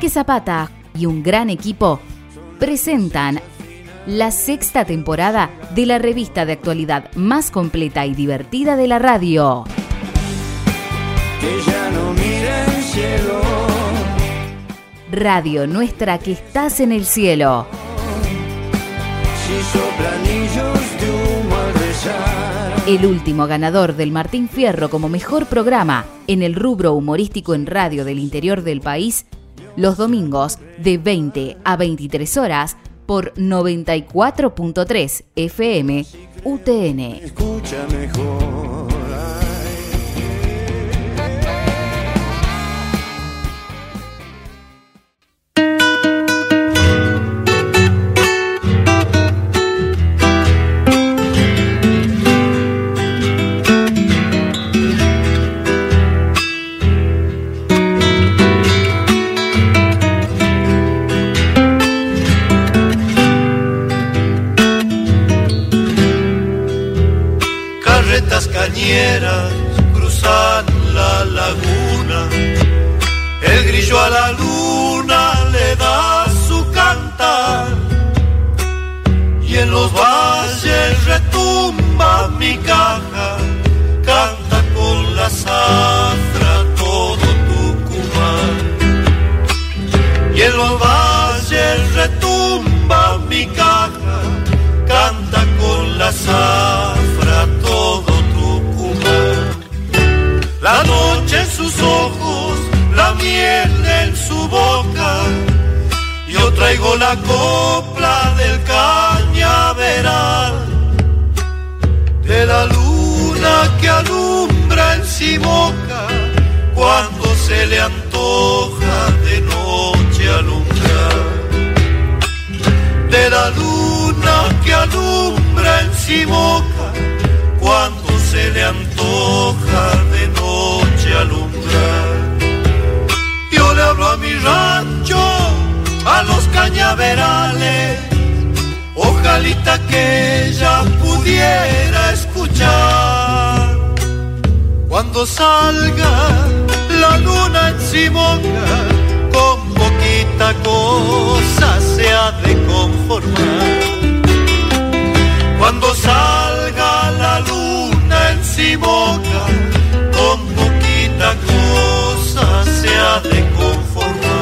Enrique Zapata y un gran equipo presentan la 6ª temporada de la revista de actualidad más completa y divertida de la radio. Que ya no mire el cielo. Radio Nuestra, que estás en el cielo. Si soplanillos de humo al rezar. El último ganador del Martín Fierro como mejor programa en el rubro humorístico en radio del interior del país, los domingos de 20 a 23 horas por 94.3 FM UTN. Escucha mejor. Cañeras cruzan la laguna, el grillo a la luna le da su cantar, y en los valles retumba mi caja, canta con la zafra todo Tucumán. Y en los valles retumba mi caja, canta con la zafra todo Tucumán. La noche en sus ojos, la miel en su boca, yo traigo la copla del cañaveral, de la luna que alumbra en Simoca, cuando se le antoja de noche alumbrar. De la luna que alumbra en Simoca, cuando se le antoja de noche alumbrar. Yo le hablo a mi rancho, a los cañaverales, ojalita que ella pudiera escuchar. Cuando salga la luna en Simoca, con poquita cosa se ha de conformar. Cuando salga la luna en Simoca, con poquita cosa se ha de conformar.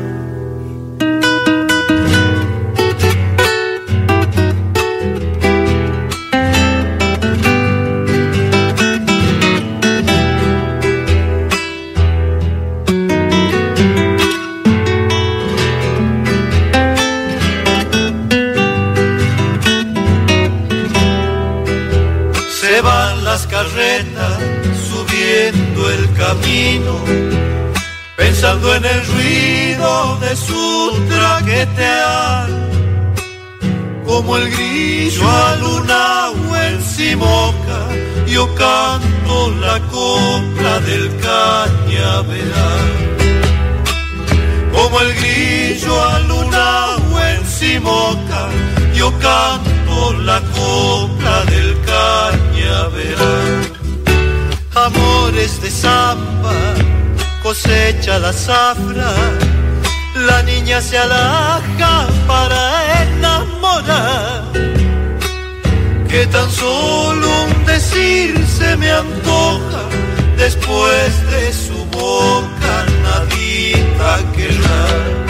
Las carretas subiendo el camino, pensando en el ruido de su traquetear, como el grillo al unahue en Simoca, yo canto la copla del cañaveral. Como el grillo al unahue en Simoca, yo canto la copla del cañaveral. Amores de zamba, cosecha la zafra, la niña se alaja para enamorar. Que tan solo un decir se me antoja, después de su boca nadita querrá.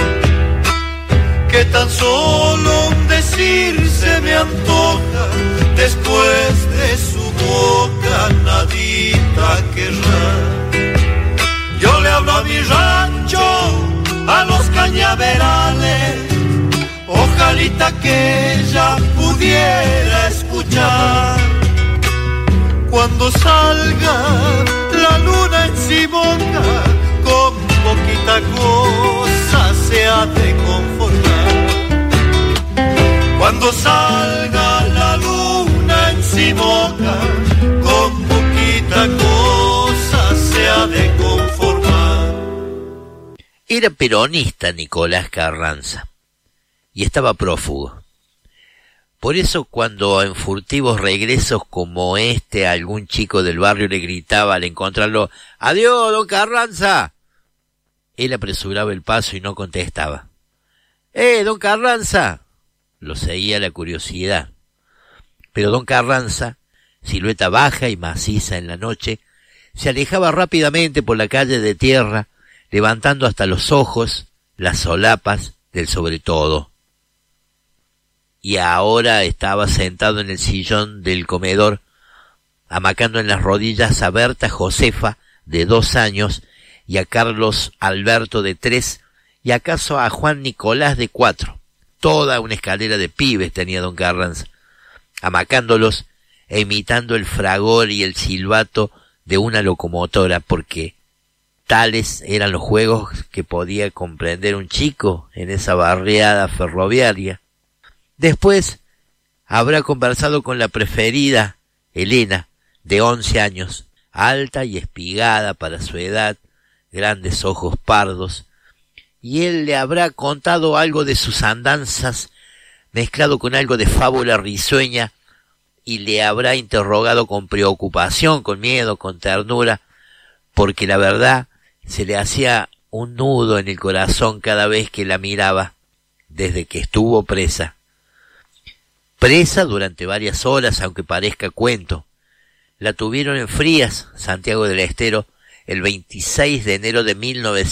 Que tan solo un decir se me antoja, después de su boca nadita querrá. Yo le hablo a mi rancho, a los cañaverales, ojalita que ella pudiera escuchar. Cuando salga la luna en Simoca, con poquita cosa se ha de conformar. Cuando salga la luna en Simoca, con poquita cosa se ha de conformar. Era peronista Nicolás Carranza y estaba prófugo. Por eso cuando en furtivos regresos como este algún chico del barrio le gritaba al encontrarlo: ¡Adiós, don Carranza!, Él apresuraba el paso y no contestaba. Don Carranza! Lo seguía la curiosidad. Pero don Carranza, silueta baja y maciza en la noche, se alejaba rápidamente por la calle de tierra, levantando hasta los ojos las solapas del sobretodo. Y ahora estaba sentado en el sillón del comedor, amacando en las rodillas a Berta Josefa, de 2 años, y a Carlos Alberto, de 3, y acaso a Juan Nicolás, de 4. Toda una escalera de pibes tenía don Carranza, amacándolos e imitando el fragor y el silbato de una locomotora, porque tales eran los juegos que podía comprender un chico en esa barriada ferroviaria. Después habrá conversado con la preferida, Elena, de 11 años, alta y espigada para su edad, grandes ojos pardos, y él le habrá contado algo de sus andanzas, mezclado con algo de fábula risueña, y le habrá interrogado con preocupación, con miedo, con ternura, porque la verdad se le hacía un nudo en el corazón cada vez que la miraba, desde que estuvo presa. Presa durante varias horas, aunque parezca cuento. La tuvieron en Frías, Santiago del Estero, el 26 de enero de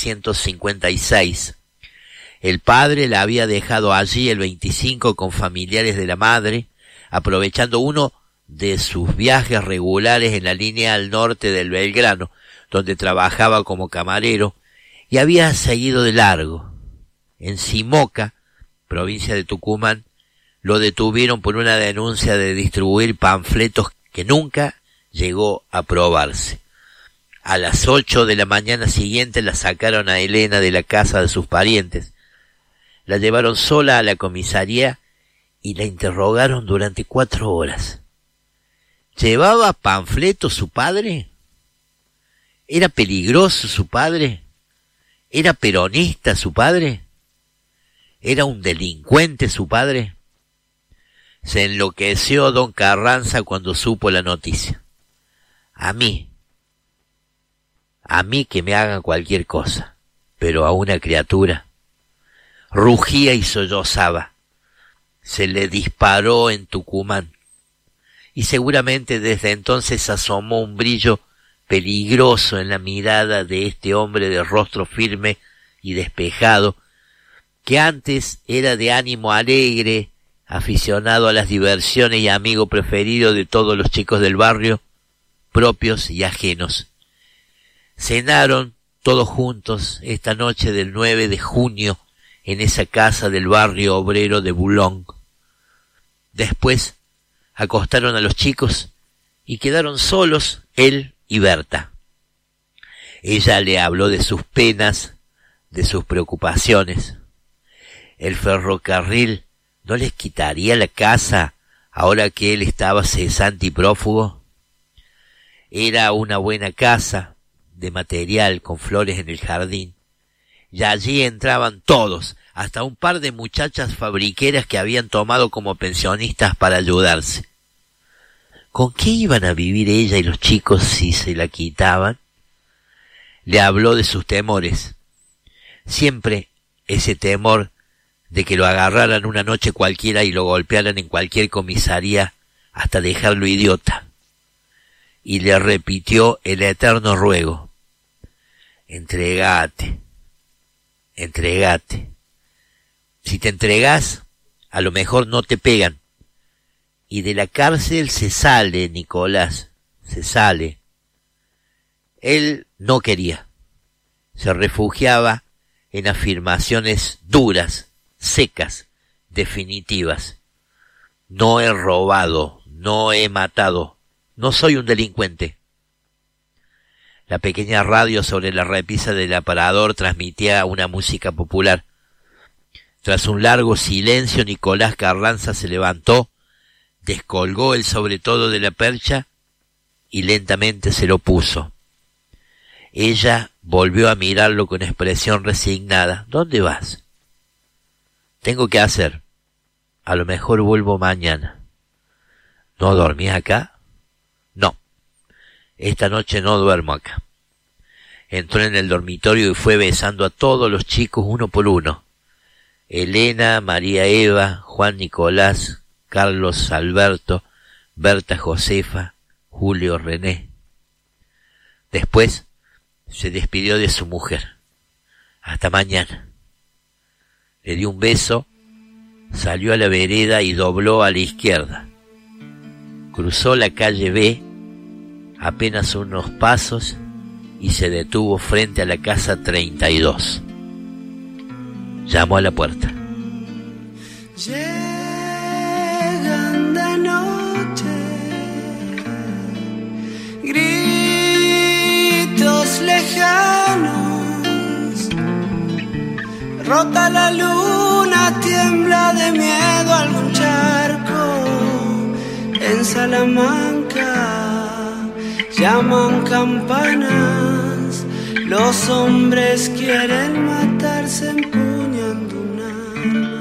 1956. El padre la había dejado allí el 25 con familiares de la madre, aprovechando uno de sus viajes regulares en la línea al norte del Belgrano, donde trabajaba como camarero, y había seguido de largo. En Simoca, provincia de Tucumán, lo detuvieron por una denuncia de distribuir panfletos que nunca llegó a probarse. A las 8 de la mañana siguiente la sacaron a Elena de la casa de sus parientes, la llevaron sola a la comisaría y la interrogaron durante 4 horas. ¿Llevaba panfletos su padre? ¿Era peligroso su padre? ¿Era peronista su padre? ¿Era un delincuente su padre? Se enloqueció don Carranza cuando supo la noticia. A mí que me hagan cualquier cosa, pero a una criatura. Rugía y sollozaba. Se le disparó en Tucumán, y seguramente desde entonces asomó un brillo peligroso en la mirada de este hombre de rostro firme y despejado, que antes era de ánimo alegre, aficionado a las diversiones y amigo preferido de todos los chicos del barrio, propios y ajenos. Cenaron todos juntos esta noche del 9 de junio en esa casa del barrio obrero de Boulogne. Después acostaron a los chicos y quedaron solos él y Berta. Ella le habló de sus penas, de sus preocupaciones. El ferrocarril no les quitaría la casa ahora que él estaba cesante y prófugo. Era una buena casa de material con flores en el jardín, y allí entraban todos, hasta un par de muchachas fabriqueras que habían tomado como pensionistas para ayudarse. ¿Con qué iban a vivir ella y los chicos si se la quitaban? Le habló de sus temores. Siempre ese temor de que lo agarraran una noche cualquiera y lo golpearan en cualquier comisaría hasta dejarlo idiota. Y le repitió el eterno ruego: entregate, entregate. Si te entregás, a lo mejor no te pegan. Y de la cárcel se sale, Nicolás, se sale. Él no quería. Se refugiaba en afirmaciones duras, secas, definitivas. No he robado, no he matado, no soy un delincuente. La pequeña radio sobre la repisa del aparador transmitía una música popular. Tras un largo silencio, Nicolás Carranza se levantó, descolgó el sobretodo de la percha y lentamente se lo puso. Ella volvió a mirarlo con expresión resignada. ¿Dónde vas? Tengo que hacer. A lo mejor vuelvo mañana. ¿No dormís acá? No. Esta noche no duermo acá. Entró en el dormitorio y fue besando a todos los chicos uno por uno. Elena, María Eva, Juan Nicolás, Carlos Alberto, Berta Josefa, Julio René. Después se despidió de su mujer. Hasta mañana. Le dio un beso, salió a la vereda y dobló a la izquierda. Cruzó la calle B, apenas unos pasos, y se detuvo frente a la casa 32. Llamó a la puerta. Llegan de noche gritos lejanos, rota la luna, tiembla de miedo algún charco en Salamanca, llaman campanas, los hombres quieren matarse empuñando un arma.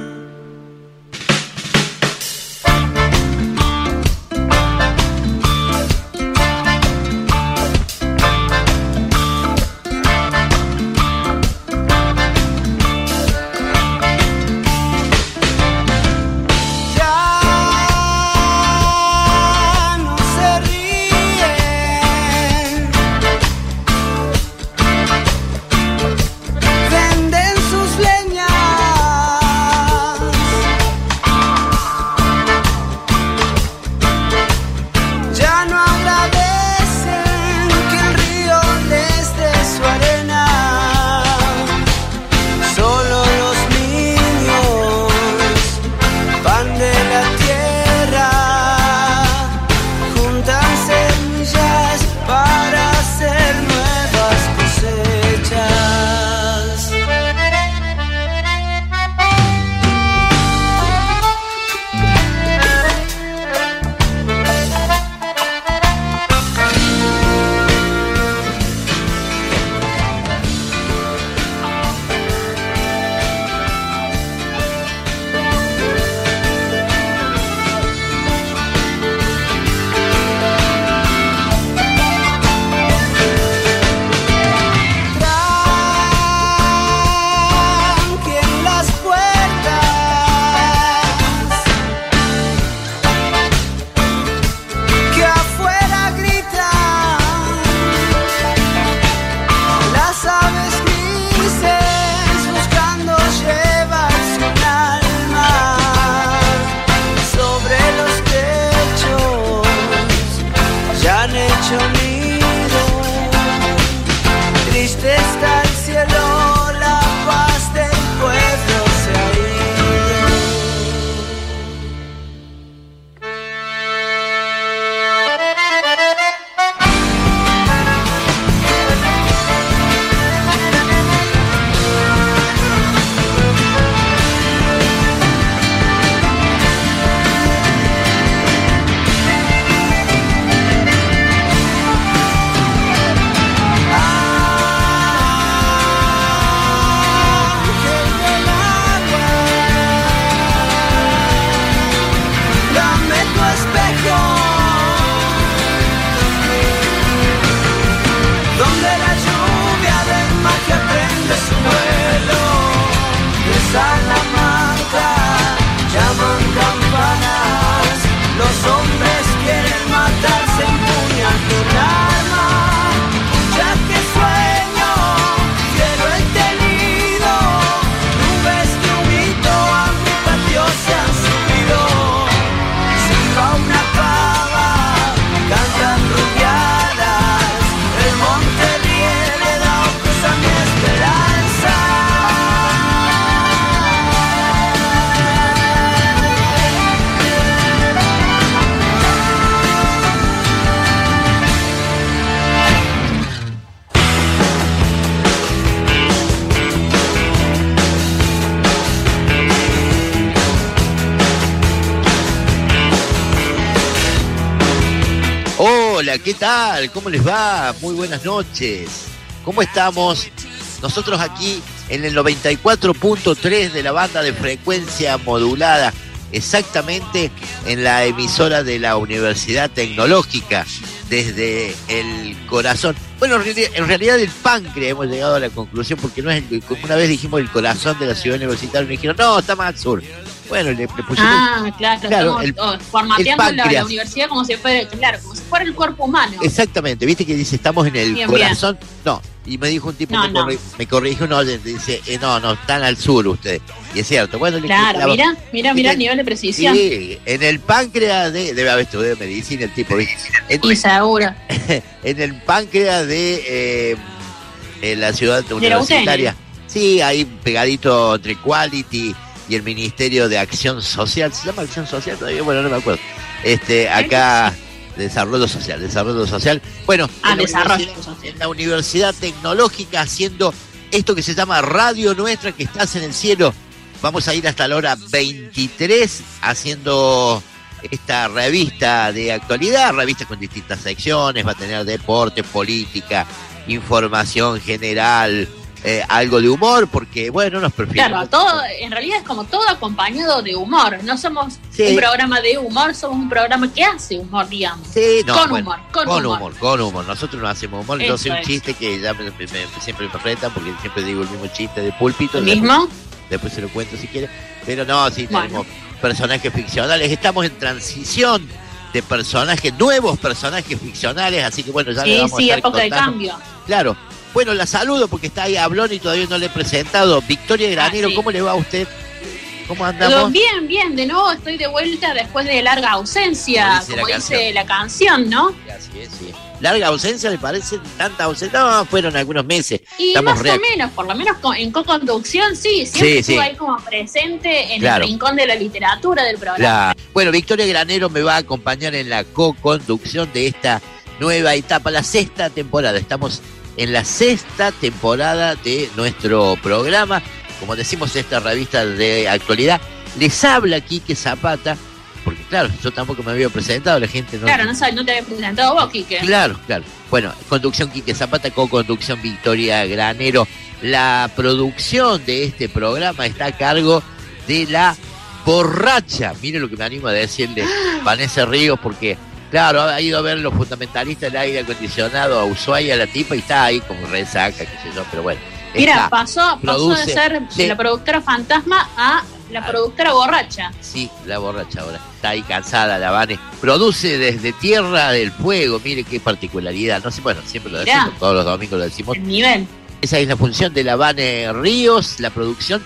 Hola, ¿qué tal? ¿Cómo les va? Muy buenas noches. ¿Cómo estamos? Nosotros aquí en el 94.3 de la banda de frecuencia modulada, exactamente en la emisora de la Universidad Tecnológica, desde el corazón. Bueno, en realidad el páncreas hemos llegado a la conclusión, porque no es como una vez dijimos el corazón de la ciudad universitaria, me dijeron, no, está más al sur. Bueno, le pusimos... claro, estamos formateando la universidad como si fuera el cuerpo humano. Exactamente, viste que dice, estamos en el corazón. Bien. No, y me dijo un tipo, me corrigió un oyente, dice, no, están al sur ustedes. Y es cierto. Bueno, claro, mira el nivel de precisión. Sí, en el páncreas debe haber estudiado medicina el tipo, ¿viste? Y seguro. En el páncreas de la ciudad universitaria. Sí, ahí pegadito entre Quality y el Ministerio de Acción Social. ¿Se llama Acción Social todavía? Bueno, no me acuerdo. Acá, Desarrollo Social. Bueno, en la Universidad Tecnológica, haciendo esto que se llama Radio Nuestra, que estás en el cielo. Vamos a ir hasta la hora 23 haciendo esta revista de actualidad, revista con distintas secciones, va a tener deporte, política, información general, algo de humor, porque bueno, nos perfilamos. Claro, todo, en realidad es como todo acompañado de humor, no somos un programa de humor, somos un programa que hace humor, digamos. Sí, no, con humor. Nosotros no hacemos humor, yo sé un chiste que ya siempre me retan, porque siempre digo el mismo chiste de púlpito. ¿El mismo? Después se lo cuento si quiere, pero no, sí, tenemos personajes ficcionales, estamos en transición de personajes, nuevos personajes ficcionales, así que bueno, ya le vamos a estar época contando. De cambio. Claro, bueno, la saludo porque está ahí Hablón y todavía no le he presentado. Victoria Granero, ¿cómo le va a usted? ¿Cómo andamos? Bien, de nuevo estoy de vuelta después de larga ausencia, como dice la canción, ¿no? Así es, sí. ¿Larga ausencia le parece? ¿Tanta ausencia? No, fueron algunos meses. Y estamos más o menos, por lo menos en co-conducción, siempre estuvo ahí como presente en el rincón de la literatura del programa. Claro. Bueno, Victoria Granero me va a acompañar en la co-conducción de esta nueva etapa, la 6ª temporada. Estamos en la 6ª temporada de nuestro programa, como decimos, esta revista de actualidad. Les habla Quique Zapata, porque claro, yo tampoco me había presentado, la gente no... Claro, no te había presentado vos, Quique. Claro. Bueno, conducción Quique Zapata, co-conducción Victoria Granero. La producción de este programa está a cargo de la borracha, mire lo que me animo a decirle, Vanessa Ríos, porque... Claro, ha ido a ver los fundamentalistas del aire acondicionado a Ushuaia, la tipa, y está ahí como resaca, qué sé yo, pero bueno. Mira, pasó de ser la productora fantasma a la productora borracha. Sí, la borracha ahora. Está ahí cansada la Vane. Produce desde Tierra del Fuego, mire qué particularidad. No sé, bueno, siempre lo decimos, todos los domingos lo decimos. El nivel. Esa es la función de la Vane Ríos, la producción,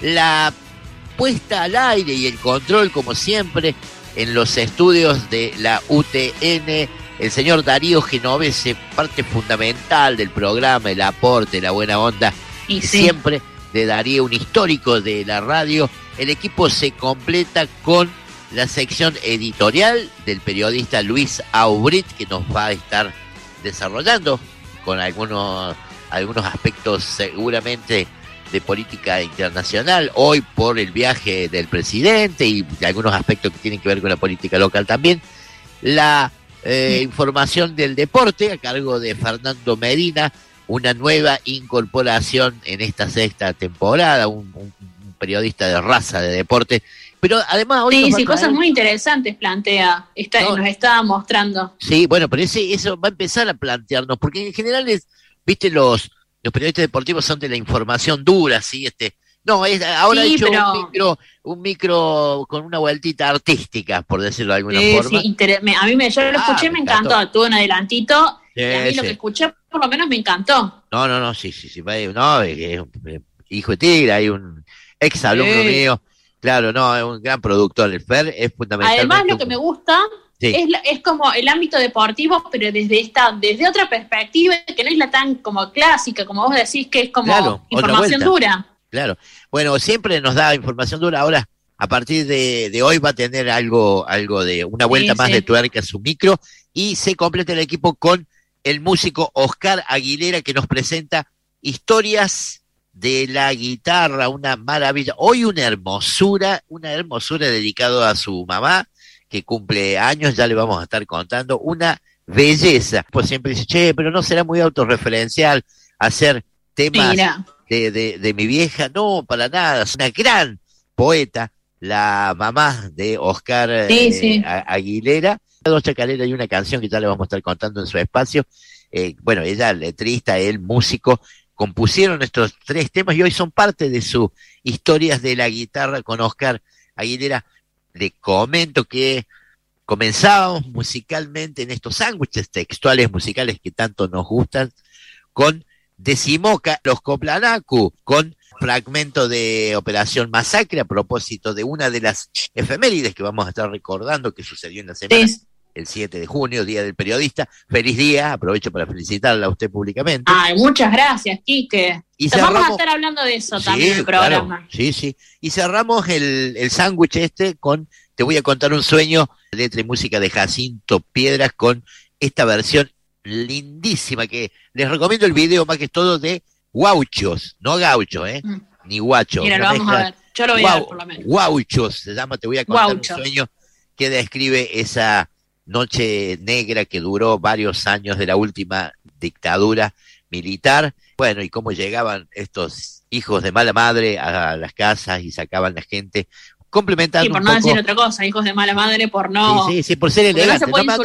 la puesta al aire y el control, como siempre, en los estudios de la UTN, el señor Darío Genovese, parte fundamental del programa, el aporte, la buena onda, y siempre de Darío, un histórico de la radio. El equipo se completa con la sección editorial del periodista Luis Aubrit, que nos va a estar desarrollando con algunos aspectos seguramente de política internacional, hoy por el viaje del presidente y algunos aspectos que tienen que ver con la política local también. La información del deporte a cargo de Fernando Medina, una nueva incorporación en esta 6ª temporada, un periodista de raza de deporte, pero además hoy cosas muy interesantes plantea, nos estaba mostrando. Sí, bueno, pero eso va a empezar a plantearnos, porque en general viste, los periodistas deportivos son de la información dura, ¿sí? Ahora he hecho un micro con una vueltita artística, por decirlo de alguna forma. Sí, yo lo escuché, me encantó. Tuve un adelantito, y a mí lo que escuché por lo menos me encantó. No, sí. No, hijo de tigre, hay un ex alumno mío, claro, no, es un gran productor, el Fer es fundamental. Además, lo que me gusta... Sí. Es como el ámbito deportivo, pero desde otra perspectiva, que no es la tan como clásica, como vos decís, que es como información dura. Claro, bueno, siempre nos da información dura. Ahora, a partir de hoy va a tener algo de una vuelta más de tuerca a su micro, y se completa el equipo con el músico Oscar Aguilera, que nos presenta historias de la guitarra, una maravilla. Hoy una hermosura dedicado a su mamá, que cumple años, ya le vamos a estar contando, una belleza. Pues siempre dice, pero no será muy autorreferencial hacer temas de mi vieja. No, para nada, es una gran poeta, la mamá de Oscar Aguilera. Dos chacareras y una canción que ya le vamos a estar contando en su espacio. bueno, ella letrista, él músico, compusieron estos 3 temas y hoy son parte de sus historias de la guitarra con Oscar Aguilera. Le comento que comenzábamos musicalmente en estos sándwiches textuales musicales que tanto nos gustan, con Decimoca, los Coplanacu, con fragmento de Operación Masacre a propósito de una de las efemérides que vamos a estar recordando que sucedió en la semana, el 7 de junio, Día del Periodista. Feliz día, aprovecho para felicitarla a usted públicamente. Ay, muchas gracias, Quique. Y vamos a estar hablando de eso también en el programa. Claro, sí. Y cerramos el sándwich con Te voy a contar un sueño, letra y música de Jacinto Piedras, con esta versión lindísima que les recomiendo el video más que todo de Guauchos, no Gaucho, ni Guacho. Mira, lo vamos a ver, yo lo voy a ver por lo menos. Guauchos se llama Te voy a contar un sueño, que describe esa noche negra que duró varios años de la última dictadura militar, bueno, y cómo llegaban estos hijos de mala madre a las casas y sacaban la gente, complementando por no decir otra cosa, hijos de mala madre, por no... Sí, por ser elegante,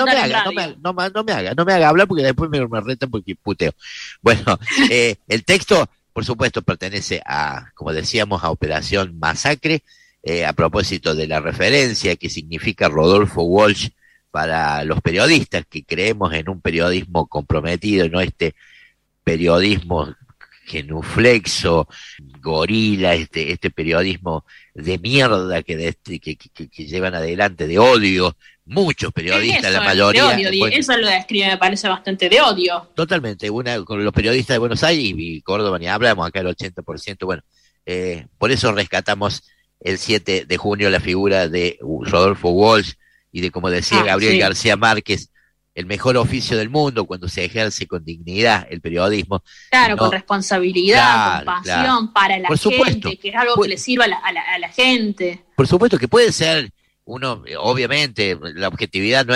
no me haga hablar porque después me retan porque puteo. Bueno, el texto, por supuesto, pertenece a, como decíamos, a Operación Masacre, a propósito de la referencia que significa Rodolfo Walsh para los periodistas que creemos en un periodismo comprometido, no este periodismo genuflexo, gorila, este periodismo de mierda que llevan adelante, de odio, muchos periodistas, la mayoría. De odio, eso lo describe, me parece bastante de odio. Totalmente, con los periodistas de Buenos Aires y Córdoba, ni hablamos acá el 80%, bueno, por eso rescatamos el 7 de junio la figura de Rodolfo Walsh y de, como decía Gabriel García Márquez, el mejor oficio del mundo cuando se ejerce con dignidad el periodismo. Claro, con responsabilidad, con pasión para la gente, que es algo que le sirva a la gente. Por supuesto que puede ser uno, obviamente, la objetividad no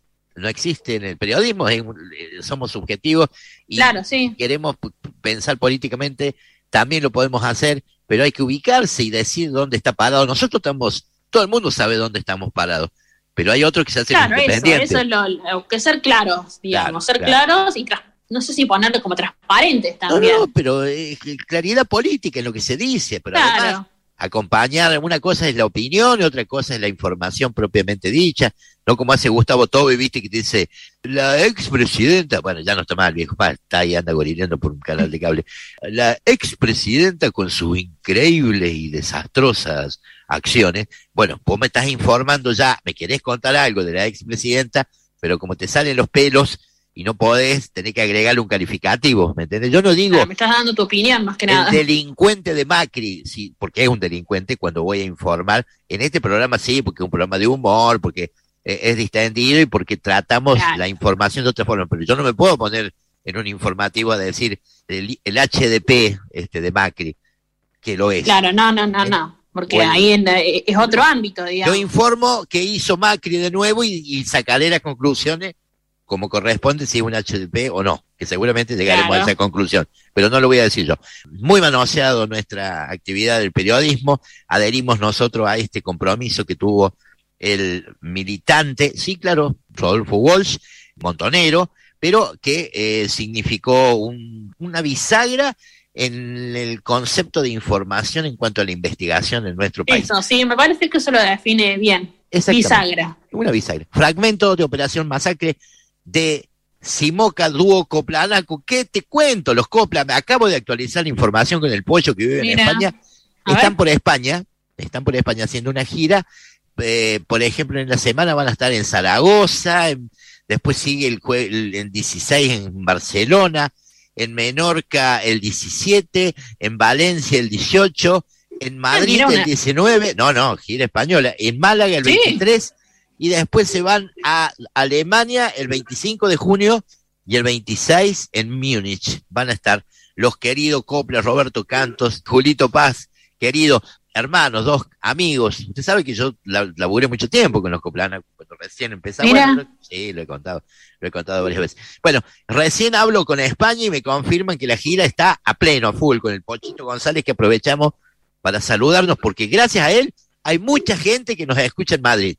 existe en el periodismo, somos subjetivos y queremos pensar políticamente, también lo podemos hacer, pero hay que ubicarse y decir dónde está parado. Nosotros todo el mundo sabe dónde estamos parados. Pero hay otros que se hacen independientes. Eso es lo que ser claros, digamos, claros y no sé si ponerlo como transparentes también. No, pero claridad política en lo que se dice, pero además acompañar, una cosa es la opinión y otra cosa es la información propiamente dicha, no como hace Gustavo Tobe, viste, que te dice, la expresidenta, bueno, ya no está mal, viejo, está ahí, anda gorileando por un canal de cable, la expresidenta con sus increíbles y desastrosas acciones, bueno, vos me estás informando ya, me querés contar algo de la expresidenta, pero como te salen los pelos y no podés, tenés que agregarle un calificativo, ¿me entendés? Yo no digo... me estás dando tu opinión, más que nada. El delincuente de Macri, sí, porque es un delincuente cuando voy a informar, en este programa sí, porque es un programa de humor, porque es distendido y porque tratamos la información de otra forma, pero yo no me puedo poner en un informativo a decir el HDP de Macri, que lo es. Claro, no. Porque bueno, ahí es otro ámbito, digamos. Yo informo que hizo Macri de nuevo y sacaré las conclusiones como corresponde, si es un HDP o no, que seguramente llegaremos a esa conclusión, pero no lo voy a decir yo. Muy manoseado nuestra actividad del periodismo, adherimos nosotros a este compromiso que tuvo el militante, sí, claro, Rodolfo Walsh, montonero, pero que significó una bisagra en el concepto de información en cuanto a la investigación en nuestro país. Eso, sí, me parece que eso lo define bien. Bisagra. Una bisagra. Fragmento de Operación Masacre de Simoca Dúo Coplanacu. ¿Qué te cuento? Los Copla, me acabo de actualizar la información con el pollo que vive en España. Están por España haciendo una gira. Por ejemplo, en la semana van a estar en Zaragoza, después sigue el 16 en Barcelona, en Menorca el 17, en Valencia el 18, en Madrid el 19, gira española, en Málaga el 23, y después se van a Alemania el 25 de junio y el 26 en Múnich. Van a estar los queridos Copla, Roberto Cantos, Julito Paz, querido, hermanos, dos amigos. Usted sabe que yo laburé mucho tiempo con los Coplanas cuando recién empezamos. Bueno, sí, lo he contado varias veces. Bueno, recién hablo con España y me confirman que la gira está a pleno, a full, con el Pochito González, que aprovechamos para saludarnos, porque gracias a él hay mucha gente que nos escucha en Madrid.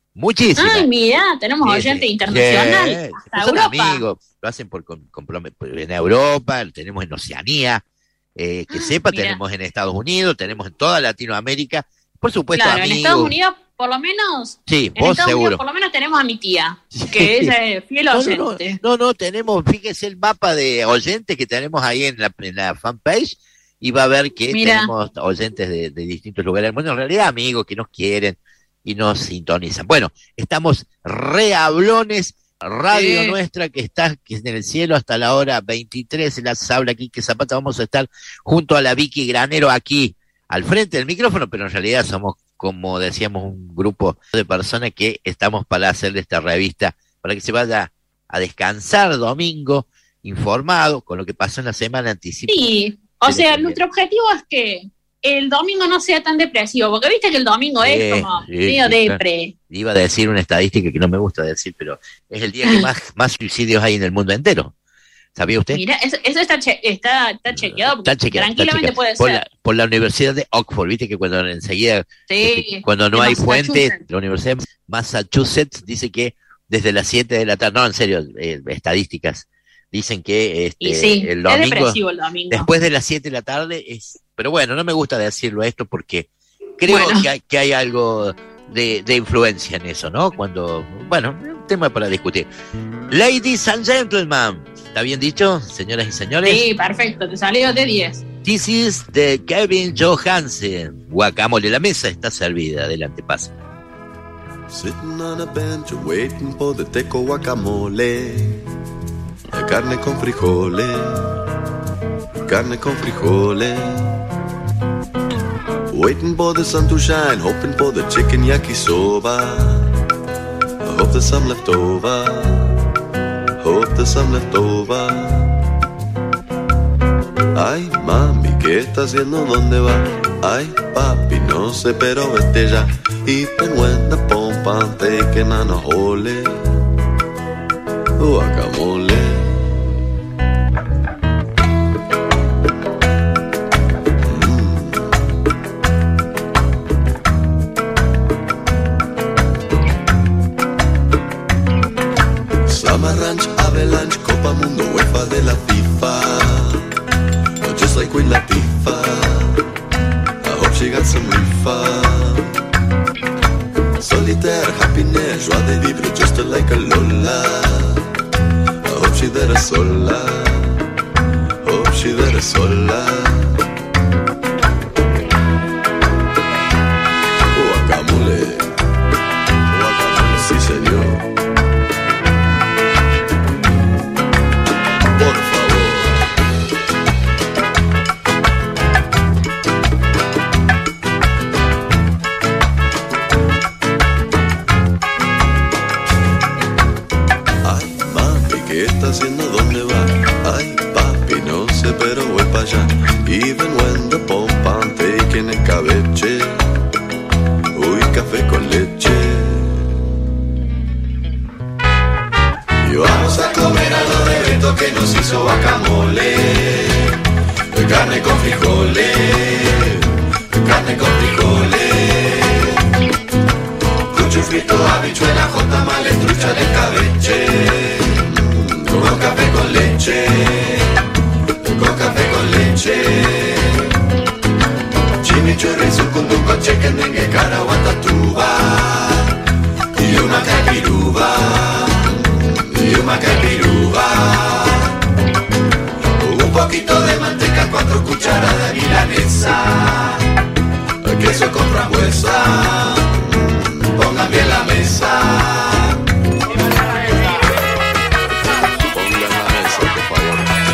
Muchísimas. Ay, mira, tenemos oyente internacional. Hasta son Europa. amigos, lo hacen en Europa, tenemos en Oceanía, que sepa, mira. tenemos en Estados Unidos, tenemos en toda Latinoamérica, por supuesto, Claro, amigos. en Estados Unidos, por lo menos. Sí, en vos Estados seguro. Unidos, por lo menos tenemos a mi tía, que es fiel oyente. No, tenemos, fíjese el mapa de oyentes que tenemos ahí en la fanpage, y va a ver que tenemos oyentes de distintos lugares del mundo, en realidad amigos que nos quieren y nos sintonizan. Bueno, estamos rehablones, radio nuestra que está en el cielo hasta la hora 23, en la habla aquí que Zapata, vamos a estar junto a la Vicky Granero aquí al frente del micrófono, pero en realidad somos, como decíamos, un grupo de personas que estamos para hacerle esta revista, para que se vaya a descansar domingo, informado con lo que pasó en la semana anticipada. Sí, o sea, nuestro objetivo es que el domingo no sea tan depresivo, porque viste que el domingo es como medio depre. Iba a decir una estadística que no me gusta decir, pero es el día que más suicidios hay en el mundo entero. ¿Sabía usted? Mira, eso está chequeado, porque tranquilamente puede ser. Por la Universidad de Oxford, viste que cuando enseguida, cuando no hay fuente, la Universidad de Massachusetts dice que desde las 7 de la tarde, no, en serio, estadísticas, dicen que el domingo, es depresivo el domingo, después de las 7 de la tarde es... Pero bueno, no me gusta decirlo esto porque creo que hay algo de influencia en eso, ¿no? Un tema para discutir. Ladies and gentlemen, ¿está bien dicho, señoras y señores? Sí, perfecto, te salió de 10. This is de Kevin Johansen. Guacamole, la mesa está servida. Adelante, pasa. Sitting on a bench waiting for the teco guacamole. Carne con frijoles. Carne con frijoles. Waiting for the sun to shine, hoping for the chicken yakisoba. I hope there's some left over. Hope there's some left over. Ay, mami, ¿qué está haciendo? ¿Dónde va? Ay, papi, no sé, pero vete ya. Even when the pompa taking on a hole. Guacamole. Summer Ranch, Avalanche, Copa Mundo, UEFA de la FIFA. Just like Queen Latifah, I hope she got some refund. Solitaire, happiness, joie de vivre, just like a Lola. I hope she there sola, hope she there sola. Guacamole, guacamole, sí señor. Por favor. Ay, mami, ¿qué está haciendo? ¿Dónde va? Ay, papi, no sé, pero voy para allá. Even when the pompa taking escabeche. Uy, café con leche. Y vamos a comer a lo de Beto que nos hizo guacamole. Carne con frijoles. Carne con frijoles. Cucho frito, habichuela, jotamales, trucha de escabeche. Con café con leche. Con café con leche. Chimichurri, sucunduco, chequendengue, caraguatatuba. Y una caipiruba. Y una caipiruba. Un poquito de manteca, 4 cucharadas de milanesa. Queso con frambuesa. Pongan bien la mesa. Pongan la mesa, por favor.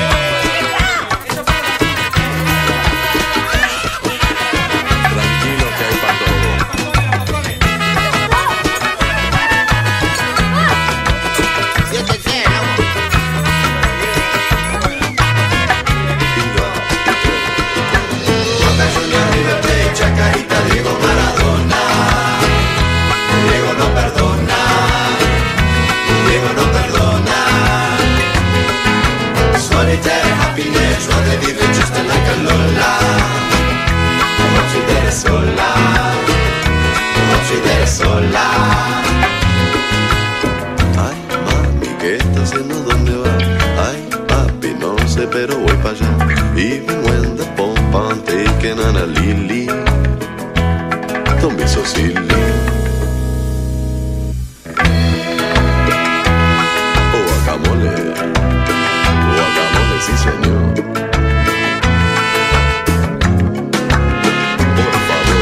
Tranquilo que hay para todo. Chacarita, Diego Maradona. Diego no perdona. Diego no perdona. Solitaire happiness, no de vivir just like a Lola. Hope she there sola. Hope she there sola. pero voy para allá. Even when the pump I'm taking on a lily, don't be so silly. Guacamole, sí señor. Por favor.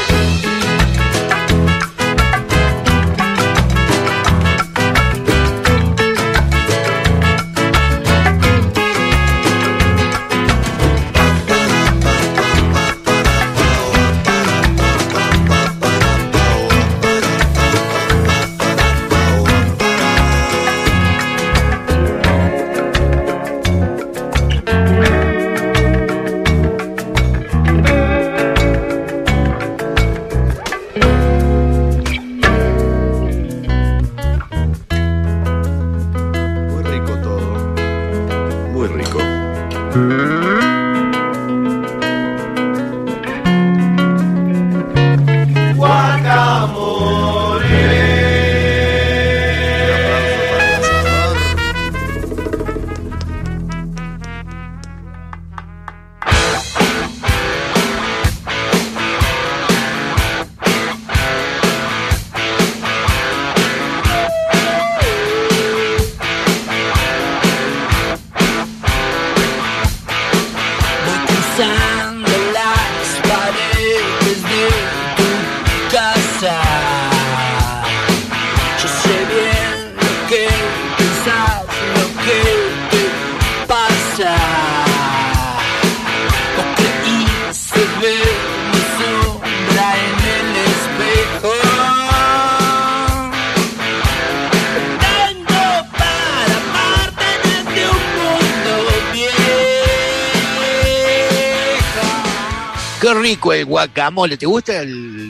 Qué rico el guacamole. ¿Te gusta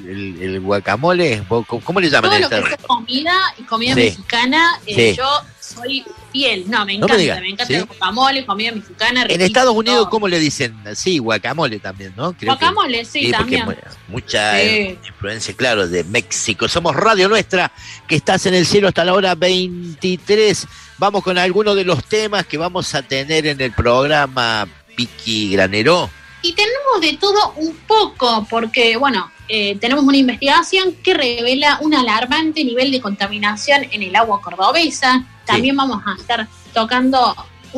el guacamole? ¿Cómo le llaman? Todo lo que es comida y comida mexicana, sí. Yo soy fiel. No, me encanta, me encanta ¿sí? El guacamole, comida mexicana. En Estados Unidos, ¿cómo le dicen? Sí, guacamole también, ¿no? Creo guacamole, que, sí, también. Mucha influencia, claro, de México. Somos Radio Nuestra, que estás en el cielo hasta la hora 23. Vamos con algunos de los temas que vamos a tener en el programa Vicky Granero. Y tenemos de todo un poco, porque, bueno, tenemos una investigación que revela un alarmante nivel de contaminación en el agua cordobesa. También vamos a estar tocando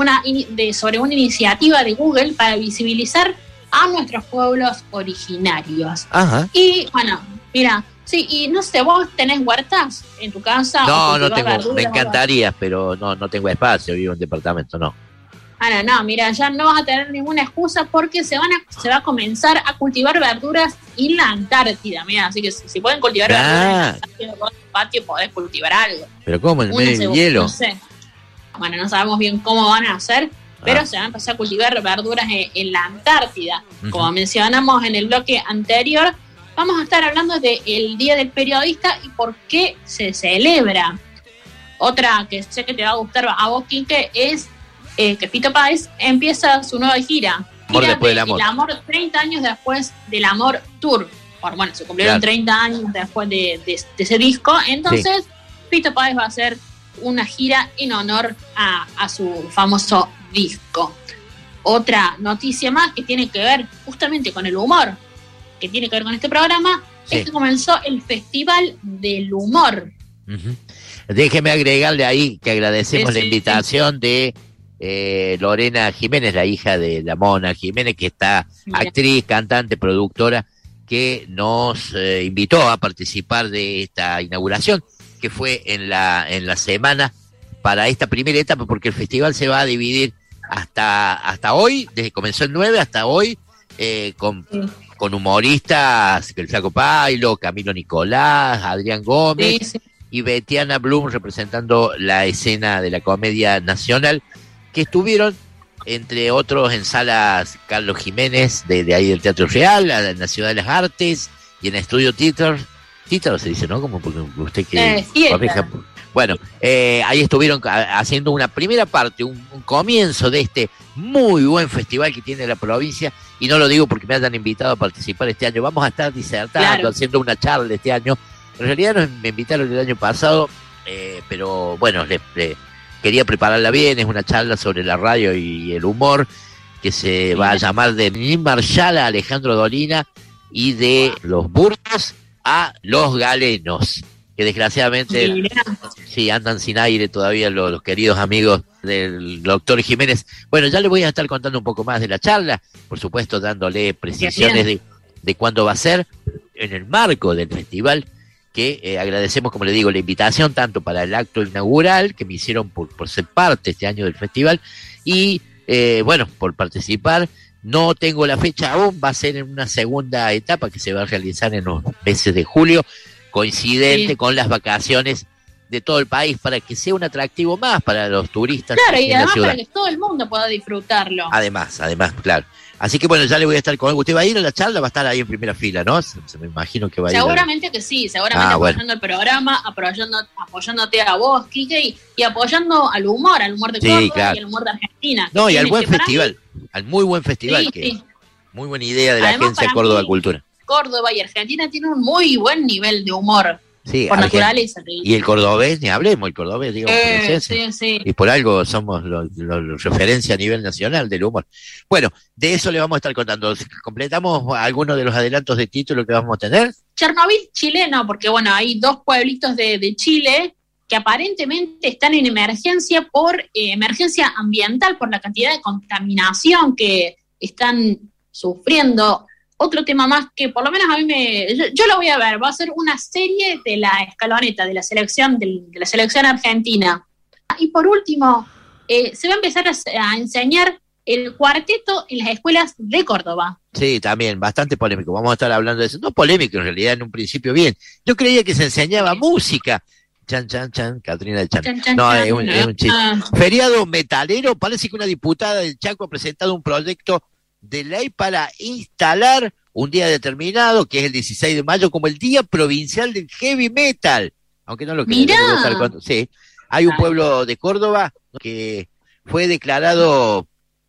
sobre una iniciativa de Google para visibilizar a nuestros pueblos originarios. Ajá. Y, bueno, mira, sí, y no sé, ¿vos tenés huertas en tu casa? No tengo, me encantaría, pero no tengo espacio, vivo en departamento, no. No, mira, ya no vas a tener ninguna excusa porque se va a comenzar a cultivar verduras en la Antártida, mira, así que si pueden cultivar verduras en el patio podés cultivar algo. ¿Pero cómo? ¿En medio del hielo? No sé. Bueno, no sabemos bien cómo van a hacer, pero se van a empezar a cultivar verduras en la Antártida. Uh-huh. Como mencionamos en el bloque anterior, vamos a estar hablando del Día del Periodista y por qué se celebra. Otra que sé que te va a gustar a vos, Quique, es que Fito Páez empieza su nueva gira. Amor después del amor. El amor 30 años después del Amor Tour. Bueno, se cumplieron 30 años después de ese disco. Entonces, Fito Páez va a hacer una gira en honor a su famoso disco. Otra noticia más que tiene que ver justamente con el humor, que tiene que ver con este programa, es que comenzó el Festival del Humor. Uh-huh. Déjeme agregarle ahí que agradecemos la invitación de Lorena Jiménez, la hija de la Mona Jiménez, que está actriz, cantante, productora, que nos invitó a participar de esta inauguración, que fue en la semana para esta primera etapa, porque el festival se va a dividir hasta hoy, desde comenzó el 9 hasta hoy, con humoristas, el Flaco Pailo, Camilo Nicolás, Adrián Gómez y Betiana Blum representando la escena de la comedia nacional, que estuvieron, entre otros, en salas Carlos Jiménez, de ahí del Teatro Real, en la Ciudad de las Artes, y en Estudio Títer se dice, ¿no? Como porque usted que corrija. Bueno, ahí estuvieron haciendo una primera parte, un comienzo de este muy buen festival que tiene la provincia, y no lo digo porque me hayan invitado a participar este año. Vamos a estar disertando, haciendo una charla este año. En realidad me invitaron el año pasado, pero bueno, quería prepararla bien. Es una charla sobre la radio y el humor que se va a llamar de Nin Marshall a Alejandro Dolina y de los burros a los galenos, que desgraciadamente sí andan sin aire todavía los queridos amigos del doctor Jiménez. Bueno, ya le voy a estar contando un poco más de la charla, por supuesto dándole precisiones de cuándo va a ser en el marco del festival, que agradecemos, como le digo, la invitación tanto para el acto inaugural que me hicieron por ser parte este año del festival y bueno, por participar. No tengo la fecha aún, va a ser en una segunda etapa que se va a realizar en los meses de julio, coincidente con las vacaciones de todo el país, para que sea un atractivo más para los turistas. Claro, y además para que todo el mundo pueda disfrutarlo. Además, claro. Así que bueno, ya le voy a estar con algo. ¿Usted va a ir a la charla? Va a estar ahí en primera fila, ¿no? Se me imagino que va a ir. Seguramente que sí, seguramente apoyando el programa, apoyándote a vos, Quique, y apoyando al humor de Córdoba, claro, y al humor de Argentina. No, y al buen festival, al muy buen festival, muy buena idea de la Agencia Córdoba Cultura. Córdoba y Argentina tienen un muy buen nivel de humor. Sí, por naturaleza. Y el cordobés, ni hablemos, el cordobés, digamos. Sí. Y por algo somos los referencia a nivel nacional del humor. Bueno, de eso le vamos a estar contando. ¿Completamos algunos de los adelantos de título que vamos a tener? Chernobyl chileno, porque bueno, hay 2 pueblitos de Chile que aparentemente están en emergencia por emergencia ambiental, por la cantidad de contaminación que están sufriendo. Otro tema más que por lo menos a mí yo lo voy a ver, va a ser una serie de la escaloneta de la selección de la selección argentina. Y por último, se va a empezar a enseñar el cuarteto en las escuelas de Córdoba. Sí, también, bastante polémico. Vamos a estar hablando de eso. No polémico, en realidad, en un principio bien. Yo creía que se enseñaba música. Chan, chan, chan, Catrina del Chan. No, es un chiste. Feriado metalero, parece que una diputada del Chaco ha presentado un proyecto de ley para instalar un día determinado, que es el 16 de mayo, como el Día Provincial del Heavy Metal. Aunque no lo crean. Sí, hay un pueblo de Córdoba que fue declarado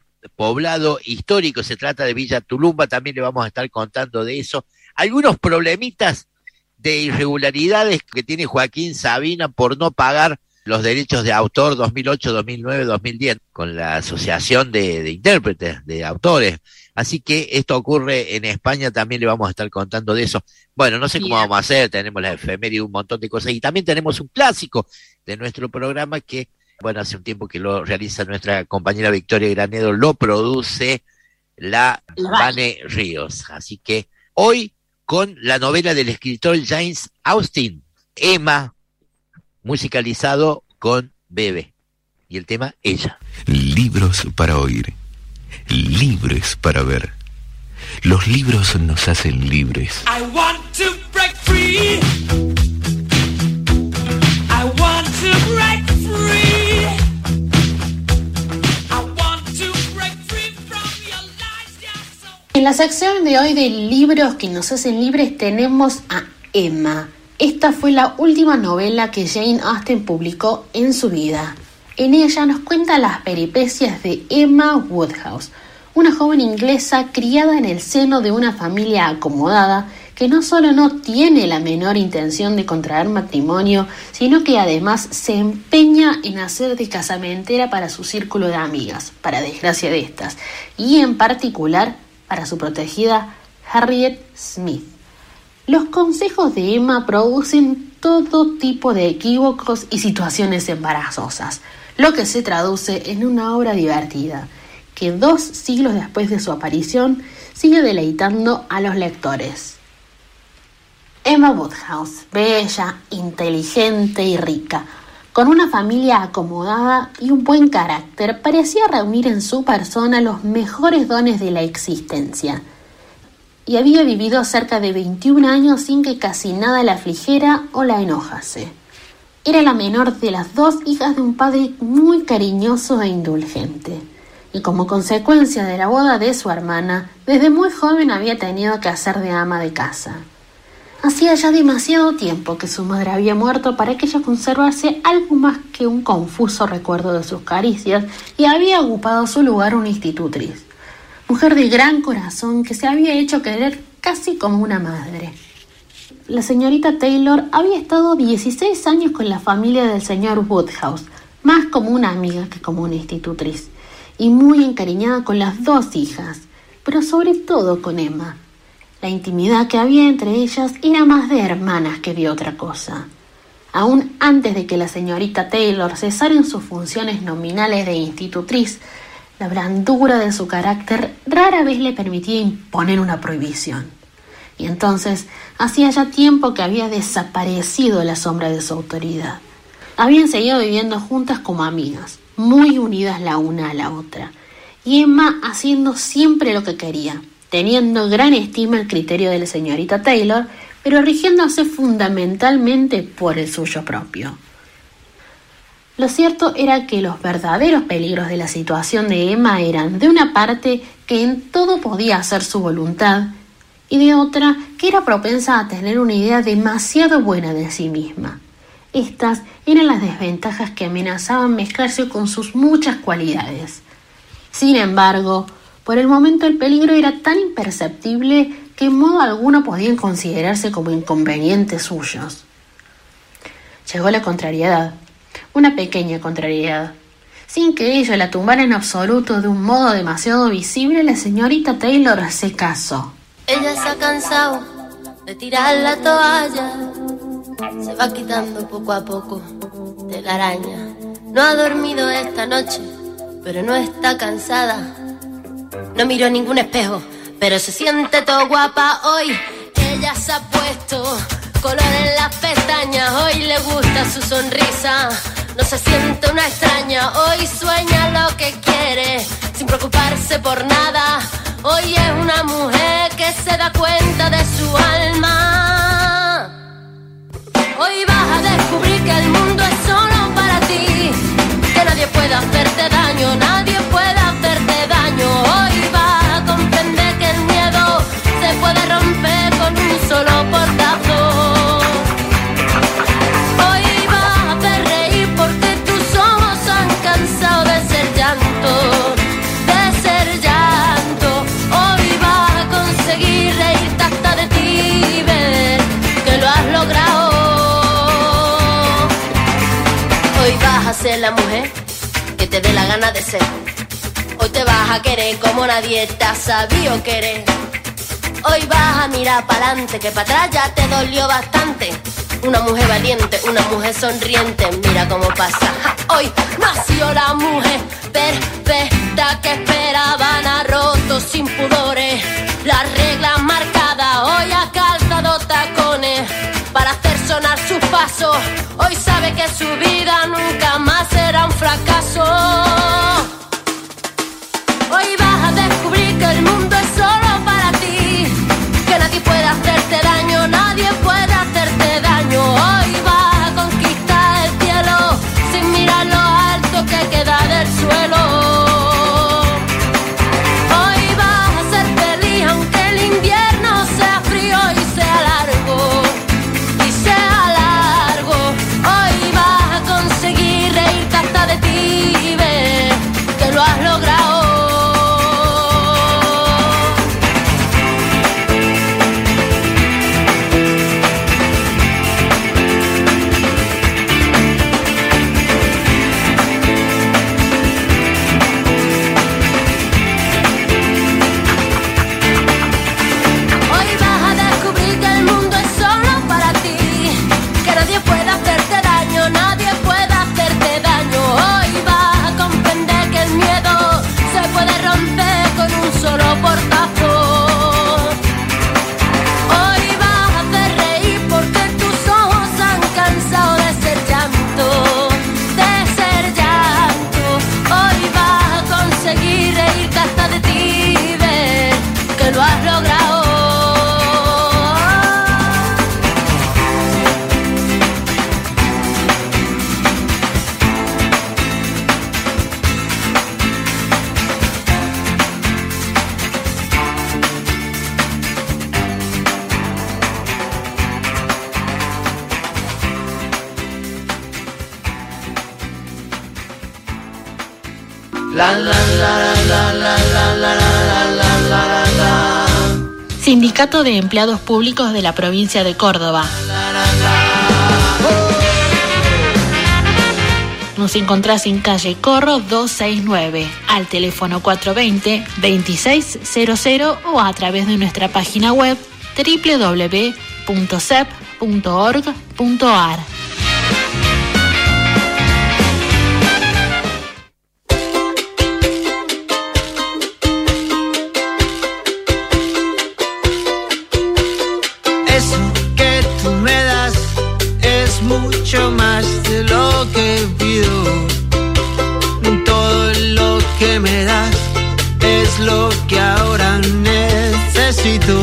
poblado histórico, se trata de Villa Tulumba, también le vamos a estar contando de eso. Algunos problemitas de irregularidades que tiene Joaquín Sabina por no pagar los derechos de autor 2008, 2009, 2010 con la Asociación de Intérpretes, de Autores. Así que esto ocurre en España, también le vamos a estar contando de eso. Bueno, no sé cómo vamos a hacer, tenemos la efeméride y un montón de cosas. Y también tenemos un clásico de nuestro programa que, bueno, hace un tiempo que lo realiza nuestra compañera Victoria Granedo, lo produce la Vane Ríos. Así que hoy, con la novela del escritor James Austen, Emma, musicalizado con Bebe, y el tema Ella. Libros para oír, libres para ver. Los libros nos hacen libres. I want to break free. I want to break free. I want to break free from your lies. En la sección de hoy de libros que nos hacen libres tenemos a Emma. Esta fue la última novela que Jane Austen publicó en su vida. En ella nos cuenta las peripecias de Emma Woodhouse, una joven inglesa criada en el seno de una familia acomodada que no solo no tiene la menor intención de contraer matrimonio, sino que además se empeña en hacer de casamentera para su círculo de amigas, para desgracia de estas, y en particular para su protegida Harriet Smith. Los consejos de Emma producen todo tipo de equívocos y situaciones embarazosas, lo que se traduce en una obra divertida, que 2 siglos después de su aparición sigue deleitando a los lectores. Emma Woodhouse, bella, inteligente y rica, con una familia acomodada y un buen carácter, parecía reunir en su persona los mejores dones de la existencia. Y había vivido cerca de 21 años sin que casi nada la afligiera o la enojase. Era la menor de las 2 hijas de un padre muy cariñoso e indulgente, y como consecuencia de la boda de su hermana, desde muy joven había tenido que hacer de ama de casa. Hacía ya demasiado tiempo que su madre había muerto para que ella conservase algo más que un confuso recuerdo de sus caricias, y había ocupado su lugar una institutriz, mujer de gran corazón que se había hecho querer casi como una madre. La señorita Taylor había estado 16 años con la familia del señor Woodhouse, más como una amiga que como una institutriz, y muy encariñada con las dos hijas, pero sobre todo con Emma. La intimidad que había entre ellas era más de hermanas que de otra cosa. Aún antes de que la señorita Taylor cesara en sus funciones nominales de institutriz, la blandura de su carácter rara vez le permitía imponer una prohibición. Y entonces hacía ya tiempo que había desaparecido la sombra de su autoridad. Habían seguido viviendo juntas como amigas, muy unidas la una a la otra, y Emma haciendo siempre lo que quería, teniendo gran estima el criterio de la señorita Taylor, pero rigiéndose fundamentalmente por el suyo propio. Lo cierto era que los verdaderos peligros de la situación de Emma eran, de una parte, que en todo podía hacer su voluntad, y de otra, que era propensa a tener una idea demasiado buena de sí misma. Estas eran las desventajas que amenazaban mezclarse con sus muchas cualidades. Sin embargo, por el momento el peligro era tan imperceptible que en modo alguno podían considerarse como inconvenientes suyos. Llegó la contrariedad, una pequeña contrariedad. Sin que ello la tumbara en absoluto de un modo demasiado visible, la señorita Taylor se casó. Ella se ha cansado de tirar la toalla, se va quitando poco a poco de la araña. No ha dormido esta noche, pero no está cansada. No miró ningún espejo, pero se siente todo guapa hoy. Ella se ha puesto color en las pestañas, hoy le gusta su sonrisa. No se siente una extraña, hoy sueña lo que quiere, sin preocuparse por nada. Hoy es una mujer que se da cuenta de su alma. Hoy vas a descubrir que el mundo es solo para ti, que nadie puede hacerte daño, nadie puede hacerte daño. Hoy vas a comprender que el miedo se puede romper con un solo portazo. Hoy vas a hacer reír porque tus ojos han cansado de ser llanto, de ser llanto. Hoy vas a conseguir reírte hasta de ti y ver que lo has logrado. Hoy vas a ser la mujer que te dé la gana de ser. Hoy te vas a querer como nadie te ha sabido querer. Hoy vas a mirar para adelante, que para atrás ya te dolió bastante. Una mujer valiente, una mujer sonriente, mira cómo pasa. Hoy nació la mujer perfecta que esperaban, ha roto sin pudores las reglas marcadas. Hoy ha calzado tacones para hacer sonar sus pasos. Hoy sabe que su vida nunca más será un fracaso. Hoy vas a descubrir que el mundo es solo para ti, que nadie puede hacerte daño, nadie puede hacerte daño. Hoy vas a conquistar el cielo sin mirar lo alto que queda del suelo. Hoy vas a ser feliz aunque el invierno sea frío y sea largo, y sea largo. Hoy vas a conseguir reírte hasta de ti y ver que lo has logrado. Sindicato de Empleados Públicos de la Provincia de Córdoba. Nos encontrás en calle Corro 269, al teléfono 420-2600 o a través de nuestra página web www.cep.org.ar. Eso que tú me das es mucho más de lo que pido. Todo lo que me das es lo que ahora necesito.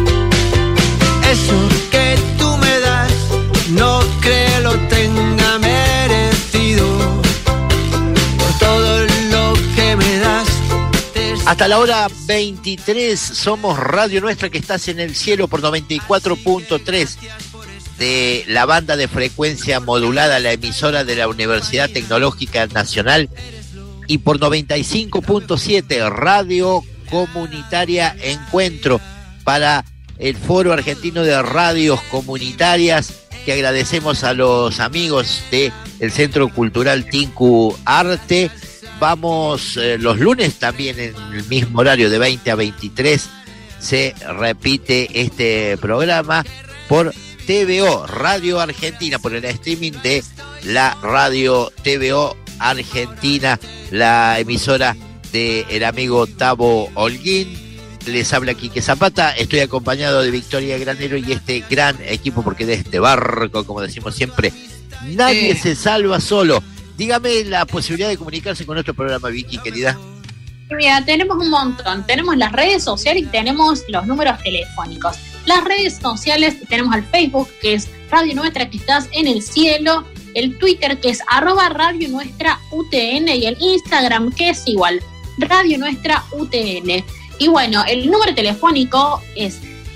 Eso que tú me das no creo lo tenga merecido. Por todo lo que me das. Hasta la hora 23 somos Radio Nuestra, que estás en el cielo por 94.3 de la banda de frecuencia modulada, la emisora de la Universidad Tecnológica Nacional, y por 95.7 Radio Comunitaria Encuentro para el Foro Argentino de Radios Comunitarias, que agradecemos a los amigos del Centro Cultural Tinku Arte. Vamos los lunes también en el mismo horario de 20 a 23 se repite este programa por TVO Radio Argentina, por el streaming de la radio TVO Argentina, la emisora del amigo Tavo Holguín. Les habla Quique Zapata, estoy acompañado de Victoria Granero y este gran equipo, porque de este barco, como decimos siempre, nadie se salva solo. Dígame la posibilidad de comunicarse con nuestro programa, Vicky, querida. Mira, tenemos un montón. Tenemos las redes sociales y tenemos los números telefónicos. Las redes sociales, tenemos al Facebook, que es Radio Nuestra, que estás en el cielo, el Twitter, que es @Radio Nuestra UTN, y el Instagram, que es igual, Radio Nuestra UTN. Y bueno, el número telefónico es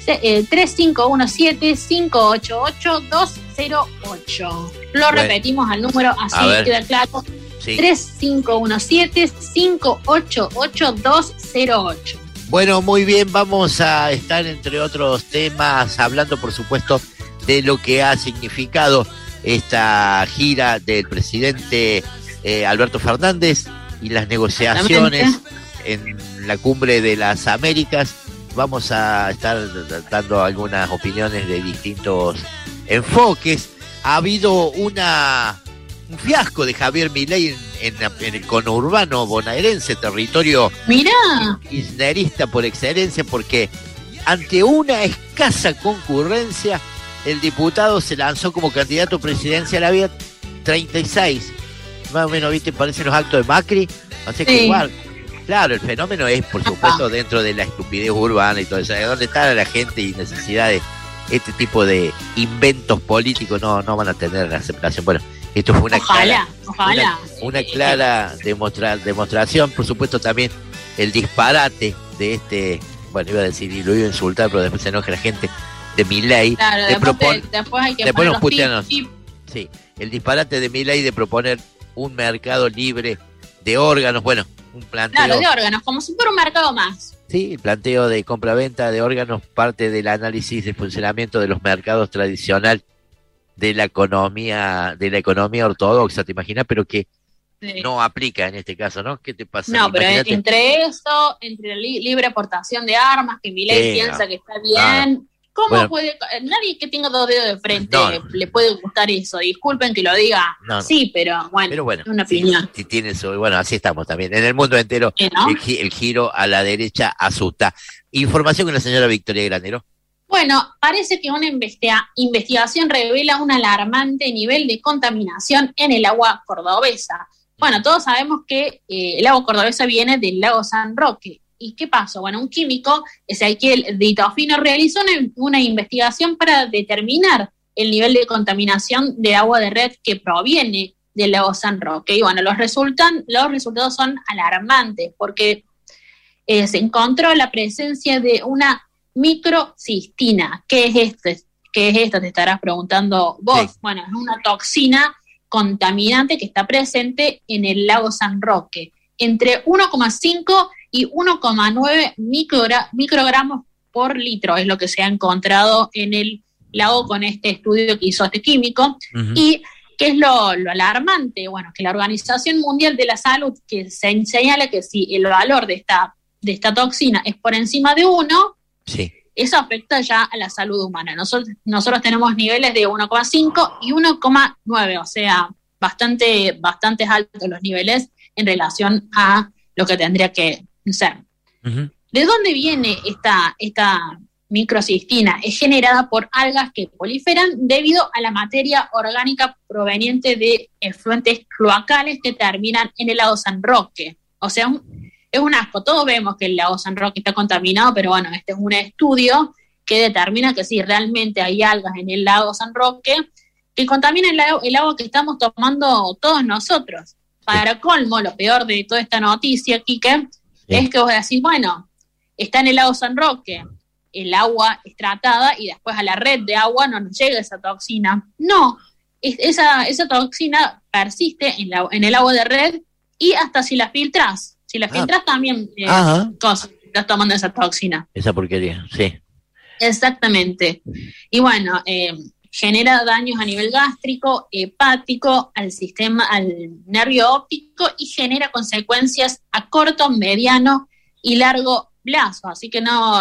3517-588-208. Lo repetimos al número, así queda claro. Sí. 3517-588-208. Bueno, muy bien, vamos a estar, entre otros temas, hablando, por supuesto, de lo que ha significado esta gira del presidente Alberto Fernández y las negociaciones en la Cumbre de las Américas. Vamos a estar dando algunas opiniones de distintos enfoques. Ha habido un fiasco de Javier Milei en el conurbano bonaerense, territorio kirchnerista por excelencia, porque ante una escasa concurrencia, el diputado se lanzó como candidato presidencial. Había 36, más o menos, ¿viste? Parecen los actos de Macri. Así que igual, claro, el fenómeno es, por supuesto, dentro de la estupidez urbana y todo eso. ¿Dónde está la gente y necesidad de este tipo de inventos políticos? No van a tener la aceptación. Bueno, esto fue una clara demostración. Por supuesto, también el disparate de este, bueno, iba a decir, y lo iba a insultar, pero después se enoja la gente, de Milei. Claro, después nos putean. Sí, el disparate de Milei de proponer un mercado libre de órganos. Bueno, un planteo. Claro, de órganos, como si fuera un mercado más. Sí, el planteo de compra-venta de órganos parte del análisis del funcionamiento de los mercados tradicional de la economía ortodoxa, ¿te imaginas? Pero que no aplica en este caso, ¿no? ¿Qué te pasa? No, pero entre eso, entre la libre aportación de armas, que Milei piensa que está bien. ¿Cómo puede? Nadie que tenga 2 dedos de frente le puede gustar eso. Disculpen que lo diga. Sí, pero bueno, es una opinión. Si tiene eso, bueno, así estamos también. En el mundo entero, el giro a la derecha asusta. Información con la señora Victoria Granero. Bueno, parece que una investigación revela un alarmante nivel de contaminación en el agua cordobesa. Bueno, todos sabemos que el agua cordobesa viene del lago San Roque. ¿Y qué pasó? Bueno, un químico, Ezequiel Ditofino, realizó una investigación para determinar el nivel de contaminación de agua de red que proviene del lago San Roque. Y bueno, los resultados son alarmantes, porque se encontró la presencia de una microcistina. ¿Qué es esto? Te estarás preguntando vos. Sí. Bueno, es una toxina contaminante que está presente en el lago San Roque, entre 1,5 y 1,9 microgramos por litro, es lo que se ha encontrado en el lago con este estudio que hizo este químico. Uh-huh. Y ¿Qué es lo alarmante? Bueno, que la Organización Mundial de la Salud que se señala que si el valor de esta toxina es por encima de 1, sí, eso afecta ya a la salud humana. Nosotros tenemos niveles de 1,5 y 1,9, o sea, bastante altos los niveles en relación a lo que tendría que ser. Uh-huh. ¿De dónde viene esta microcistina? Es generada por algas que proliferan debido a la materia orgánica proveniente de efluentes cloacales que terminan en el lago San Roque. O sea, es un asco. Todos vemos que el lago San Roque está contaminado, pero bueno, este es un estudio que determina que sí, realmente hay algas en el lago San Roque que contaminan el agua que estamos tomando todos nosotros. Para colmo, lo peor de toda esta noticia, Quique, es que vos decís, bueno, está en el lago San Roque, el agua es tratada y después a la red de agua no nos llega esa toxina. No, esa toxina persiste en el agua de red y hasta si la filtras. Si la filtras también estás tomando esa toxina. Esa porquería, sí. Exactamente. Y bueno, genera daños a nivel gástrico, hepático, al nervio óptico y genera consecuencias a corto, mediano y largo plazo. Así que no,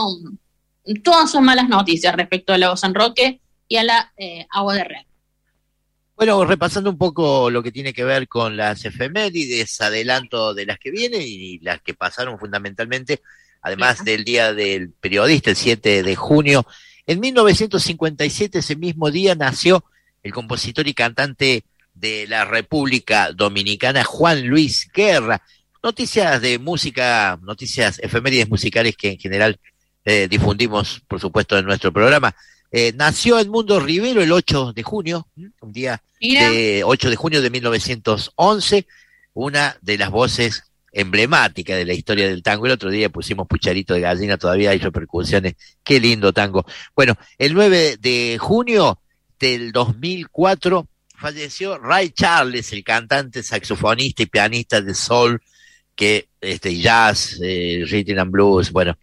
todas son malas noticias respecto al lago San Roque y a la agua de red. Bueno, repasando un poco lo que tiene que ver con las efemérides, adelanto de las que vienen y las que pasaron fundamentalmente, además del Día del Periodista, el 7 de junio. En 1957, ese mismo día, nació el compositor y cantante de la República Dominicana, Juan Luis Guerra. Noticias de música, noticias efemérides musicales que en general difundimos, por supuesto, en nuestro programa. Nació Edmundo Rivero el 8 de junio, un día de 8 de junio de 1911, una de las voces emblemática de la historia del tango. El otro día pusimos Pucharito de Gallina, todavía hay repercusiones. Qué lindo tango. Bueno, el 9 de junio del 2004 falleció Ray Charles, el cantante, saxofonista y pianista de soul, que jazz, rhythm and blues, bueno,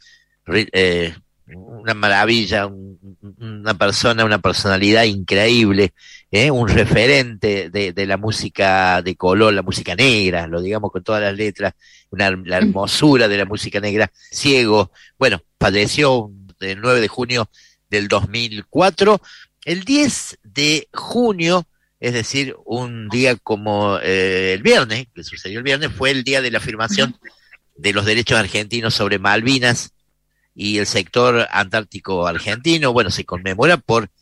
una maravilla, una personalidad increíble, un referente de la música de color, la música negra, lo digamos con todas las letras, la hermosura de la música negra. Ciego, bueno, falleció el 9 de junio del 2004. El 10 de junio, es decir, un día como el viernes, que sucedió el viernes, fue el día de la afirmación de los derechos argentinos sobre Malvinas y el sector antártico argentino. Bueno, se conmemora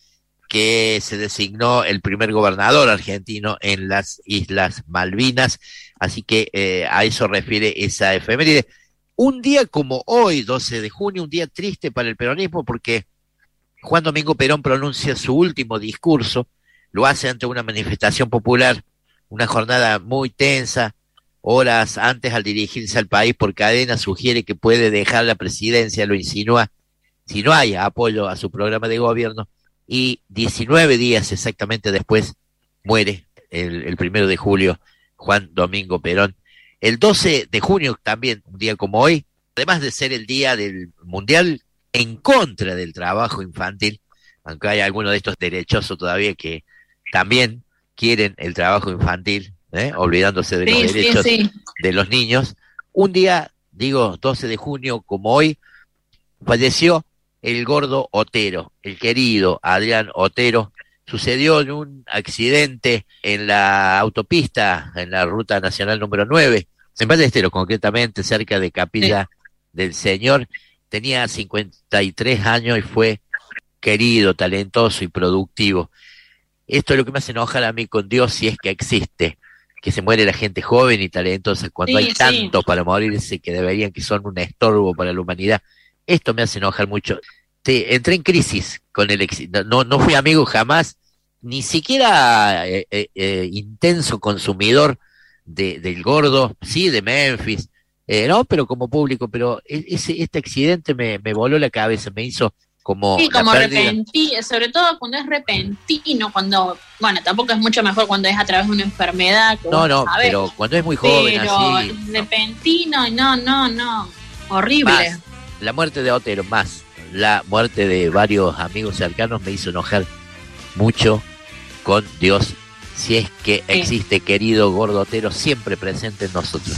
porque se designó el primer gobernador argentino en las Islas Malvinas, así que a eso refiere esa efeméride. Un día como hoy, 12 de junio, un día triste para el peronismo porque Juan Domingo Perón pronuncia su último discurso, lo hace ante una manifestación popular, una jornada muy tensa. Horas antes, al dirigirse al país por cadena, sugiere que puede dejar la presidencia, lo insinúa si no hay apoyo a su programa de gobierno, y 19 días exactamente después muere el 1 de julio Juan Domingo Perón. El 12 de junio también, un día como hoy, además de ser el día del mundial en contra del trabajo infantil, aunque hay algunos de estos derechosos todavía que también quieren el trabajo infantil, olvidándose de los derechos de los niños. Un día, 12 de junio como hoy, falleció el gordo Otero, el querido Adrián Otero. Sucedió en un accidente en la autopista, en la ruta nacional número 9, en Ballesteros concretamente, cerca de Capilla del Señor. Tenía 53 años y fue querido, talentoso y productivo. Esto es lo que me hace enojar a mí con Dios, si es que existe, que se muere la gente joven y talentosa cuando hay tantos para morirse que que son un estorbo para la humanidad. Esto me hace enojar mucho. Entré en crisis con el éxito. No fui amigo jamás, ni siquiera intenso consumidor del gordo, sí, de Memphis, no, pero como público, pero este accidente me voló la cabeza, me hizo como repentino, sobre todo cuando es repentino, bueno, tampoco es mucho mejor cuando es a través de una enfermedad. Pero cuando es muy joven, pero así. Repentino, no, horrible. Más la muerte de Otero, más la muerte de varios amigos cercanos me hizo enojar mucho con Dios Si es que existe, querido gordotero, siempre presente en nosotros.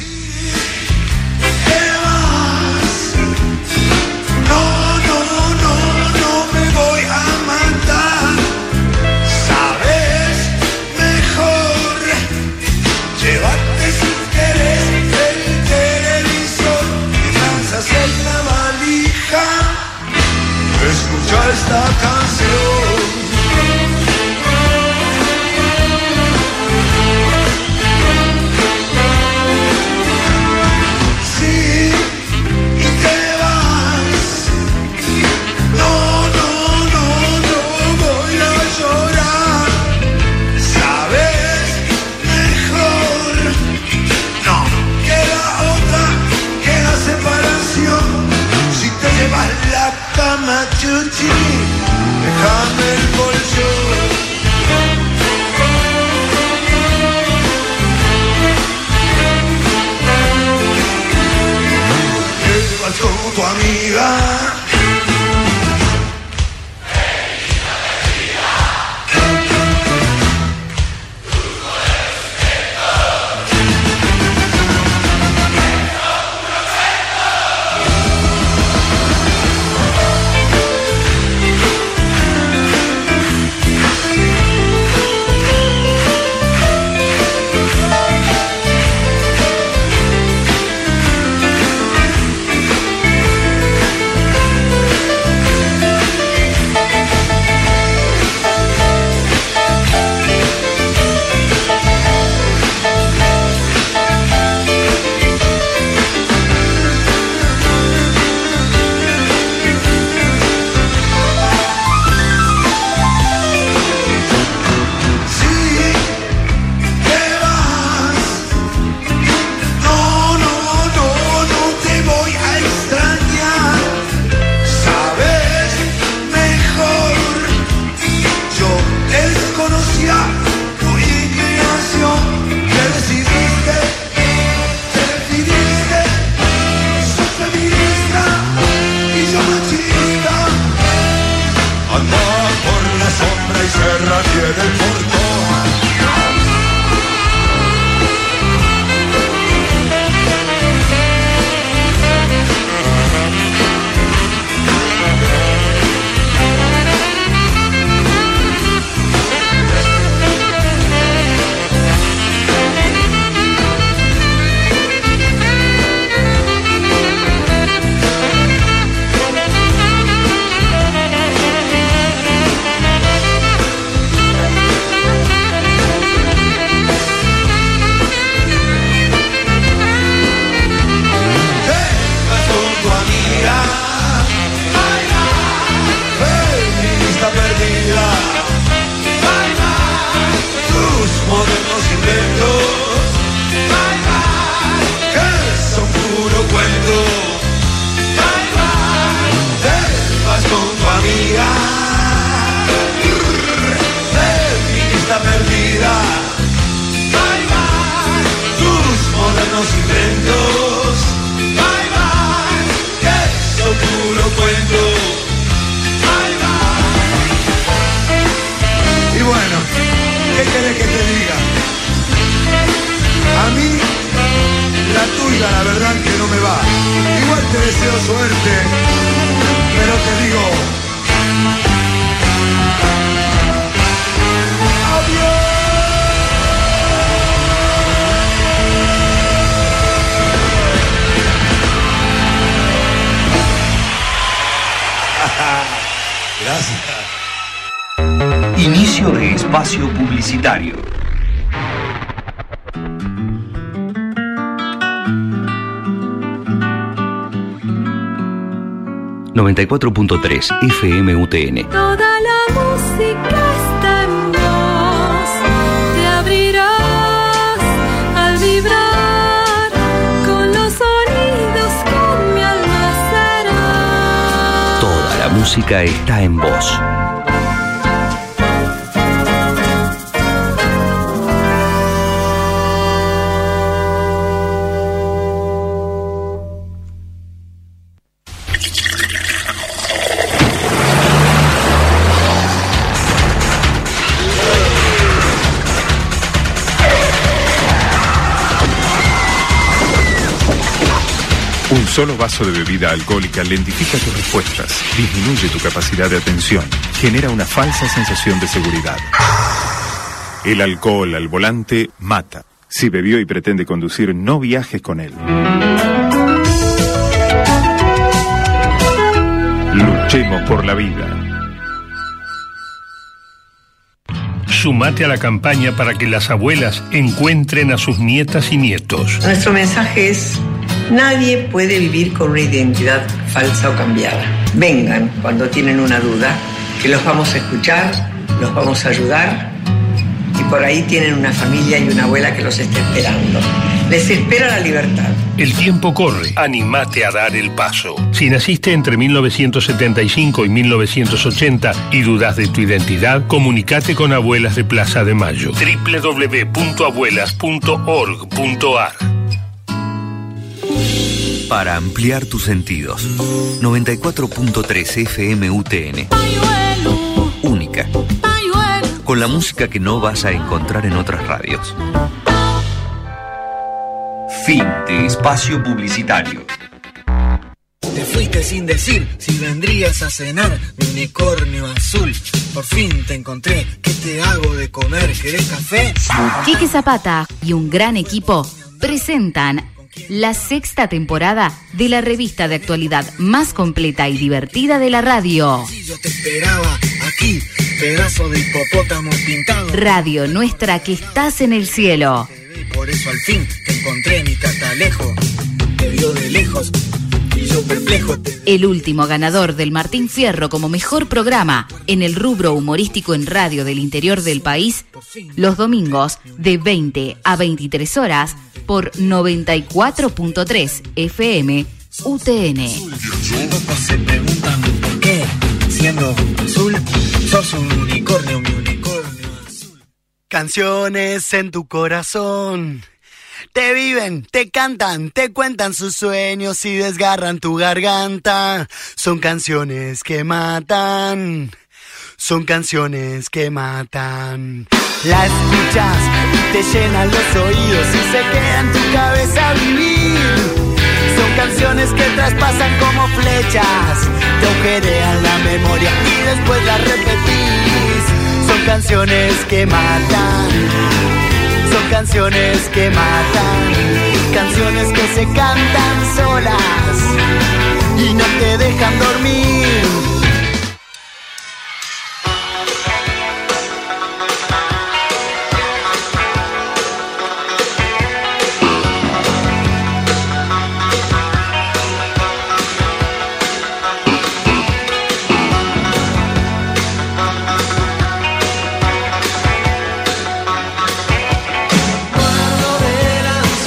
No me voy a matar. Sabes mejor llevarte si querés el televisor y lanzas en la valija. Escucha esta canción. Chuchi, déjame el bolso. Te vas con tu amiga. Inicio de espacio publicitario. ...94.3 FM UTN. Toda la música está en vos. Te abrirás al vibrar. Con los sonidos que mi alma será. Toda la música está en vos. solo vaso de bebida alcohólica lentifica tus respuestas, disminuye tu capacidad de atención, genera una falsa sensación de seguridad. El alcohol al volante mata. Si bebió y pretende conducir, no viajes con él. Luchemos por la vida. Sumate a la campaña para que las abuelas encuentren a sus nietas y nietos. Nuestro mensaje es: nadie puede vivir con una identidad falsa o cambiada. Vengan cuando tienen una duda, que los vamos a escuchar, los vamos a ayudar, y por ahí tienen una familia y una abuela que los está esperando. Les espera la libertad. El tiempo corre. Animate a dar el paso. Si naciste entre 1975 y 1980 y dudas de tu identidad, comunicate con Abuelas de Plaza de Mayo. www.abuelas.org.ar. Para ampliar tus sentidos. 94.3 FM UTN. Única. Con la música que no vas a encontrar en otras radios. Fin de espacio publicitario. Te fuiste sin decir si vendrías a cenar, mi unicornio azul. Por fin te encontré, ¿qué te hago de comer? ¿Querés café? Quique Zapata y un gran equipo presentan la 6ª temporada de la revista de actualidad más completa y divertida de la radio. Yo te esperaba aquí, pedazo de hipopótamo pintado. Radio Nuestra, que estás en el cielo. Por eso al fin te encontré, mi catalejo. Te vio de lejos y yo perplejo. El último ganador del Martín Fierro como mejor programa en el rubro humorístico en radio del interior del país, los domingos de 20 a 23 horas por 94.3 FM UTN. Todos se preguntan por qué, siendo azul, sos un unicornio, mi unicornio azul. Canciones en tu corazón. Te viven, te cantan, te cuentan sus sueños y desgarran tu garganta. Son canciones que matan. Son canciones que matan. La escuchas y te llenan los oídos y se queda en tu cabeza a vivir. Son canciones que traspasan como flechas, te agujerean la memoria y después las repetís. Son canciones que matan. Son canciones que matan. Canciones que se cantan solas y no te dejan dormir.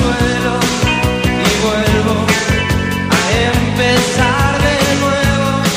Empezar de nuevo.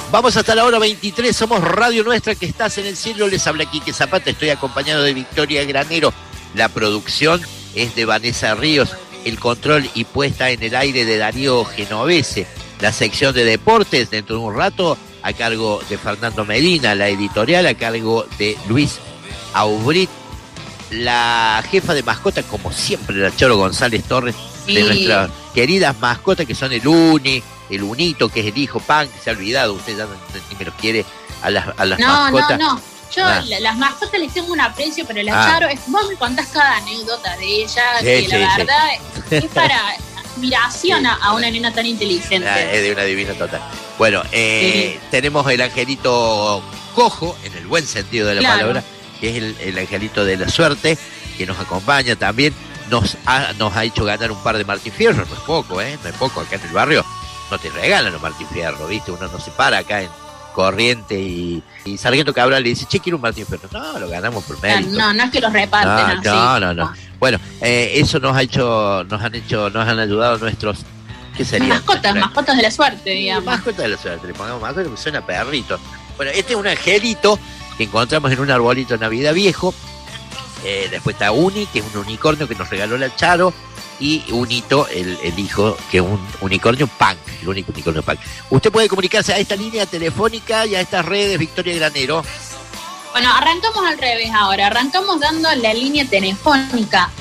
Vamos hasta la hora 23, somos Radio Nuestra, que estás en el cielo. Les habla Quique Zapata, estoy acompañado de Victoria Granero. La producción es de Vanessa Ríos, el control y puesta en el aire de Darío Genovese. La sección de deportes, dentro de un rato, a cargo de Fernando Medina. La editorial a cargo de Luis Aubrit. La jefa de mascota, como siempre, la Choro González Torres, de nuestras queridas mascotas, que son el Unito, que es el hijo Pan, que se ha olvidado, usted ya ni me lo quiere a las mascotas. No. Yo las mascotas les tengo un aprecio, pero la Charo, vos me contás cada anécdota de ella, que la verdad es para admiración a una nena tan inteligente. Es de una divina total. Bueno, tenemos el angelito cojo, en el buen sentido de la palabra, que es el angelito de la suerte, que nos acompaña también. Nos ha hecho ganar un par de Martín Fierro, no es poco, no es poco. Acá en el barrio no te regalan los Martín Fierro, ¿viste? Uno no se para acá en Corriente y Sargento Cabral le dice, che, quiero un Martín Fierro. No, lo ganamos por mérito. No es que los reparten así. No. Bueno, eso nos han ayudado nuestros, ¿qué sería? Mascotas de la suerte, digamos. Mascotas de la suerte, le pongamos mascotas porque suena perrito. Bueno, este es un angelito que encontramos en un arbolito de Navidad viejo. Después está Uni, que es un unicornio que nos regaló la Charo, y Unito, el hijo, que es un unicornio punk, el único unicornio punk. Usted puede comunicarse a esta línea telefónica y a estas redes, Victoria Granero. Bueno, arrancamos al revés ahora, arrancamos dando la línea telefónica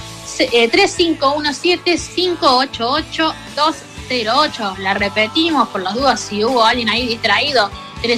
3517-588-208. La repetimos por las dudas si hubo alguien ahí distraído,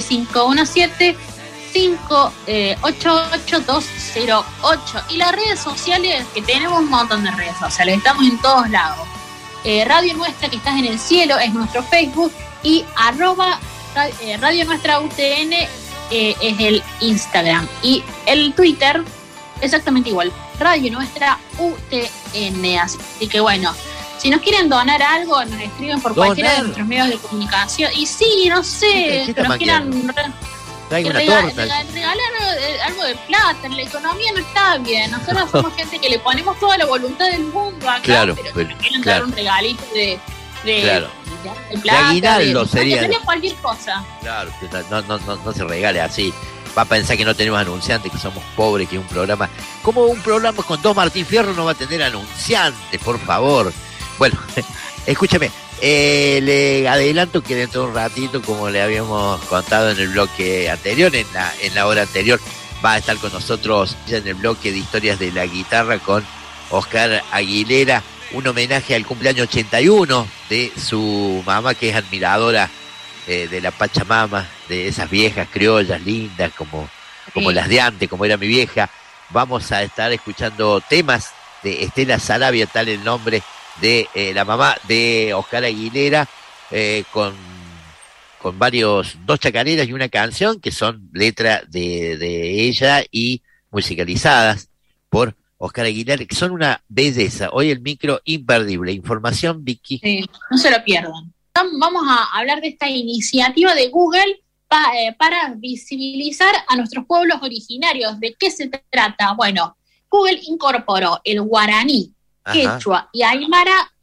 3517-588-208. Y las redes sociales, que tenemos un montón de redes sociales, estamos en todos lados. Radio Nuestra, que estás en el cielo, es nuestro Facebook, y Radio Nuestra UTN es el Instagram, y el Twitter exactamente igual, Radio Nuestra UTN. Así que bueno, si nos quieren donar algo, nos escriben por cualquiera de nuestros medios de comunicación. Y sí, no sé, que nos quieran regalar algo de plata. La economía no está bien. Nosotros somos gente que le ponemos toda la voluntad del mundo acá, pero si nos quieren dar un regalito de plata, de aguinaldo sería cualquier cosa. Claro, no se regale así. Va a pensar que no tenemos anunciantes, que somos pobres, que un programa con dos Martín Fierro no va a tener anunciantes, por favor. Bueno, escúchame, le adelanto que dentro de un ratito, como le habíamos contado en el bloque anterior, en la hora anterior, va a estar con nosotros ya en el bloque de historias de la guitarra con Oscar Aguilera, un homenaje al cumpleaños 81 de su mamá, que es admiradora de la Pachamama, de esas viejas criollas lindas como las de antes, como era mi vieja. Vamos a estar escuchando temas de Estela Saravia, tal el nombre de la mamá de Oscar Aguilera, con dos chacareras y una canción que son letra de ella y musicalizadas por Oscar Aguilera, que son una belleza. Hoy el micro imperdible. Información, Vicky. Sí, no se lo pierdan. Vamos a hablar de esta iniciativa de Google para visibilizar a nuestros pueblos originarios. ¿De qué se trata? Bueno, Google incorporó el guaraní, quechua y aymara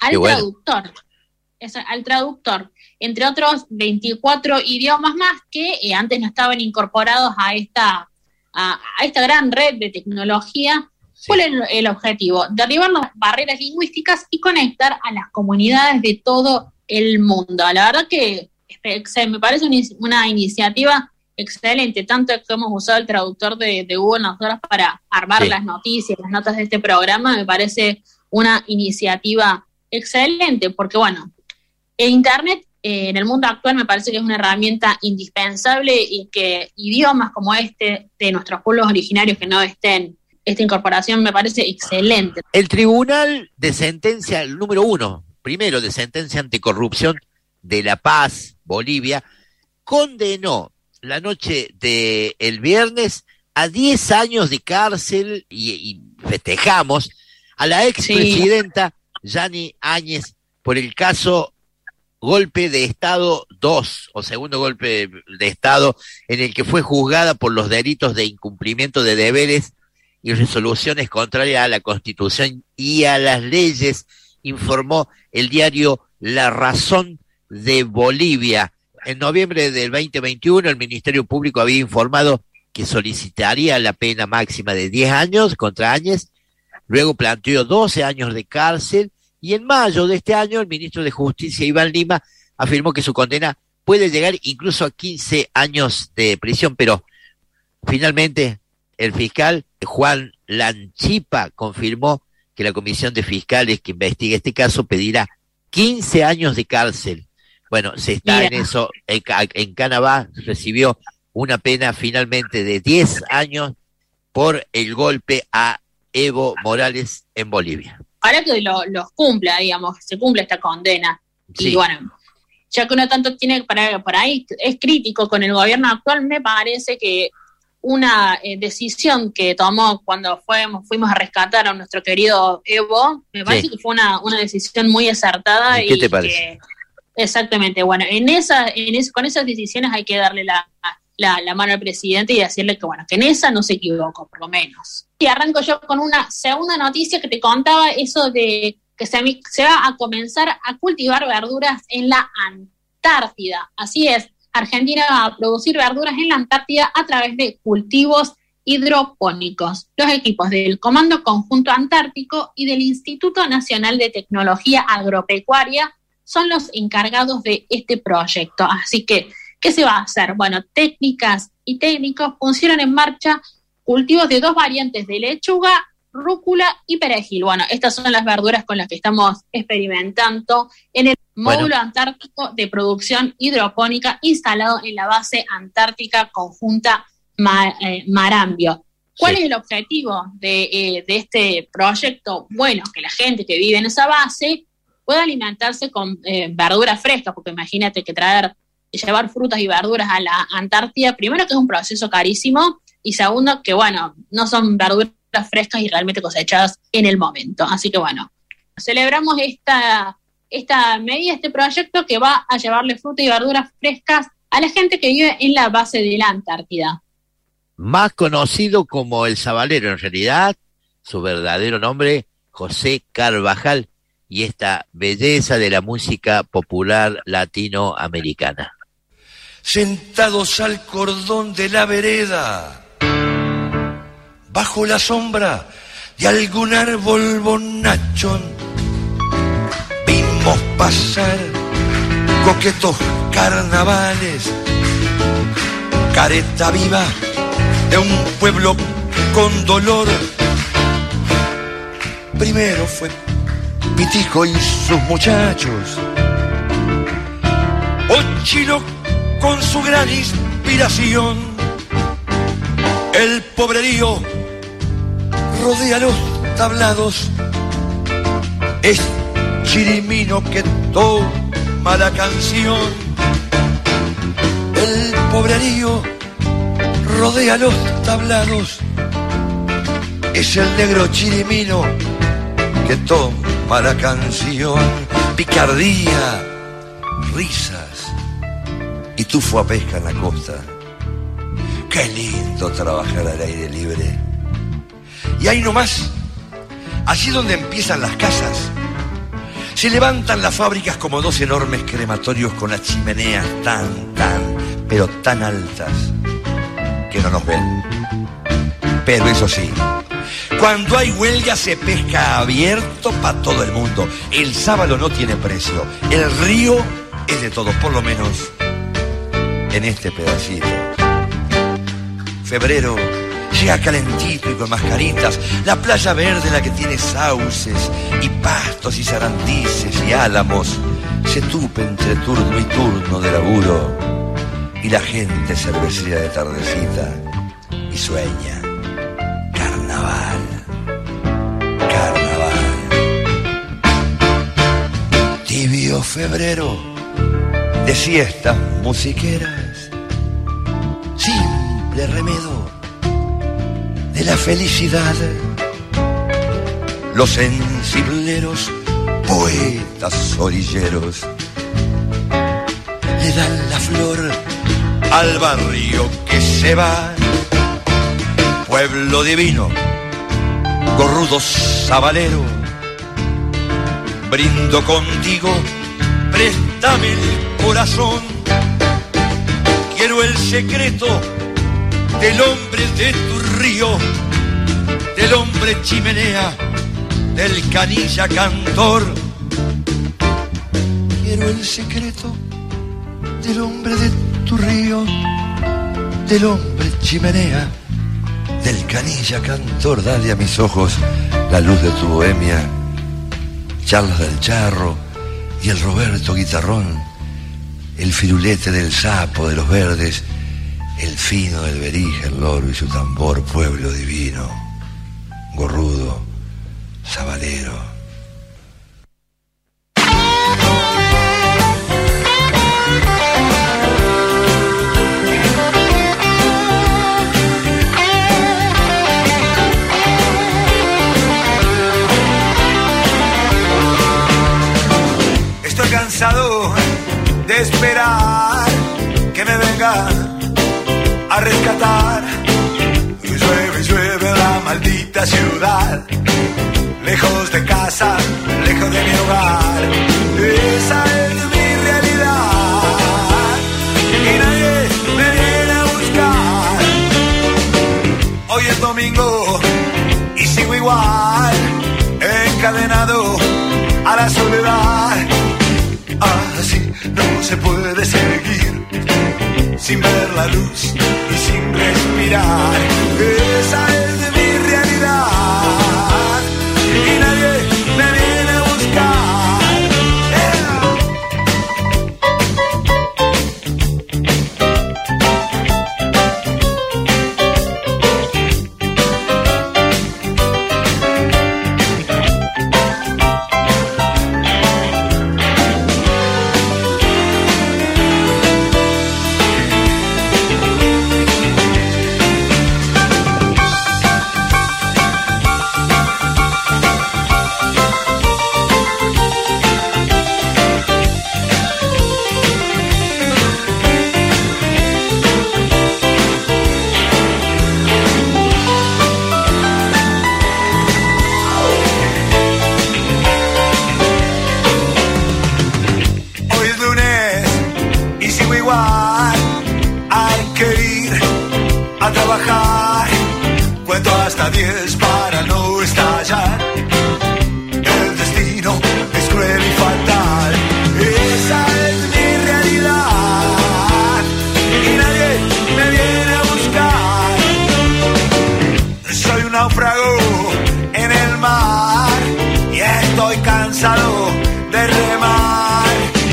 al traductor, entre otros 24 idiomas más que antes no estaban incorporados a esta gran red de tecnología. ¿Cuál es el objetivo? Derribar las barreras lingüísticas y conectar a las comunidades de todo el mundo. La verdad que me parece una iniciativa excelente, tanto que hemos usado el traductor de Google nosotros para armar las noticias, las notas de este programa. Me parece una iniciativa excelente, porque bueno, el Internet en el mundo actual me parece que es una herramienta indispensable, y que idiomas como este de nuestros pueblos originarios que no estén, esta incorporación me parece excelente. El Tribunal de Sentencia, el número 1, primero de Sentencia Anticorrupción de La Paz, Bolivia, condenó la noche del viernes a 10 años de cárcel y festejamos a la expresidenta Yani Áñez por el caso Golpe de Estado 2, o segundo golpe de Estado, en el que fue juzgada por los delitos de incumplimiento de deberes y resoluciones contrarias a la Constitución y a las leyes, informó el diario La Razón de Bolivia. en noviembre del 2021 el Ministerio Público había informado que solicitaría la pena máxima de 10 años contra Áñez, luego planteó 12 años de cárcel, y en mayo de este año el ministro de Justicia, Iván Lima, afirmó que su condena puede llegar incluso a 15 años de prisión, pero finalmente el fiscal Juan Lanchipa confirmó que la comisión de fiscales que investiga este caso pedirá 15 años de cárcel. Bueno, se está en eso. En Canadá recibió una pena finalmente de 10 años por el golpe a Evo Morales en Bolivia. Ahora que los cumpla, digamos, se cumple esta condena. Sí. Y bueno, ya que uno tanto tiene por ahí, es crítico con el gobierno actual, me parece que una decisión que tomó cuando fuimos a rescatar a nuestro querido Evo, me parece que fue una decisión muy acertada. ¿Qué te parece? Exactamente, bueno, con esas decisiones hay que darle la mano al presidente y decirle que bueno, que en esa no se equivocó, por lo menos. Y arranco yo con una segunda noticia que te contaba, eso de que se va a comenzar a cultivar verduras en la Antártida. Así es, Argentina va a producir verduras en la Antártida a través de cultivos hidropónicos. Los equipos del Comando Conjunto Antártico y del Instituto Nacional de Tecnología Agropecuaria son los encargados de este proyecto. Así que, ¿qué se va a hacer? Bueno, técnicas y técnicos pusieron en marcha cultivos de 2 variantes de lechuga, rúcula y perejil. Bueno, estas son las verduras con las que estamos experimentando en el módulo antártico de producción hidropónica instalado en la base antártica conjunta Marambio. ¿Cuál es el objetivo de este proyecto? Bueno, que la gente que vive en esa base pueda alimentarse con verduras frescas, porque imagínate que llevar frutas y verduras a la Antártida, primero que es un proceso carísimo, y segundo que, bueno, no son verduras frescas y realmente cosechadas en el momento. Así que, bueno, celebramos esta medida, este proyecto que va a llevarle fruta y verduras frescas a la gente que vive en la base de la Antártida. Más conocido como el Sabalero, en realidad, su verdadero nombre, José Carvajal, y esta belleza de la música popular latinoamericana. Sentados al cordón de la vereda, bajo la sombra de algún árbol bonachón, vimos pasar coquetos carnavales, careta viva de un pueblo con dolor. Primero fue Pitijo y sus muchachos, Ochilo con su gran inspiración, el pobrerío rodea los tablados, es Chirimino que toma la canción, el pobrerío rodea los tablados, es el negro Chirimino que toma la canción. Picardía, risas y tufo a pesca en la costa. Qué lindo trabajar al aire libre. Y ahí nomás, allí donde empiezan las casas, se levantan las fábricas como 2 enormes crematorios con las chimeneas pero tan altas que no nos ven. Pero eso sí, cuando hay huelga se pesca abierto para todo el mundo. El sábalo no tiene precio. El río es de todos, por lo menos en este pedacito. Febrero llega calentito y con mascaritas. La playa verde, la que tiene sauces y pastos y zarandices y álamos, se tupe entre turno y turno de laburo. Y la gente cervecera de tardecita y sueña. Carnaval, carnaval. Tibio febrero de siestas musiqueras, simple remedo de la felicidad. Los sensibleros, poetas orilleros, le dan la flor al barrio que se va. Pueblo divino, gorrudo sabalero, brindo contigo, préstame el corazón. Quiero el secreto del hombre de tu río, del hombre chimenea, del canilla cantor. Quiero el secreto del hombre de tu río, del hombre chimenea, del canilla cantor. Dale a mis ojos la luz de tu bohemia, charlas del charro y el Roberto guitarrón, el firulete del sapo de los verdes, el fino del berija, el loro y su tambor, pueblo divino, gorrudo, sabalero. Estoy cansado de esperar que me venga a rescatar. Llueve, llueve la maldita ciudad, lejos de casa, lejos de mi hogar. Esa es mi realidad y nadie me viene a buscar. Hoy es domingo y sigo igual, encadenado a la soledad. Así no se puede seguir, sin ver la luz y sin respirar. Esa es mi realidad y nadie me viene a buscar. Cuento hasta 10 para no estallar. El destino es cruel y fatal. Esa es mi realidad y nadie me viene a buscar. Soy un náufrago en el mar y estoy cansado de remar.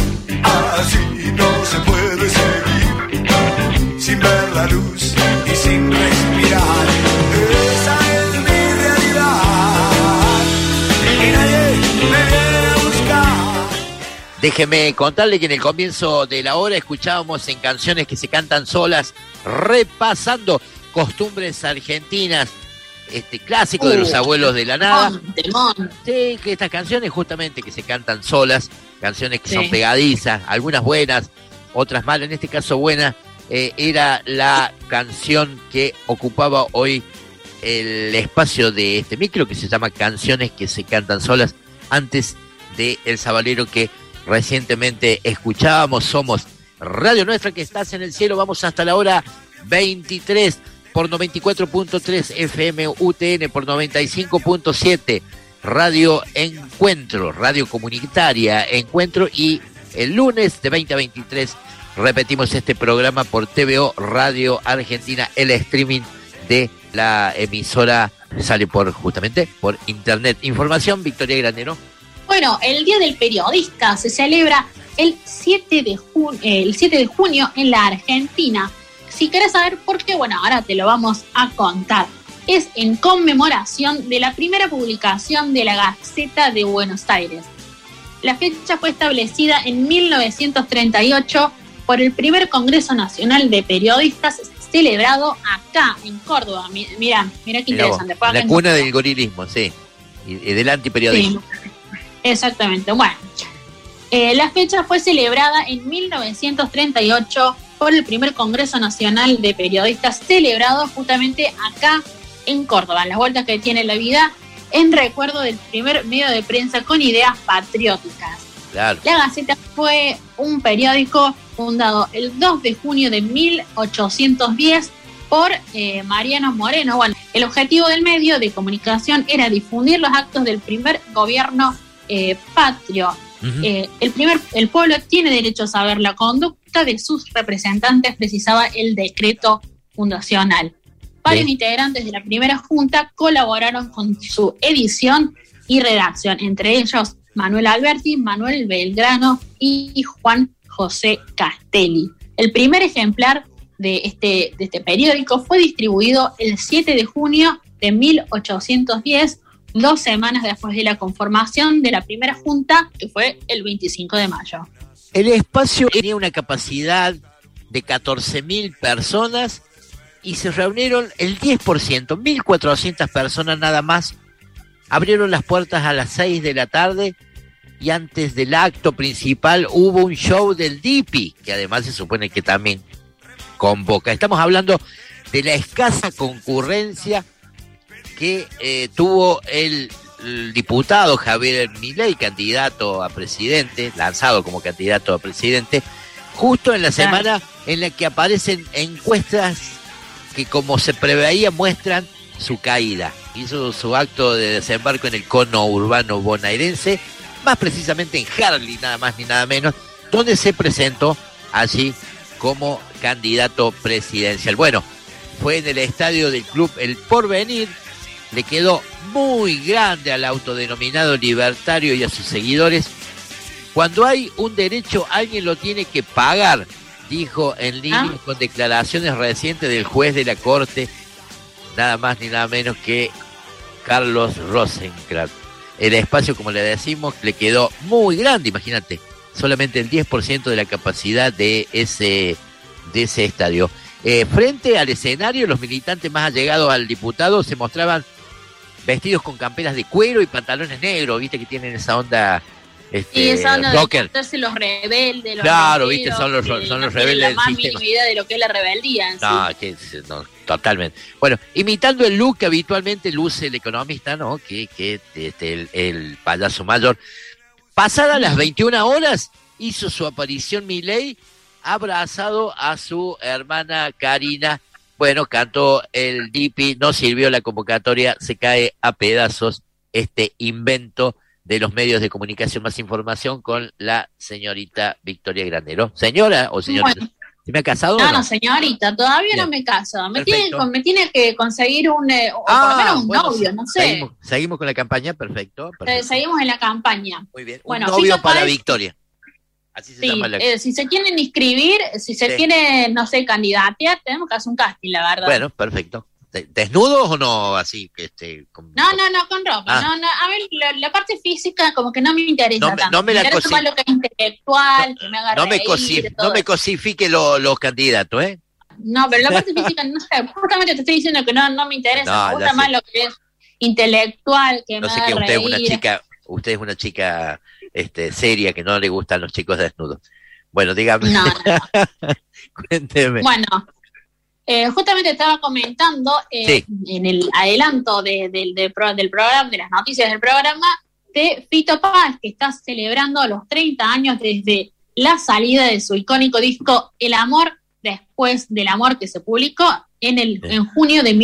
Así no se puede seguir, sin ver la luz y sin respirar. Esa es mi realidad y nadie me viene a buscar. Déjeme contarle que en el comienzo de la hora escuchábamos en Canciones que se cantan solas, repasando costumbres argentinas, clásico de los abuelos de la nada. Sí, que estas canciones justamente que se cantan solas, canciones que son pegadizas, algunas buenas, otras malas, en este caso buenas. Era la canción que ocupaba hoy el espacio de este micro, que se llama Canciones que se cantan solas, antes de El Sabalero que recientemente escuchábamos. Somos Radio Nuestra, que estás en el cielo. Vamos hasta la hora 23 por 94.3 FM UTN, por 95.7 Radio Encuentro, radio comunitaria Encuentro, y el lunes de 20 a 23 repetimos este programa por TVO Radio Argentina. El streaming de la emisora sale justamente por internet. Información, Victoria Granero. Bueno, el Día del Periodista se celebra el 7 de junio en la Argentina. Si querés saber por qué, bueno, ahora te lo vamos a contar. Es en conmemoración de la primera publicación de la Gaceta de Buenos Aires. La fecha fue establecida en 1938 por el primer Congreso Nacional de Periodistas, celebrado acá en Córdoba. Mira qué interesante. La cuna del gorilismo, sí, y del antiperiodismo. Sí, exactamente. Bueno, la fecha fue celebrada en 1938 por el primer Congreso Nacional de Periodistas, celebrado justamente acá en Córdoba. Las vueltas que tiene la vida en recuerdo del primer medio de prensa con ideas patrióticas. Claro. La Gaceta fue un periódico fundado el 2 de junio de 1810 por Mariano Moreno. Bueno, el objetivo del medio de comunicación era difundir los actos del primer gobierno patrio. El pueblo tiene derecho a saber la conducta de sus representantes, precisaba el decreto fundacional. Varios integrantes de la primera junta colaboraron con su edición y redacción, entre ellos Manuel Alberti, Manuel Belgrano y Juan José Castelli. El primer ejemplar de este periódico fue distribuido el 7 de junio de 1810, 2 semanas después de la conformación de la primera junta, que fue el 25 de mayo. El espacio tenía una capacidad de 14.000 personas y se reunieron el 10%, 1.400 personas nada más. Abrieron las puertas a las 6 de la tarde y antes del acto principal hubo un show del DIPI, que además se supone que también convoca. Estamos hablando de la escasa concurrencia que tuvo el diputado Javier Milei, candidato a presidente, lanzado como candidato a presidente, justo en la semana en la que aparecen encuestas que, como se preveía, muestran su caída. Hizo su acto de desembarco en el cono urbano bonaerense, más precisamente en Harley, nada más ni nada menos, donde se presentó allí como candidato presidencial. Bueno, fue en el estadio del club El Porvenir, le quedó muy grande al autodenominado libertario y a sus seguidores. Cuando hay un derecho, alguien lo tiene que pagar, dijo en línea con declaraciones recientes del juez de la Corte, nada más ni nada menos que Carlos Rosenkrantz. El espacio, como le decimos, le quedó muy grande, imagínate, solamente el 10% de la capacidad de ese estadio. Frente al escenario, los militantes más allegados al diputado se mostraban vestidos con camperas de cuero y pantalones negros, viste que tienen esa onda y esa onda rocker. De los rebeldes, claro, viste, son los rebeldes la del más sistema. mínima idea de lo que es la rebeldía en sí. No, totalmente. Bueno, imitando el look que habitualmente luce el economista, ¿no? Que el payaso mayor. Pasadas las 21 horas, hizo su aparición Milei, abrazado a su hermana Karina. Bueno, cantó el DIPI, no sirvió la convocatoria, se cae a pedazos este invento de los medios de comunicación. Más información con la señorita Victoria Granero. ¿Señora o señorita? Bueno. ¿Se me ha casado? No, señorita, todavía bien. No me caso. Me tiene que conseguir por lo menos un novio, no sé. Seguimos con la campaña, perfecto. Seguimos en la campaña. Muy bien, bueno, un novio para Victoria. Así se llama si se quieren inscribir, si se quieren, no sé, candidatear, tenemos que hacer un casting, la verdad. Bueno, perfecto. ¿Desnudos o no? Así que con ropa. No, a ver, la parte física como que no me interesa tanto. No me la interesa más lo que es intelectual, que me haga reír, no me cosifique los candidatos, ¿eh? No, pero la parte física, no sé, justamente te estoy diciendo que no me interesa, me gusta más lo que es intelectual, que me haga reír. Usted es una chica seria, que no le gustan los chicos desnudos. Bueno, dígame. No. Cuénteme. Bueno, justamente estaba comentando en el adelanto del programa, de las noticias del programa, de Fito Páez, que está celebrando los 30 años desde la salida de su icónico disco El Amor Después del Amor, que se publicó en junio de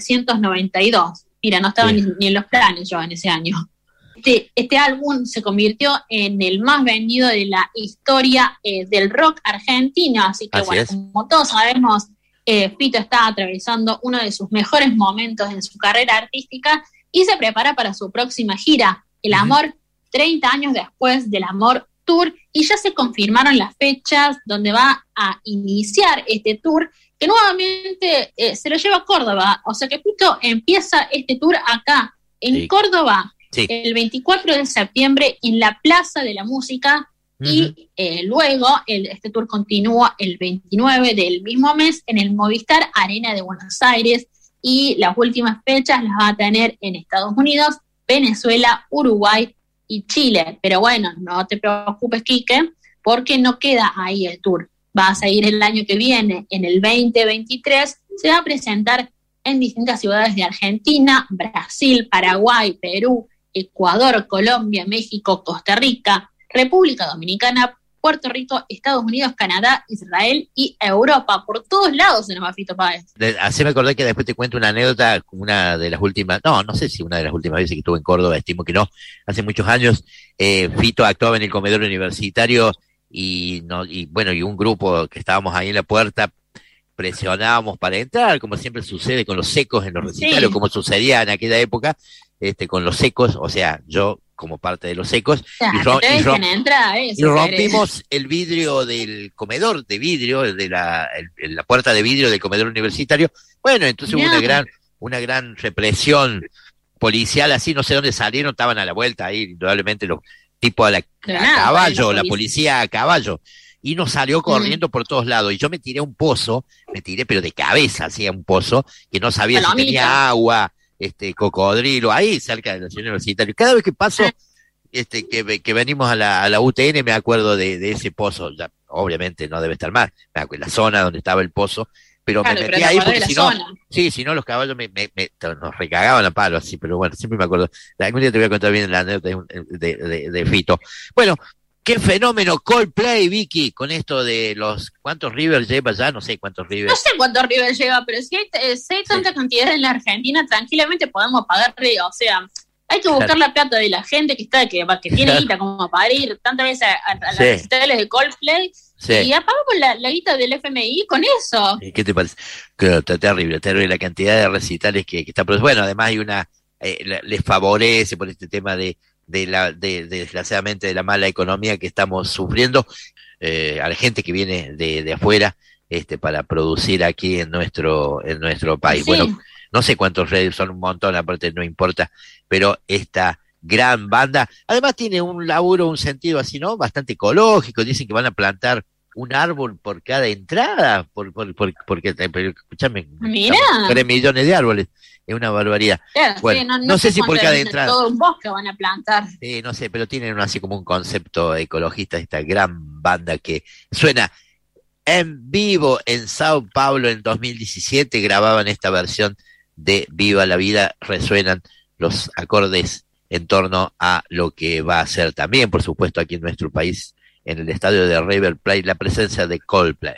1992. Mira, no estaba ni en los planes yo en ese año. Este álbum se convirtió en el más vendido de la historia del rock argentino, así que como todos sabemos, Fito está atravesando uno de sus mejores momentos en su carrera artística y se prepara para su próxima gira, El Amor, 30 años después del Amor Tour, y ya se confirmaron las fechas donde va a iniciar este tour, que nuevamente se lo lleva a Córdoba, o sea que Fito empieza este tour acá, en Córdoba, el 24 de septiembre, en la Plaza de la Música, y luego este tour continúa el 29 del mismo mes en el Movistar Arena de Buenos Aires, y las últimas fechas las va a tener en Estados Unidos, Venezuela, Uruguay y Chile. Pero bueno, no te preocupes, Quique, porque no queda ahí el tour. Va a seguir el año que viene, en el 2023, se va a presentar en distintas ciudades de Argentina, Brasil, Paraguay, Perú, Ecuador, Colombia, México, Costa Rica, República Dominicana, Puerto Rico, Estados Unidos, Canadá, Israel y Europa. Por todos lados se nos va Fito Páez. Haceme acordar que después te cuento una anécdota, una de las últimas, no sé si una de las últimas veces que estuve en Córdoba, estimo que no, hace muchos años, Fito actuaba en el comedor universitario y un grupo que estábamos ahí en la puerta presionábamos para entrar, como siempre sucede con los secos en los recitales, como sucedía en aquella época, con los secos, o sea, yo como parte de los secos, y rompimos el vidrio del comedor de vidrio, la puerta de vidrio del comedor universitario. Bueno, entonces hubo una gran represión policial, así, no sé dónde salieron, estaban a la vuelta ahí, indudablemente los tipos a caballo, la policía a caballo, y nos salió corriendo por todos lados, y yo me tiré a un pozo, pero de cabeza hacía un pozo, que no sabía si tenía agua, cocodrilo, ahí cerca de la ciudad universitaria. Cada vez que paso, que venimos a la UTN, me acuerdo de ese pozo, ya, obviamente no debe estar más, la zona donde estaba el pozo, pero me metí ahí porque si no los caballos nos recagaban a palo, así, pero bueno, siempre me acuerdo. Algún día te voy a contar bien la anécdota de Fito. Bueno, qué fenómeno Coldplay, Vicky, con esto de ¿cuántos River lleva ya? No sé cuántos River. No sé cuántos River lleva, pero si hay tanta cantidad en la Argentina, tranquilamente podemos pagarle, o sea, hay que buscar la plata de la gente que tiene guita como para ir tantas veces a las recitales de Coldplay, y apagamos la guita del FMI con eso. ¿Qué te parece? Claro, está terrible la cantidad de recitales que está. Pero bueno, además hay les favorece por este tema de desgraciadamente de la mala economía que estamos sufriendo, a la gente que viene de afuera para producir aquí en nuestro país. Bueno, no sé cuántos redes, son un montón, aparte no importa, pero esta gran banda además tiene un laburo, un sentido así, ¿no? Bastante ecológico. Dicen que van a plantar un árbol por cada entrada, porque escúchame, 3 millones de árboles. Es una barbaridad. Claro, bueno, no sé si por cada entrada. Todo un bosque van a plantar. Sí, no sé, pero tienen así como un concepto ecologista, esta gran banda que suena en vivo en Sao Paulo en 2017. Grababan esta versión de Viva la Vida. Resuenan los acordes en torno a lo que va a ser también, por supuesto, aquí en nuestro país, en el estadio de River Plate, la presencia de Coldplay.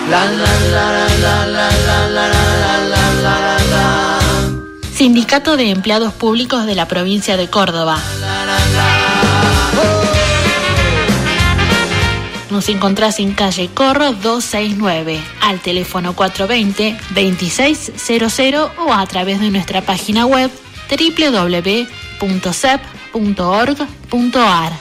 Sindicato de Empleados Públicos de la Provincia de Córdoba. Nos encontrás en calle Corro 269, al teléfono 420-2600 o a través de nuestra página web www.cep.org.ar.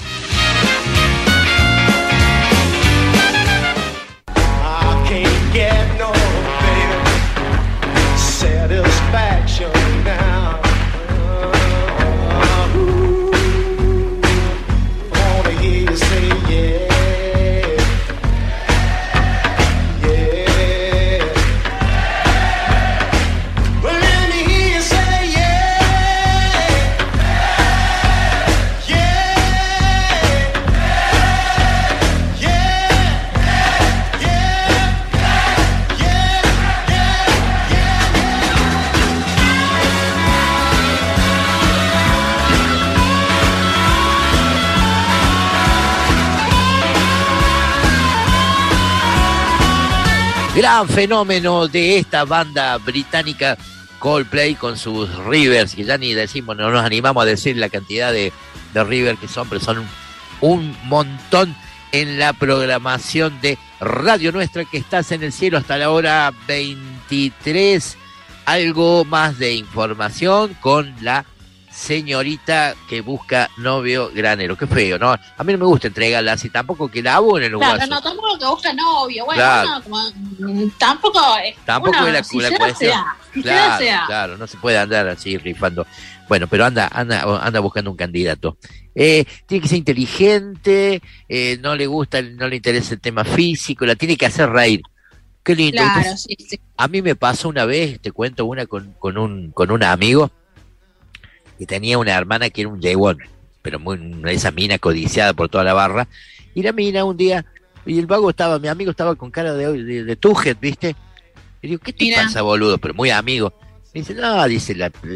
Gran fenómeno de esta banda británica Coldplay con sus Rivers, que ya ni decimos, no nos animamos a decir la cantidad de Rivers que son, pero son un montón en la programación de Radio Nuestra, que estás en el cielo hasta la hora 23. Algo más de información con la señorita que busca novio granero. Qué feo, ¿no? A mí no me gusta entregarla así, tampoco que la hago en el lugar. Claro, no, tampoco que busca novio. Bueno, claro. No, como, tampoco es la cuestión. Claro, no se puede andar así rifando. Bueno, pero anda buscando un candidato. Tiene que ser inteligente, no le interesa el tema físico, la tiene que hacer reír. Qué lindo. Claro, entonces, sí. A mí me pasó una vez, te cuento una con un amigo, que tenía una hermana que era un yeguón, pero esa mina codiciada por toda la barra, y la mina un día, y mi amigo estaba con cara de tujet, ¿viste? Y digo, ¿qué te pasa, boludo? Pero muy amigo. Me dice, no, dice,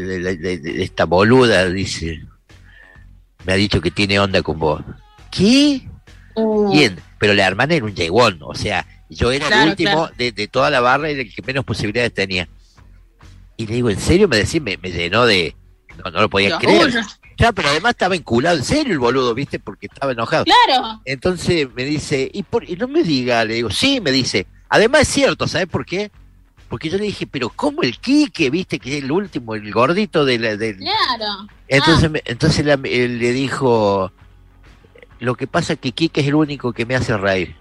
esta boluda, dice, me ha dicho que tiene onda con vos. ¿Qué? Bien, pero la hermana era un yeguón, o sea, yo era el último de toda la barra y el que menos posibilidades tenía. Y le digo, ¿en serio? Me llenó de... No lo podía creer. Ya, pero además estaba enculado, en serio el boludo, ¿viste? Porque estaba enojado. Claro. Entonces me dice, y no me diga, le digo, sí, me dice. Además es cierto, ¿sabes por qué? Porque yo le dije, pero ¿cómo el Quique, viste? Que es el último, el gordito del... Claro. Entonces él le dijo, lo que pasa es que Quique es el único que me hace reír.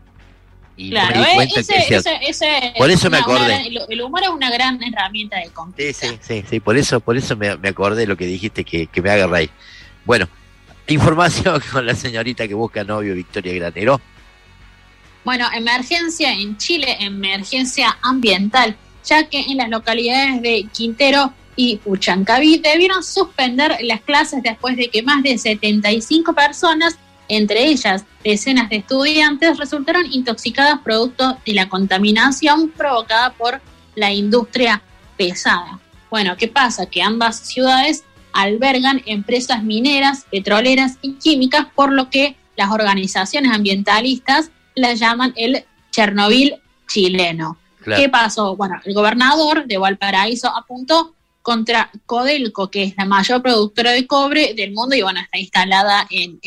Y claro, me di cuenta que es cierto. Por eso me acordé. El humor es una gran herramienta de conquista. Sí, por eso me acordé de lo que dijiste, que me haga reír. Bueno, información con la señorita que busca novio, Victoria Granero. Bueno, emergencia en Chile, emergencia ambiental, ya que en las localidades de Quintero y Puchancaví debieron suspender las clases después de que más de 75 personas, entre ellas decenas de estudiantes, resultaron intoxicadas producto de la contaminación provocada por la industria pesada. Bueno, ¿qué pasa? Que ambas ciudades albergan empresas mineras, petroleras y químicas, por lo que las organizaciones ambientalistas la llaman el Chernobyl chileno. Claro. ¿Qué pasó? Bueno, el gobernador de Valparaíso apuntó contra Codelco, que es la mayor productora de cobre del mundo y bueno, está instalada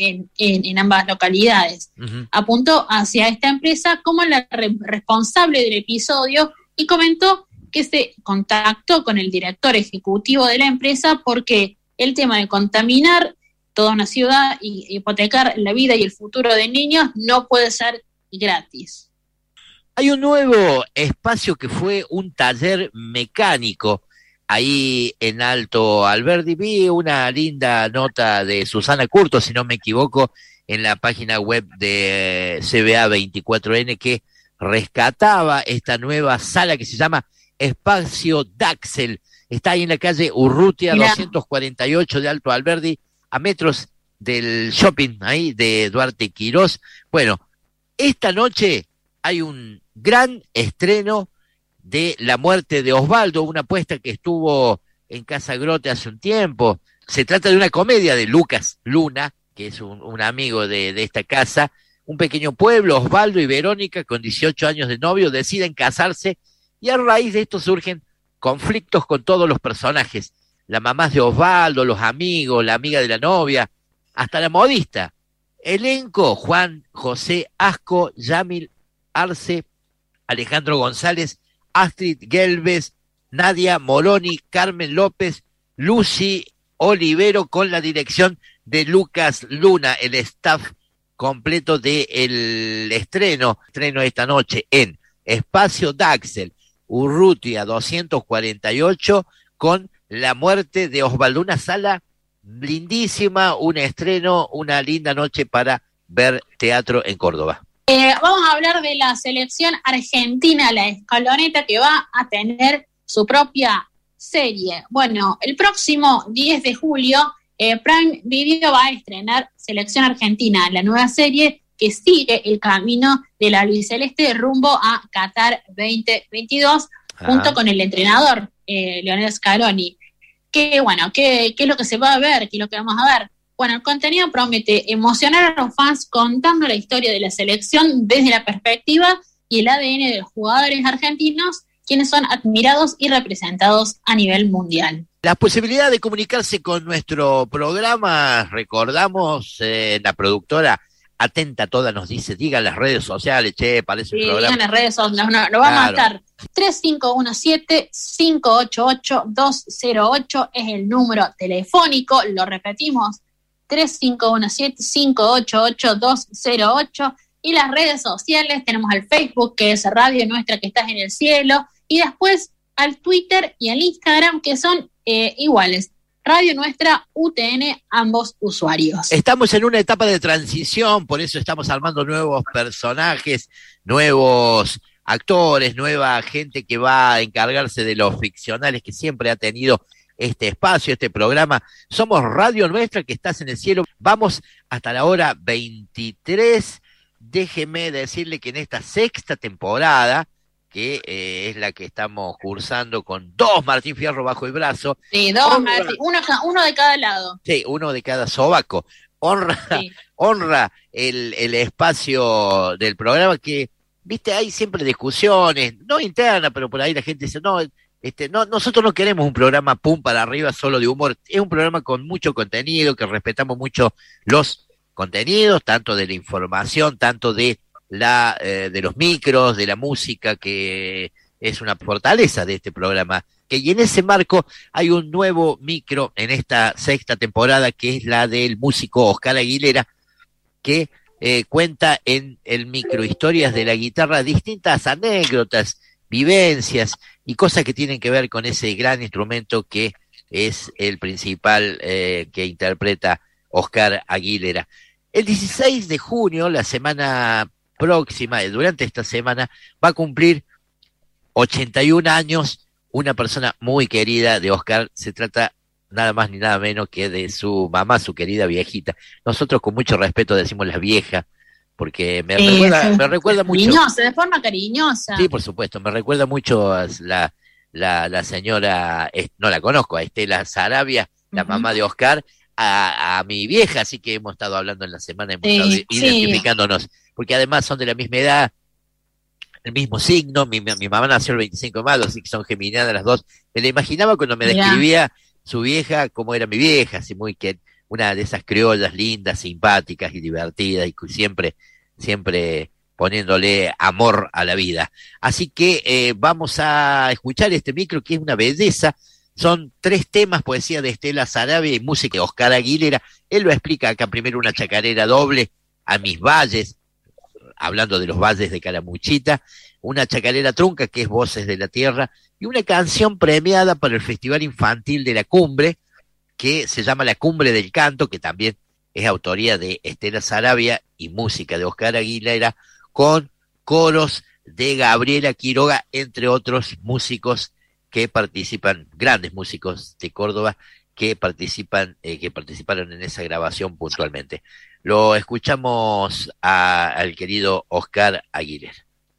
en ambas localidades. Uh-huh. Apuntó hacia esta empresa como la responsable del episodio y comentó que se contactó con el director ejecutivo de la empresa porque el tema de contaminar toda una ciudad y hipotecar la vida y el futuro de niños no puede ser gratis. Hay un nuevo espacio que fue un taller mecánico ahí en Alto Alberdi. Vi una linda nota de Susana Curto, si no me equivoco, en la página web de CBA 24N, que rescataba esta nueva sala que se llama Espacio Daxel. Está ahí en la calle Urrutia, 248 de Alto Alberdi, a metros del shopping ahí de Duarte Quirós. Bueno, esta noche hay un gran estreno de La muerte de Osvaldo, una apuesta que estuvo en Casa Grote hace un tiempo. Se trata de una comedia de Lucas Luna, que es un amigo de esta casa, un pequeño pueblo, Osvaldo y Verónica, con 18 años de novio, deciden casarse y a raíz de esto surgen conflictos con todos los personajes. La mamá de Osvaldo, los amigos, la amiga de la novia, hasta la modista. Elenco: Juan José Asco, Yamil Arce, Alejandro González, Astrid Gelbes, Nadia Moroni, Carmen López, Lucy Olivero, con la dirección de Lucas Luna. El staff completo del estreno esta noche en Espacio Daxel, Urrutia 248, con La muerte de Osvaldo. Una sala lindísima, un estreno, una linda noche para ver teatro en Córdoba. Vamos a hablar de la selección argentina, la Escaloneta, que va a tener su propia serie. Bueno, el próximo 10 de julio, Prime Video va a estrenar Selección Argentina, la nueva serie que sigue el camino de la albiceleste rumbo a Qatar 2022, junto con el entrenador, Lionel Scaloni. ¿Qué es lo que se va a ver? ¿Qué es lo que vamos a ver? Bueno, el contenido promete emocionar a los fans contando la historia de la selección desde la perspectiva y el ADN de los jugadores argentinos, quienes son admirados y representados a nivel mundial. La posibilidad de comunicarse con nuestro programa, recordamos, la productora atenta a todas nos dice, digan las redes sociales, parece un programa. Digan las redes sociales, lo vamos a estar. 3517-588-208 es el número telefónico, lo repetimos, 3517-588-208, y las redes sociales, tenemos el Facebook, que es Radio Nuestra, que estás en el cielo, y después al Twitter y al Instagram, que son iguales, Radio Nuestra UTN, ambos usuarios. Estamos en una etapa de transición, por eso estamos armando nuevos personajes, nuevos actores, nueva gente que va a encargarse de los ficcionales que siempre ha tenido este espacio, este programa. Somos Radio Nuestra, que estás en el cielo. Vamos hasta la hora 23. Déjeme decirle que en esta sexta temporada, que es la que estamos cursando con 2 Martín Fierro bajo el brazo. Sí, 2 Martín, uno de cada lado. Sí, uno de cada sobaco. Honra el espacio del programa que, viste, hay siempre discusiones, no internas, pero por ahí la gente dice, no, nosotros no queremos un programa pum para arriba solo de humor, es un programa con mucho contenido, que respetamos mucho los contenidos, tanto de la información, tanto de de los micros, de la música, que es una fortaleza de este programa, y en ese marco hay un nuevo micro en esta sexta temporada, que es la del músico Oscar Aguilera, que cuenta en el micro historias de la guitarra, distintas anécdotas, vivencias y cosas que tienen que ver con ese gran instrumento que es el principal que interpreta Oscar Aguilera. El 16 de junio, la semana próxima, durante esta semana, va a cumplir 81 años una persona muy querida de Oscar. Se trata nada más ni nada menos que de su mamá, su querida viejita. Nosotros con mucho respeto decimos la vieja, porque me recuerda mucho. Cariñosa, de forma cariñosa. Sí, por supuesto, me recuerda mucho a la señora, no la conozco, a Estela Sarabia, la mamá de Oscar, a mi vieja, así que hemos estado hablando en la semana, hemos estado identificándonos, porque además son de la misma edad, el mismo signo. Mi mamá nació el 25 de mayo, así que son geminianas las dos. Me la imaginaba cuando me describía su vieja, como era mi vieja, así una de esas criollas lindas, simpáticas y divertidas, y siempre poniéndole amor a la vida. Así que vamos a escuchar este micro, que es una belleza. Son 3 temas, poesía de Estela Sarabia y música de Oscar Aguilera. Él lo explica acá, primero una chacarera doble, A mis valles, hablando de los valles de Calamuchita, una chacarera trunca, que es Voces de la Tierra, y una canción premiada para el Festival Infantil de la Cumbre, que se llama La Cumbre del Canto, que también es autoría de Estela Sarabia y música de Oscar Aguilera, con coros de Gabriela Quiroga, entre otros músicos que participan, grandes músicos de Córdoba, que participaron en esa grabación puntualmente. Lo escuchamos al querido Oscar Aguilera.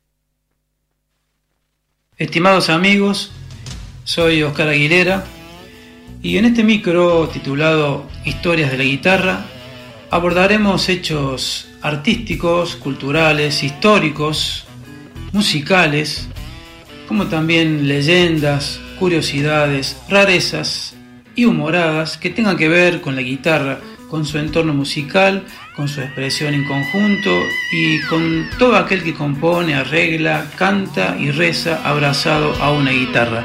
Estimados amigos, soy Oscar Aguilera y en este micro titulado Historias de la Guitarra Abordaremos hechos artísticos, culturales, históricos, musicales, como también leyendas, curiosidades, rarezas y humoradas que tengan que ver con la guitarra, con su entorno musical, con su expresión en conjunto y con todo aquel que compone, arregla, canta y reza abrazado a una guitarra.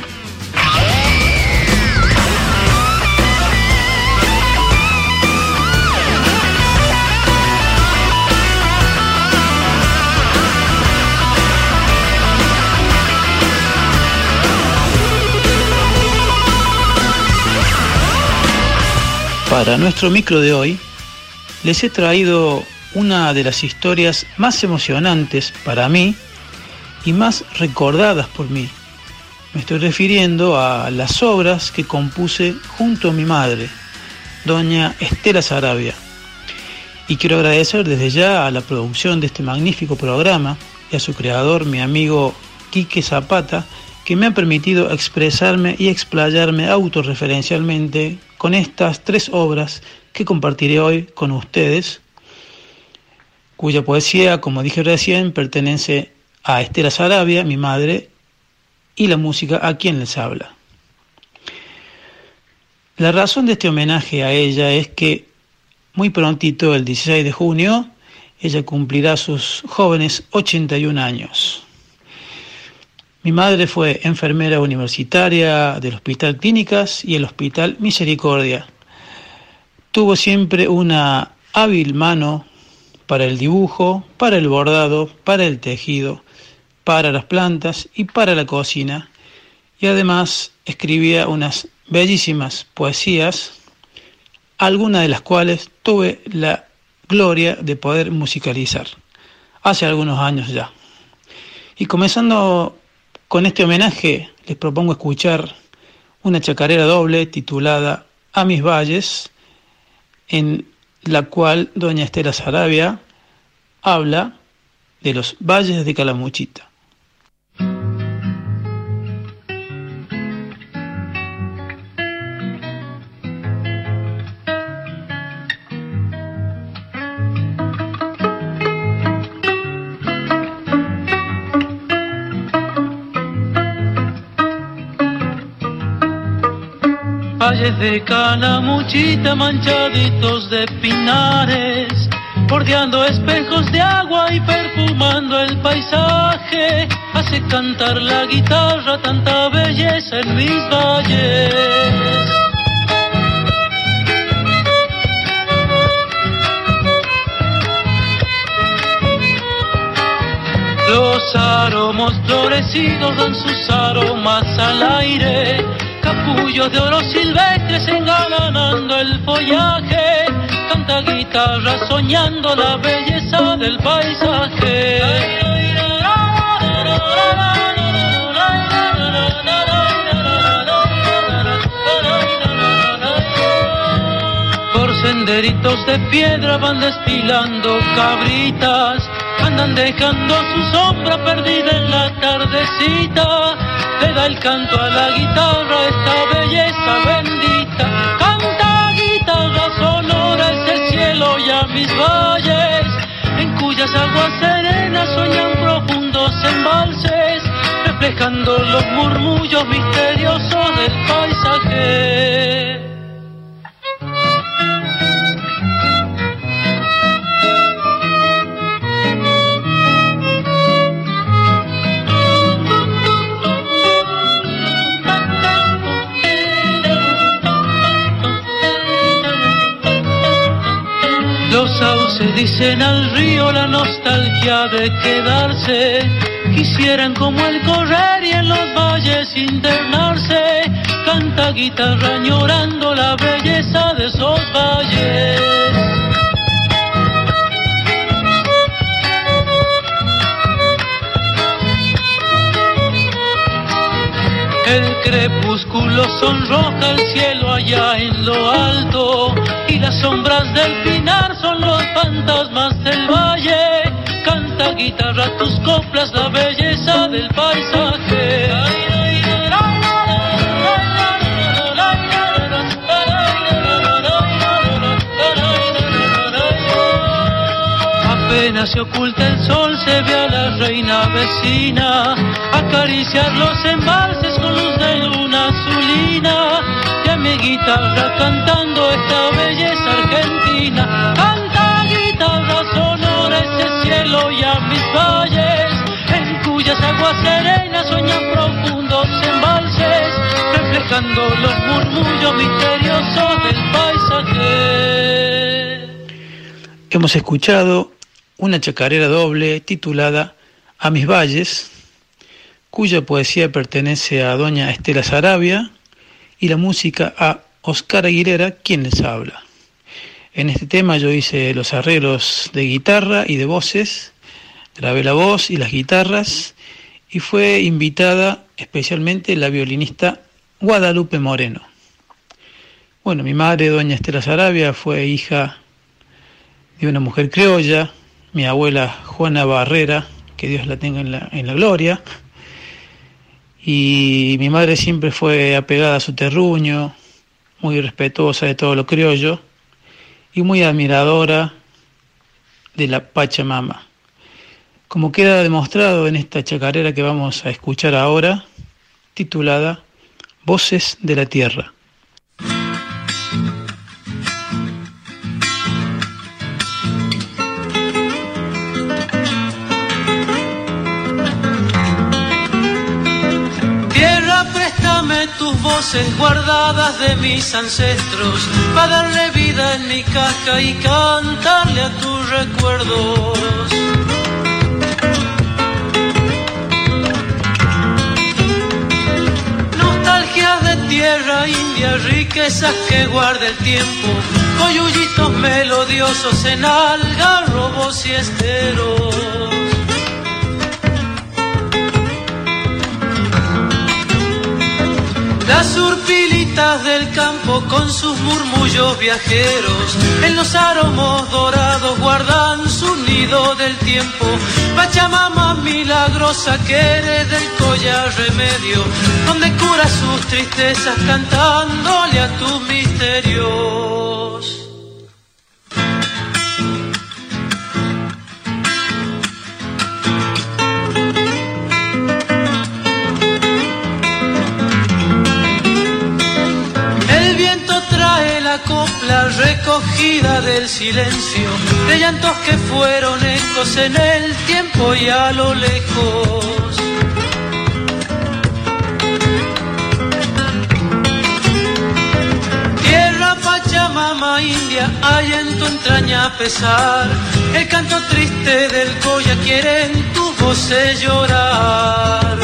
Para nuestro micro de hoy, les he traído una de las historias más emocionantes para mí y más recordadas por mí. Me estoy refiriendo a las obras que compuse junto a mi madre, doña Estela Saravia. Y quiero agradecer desde ya a la producción de este magnífico programa y a su creador, mi amigo Quique Zapata, que me ha permitido expresarme y explayarme autorreferencialmente con estas 3 obras que compartiré hoy con ustedes, cuya poesía, como dije recién, pertenece a Estela Saravia, mi madre, y la música a quien les habla. La razón de este homenaje a ella es que muy prontito, el 16 de junio, ella cumplirá sus jóvenes 81 años. Mi madre fue enfermera universitaria del Hospital Clínicas y el Hospital Misericordia. Tuvo siempre una hábil mano para el dibujo, para el bordado, para el tejido, para las plantas y para la cocina. Y además escribía unas bellísimas poesías, algunas de las cuales tuve la gloria de poder musicalizar hace algunos años ya. Y comenzando con este homenaje, les propongo escuchar una chacarera doble titulada A mis valles, en la cual doña Estela Saravia habla de los valles de Calamuchita. Valles de Calamuchita manchaditos de pinares, bordeando espejos de agua y perfumando el paisaje, hace cantar la guitarra tanta belleza en mis valles. Los aromos florecidos dan sus aromas al aire, capullos de oro silvestres engalanando el follaje, canta guitarra soñando la belleza del paisaje. Por senderitos de piedra van desfilando cabritas, andan dejando su sombra perdida en la tardecita. Le da el canto a la guitarra esta belleza bendita. Canta guitarra sonora ese cielo y a mis valles, en cuyas aguas serenas sueñan profundos embalses, reflejando los murmullos misteriosos del paisaje. Los sauces dicen al río la nostalgia de quedarse, quisieran como el correr y en los valles internarse, canta guitarra añorando la belleza de esos valles. El crepúsculo sonroja el cielo allá en lo alto, y las sombras del pinar son los fantasmas del valle. Canta guitarra tus coplas, la belleza del paisaje. apenas se oculta el sol se ve a la reina vecina acariciar los embalses con luz de luna azulina y a mi guitarra cantando esta belleza argentina. Canta guitarra sonora ese cielo y a mis valles en cuyas aguas serenas sueñan profundos embalses reflejando los murmullos misteriosos del paisaje. Hemos escuchado una chacarera doble titulada A mis valles, cuya poesía pertenece a doña Estela Saravia y la música a Oscar Aguilera, quien les habla. En este tema yo hice los arreglos de guitarra y de voces, grabé la voz y las guitarras y fue invitada especialmente la violinista Guadalupe Moreno. Bueno, mi madre, doña Estela Saravia, fue hija de una mujer criolla, mi abuela Juana Barrera, que Dios la tenga en la gloria, y mi madre siempre fue apegada a su terruño, muy respetuosa de todo lo criollo y muy admiradora de la Pachamama. Como queda demostrado en esta chacarera que vamos a escuchar ahora, titulada Voces de la Tierra. Tus voces guardadas de mis ancestros, para darle vida en mi casca y cantarle a tus recuerdos. Nostalgias de tierra india, riquezas que guarda el tiempo, coyullitos melodiosos en algarrobos y esteros. Las urpilitas del campo con sus murmullos viajeros, en los aromos dorados guardan su nido del tiempo. Pachamama milagrosa que eres del collar remedio, donde cura sus tristezas cantándole a tus misterios. Copla recogida del silencio, de llantos que fueron ecos en el tiempo y a lo lejos. Tierra Pachamama India, hay en tu entraña pesar, el canto triste del Goya quiere en tu voz llorar.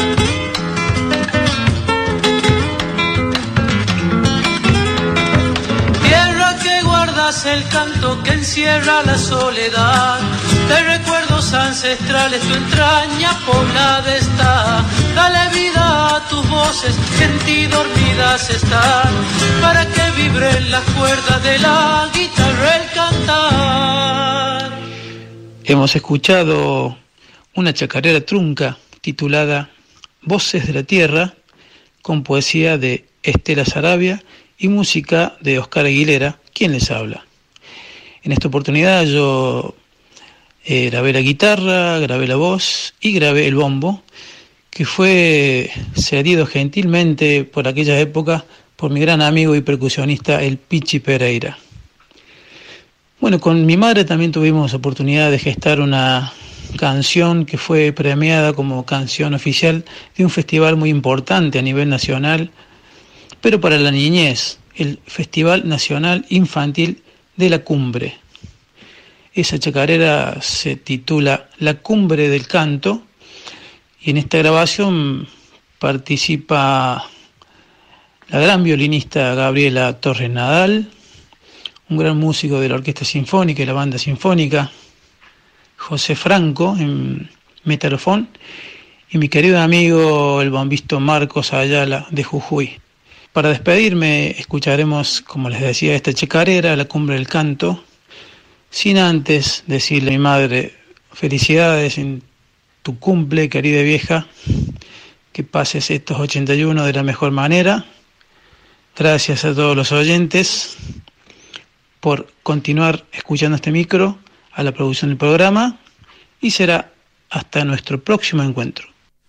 El canto que encierra la soledad de recuerdos ancestrales, tu entraña poblada está. Dale vida a tus voces que en ti dormidas están, para que vibren las cuerdas de la guitarra el cantar. Hemos escuchado una chacarera trunca titulada Voces de la Tierra, con poesía de Estela Saravia y música de Oscar Aguilera, quien les habla. En esta oportunidad yo grabé la guitarra, grabé la voz y grabé el bombo, que fue cedido gentilmente por aquella época por mi gran amigo y percusionista el Pichi Pereira. Bueno, con mi madre también tuvimos oportunidad de gestar una canción que fue premiada como canción oficial de un festival muy importante a nivel nacional, pero para la niñez, el Festival Nacional Infantil de la Cumbre. Esa chacarera se titula La Cumbre del Canto y en esta grabación participa la gran violinista Gabriela Torres Nadal, un gran músico de la Orquesta Sinfónica y la Banda Sinfónica, José Franco en metalofón y mi querido amigo el bombisto Marcos Ayala de Jujuy. Para despedirme escucharemos, como les decía, esta chacarera, La Cumbre del Canto, sin antes decirle a mi madre, felicidades en tu cumple, querida vieja, que pases estos 81 de la mejor manera. Gracias a todos los oyentes por continuar escuchando este micro, a la producción del programa y será hasta nuestro próximo encuentro.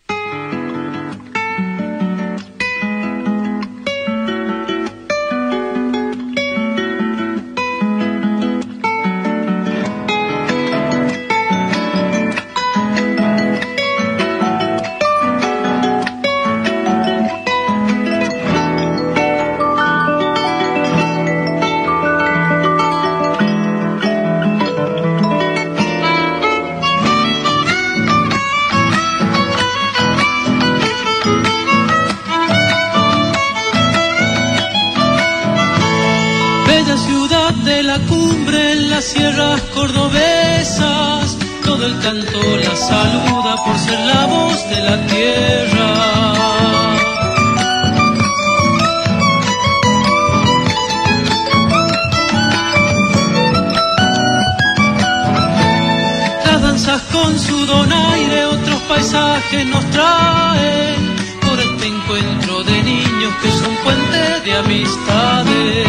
Sierras cordobesas, todo el canto la saluda por ser la voz de la tierra. Las danzas con su donaire otros paisajes nos traen por este encuentro de niños que son puente de amistades.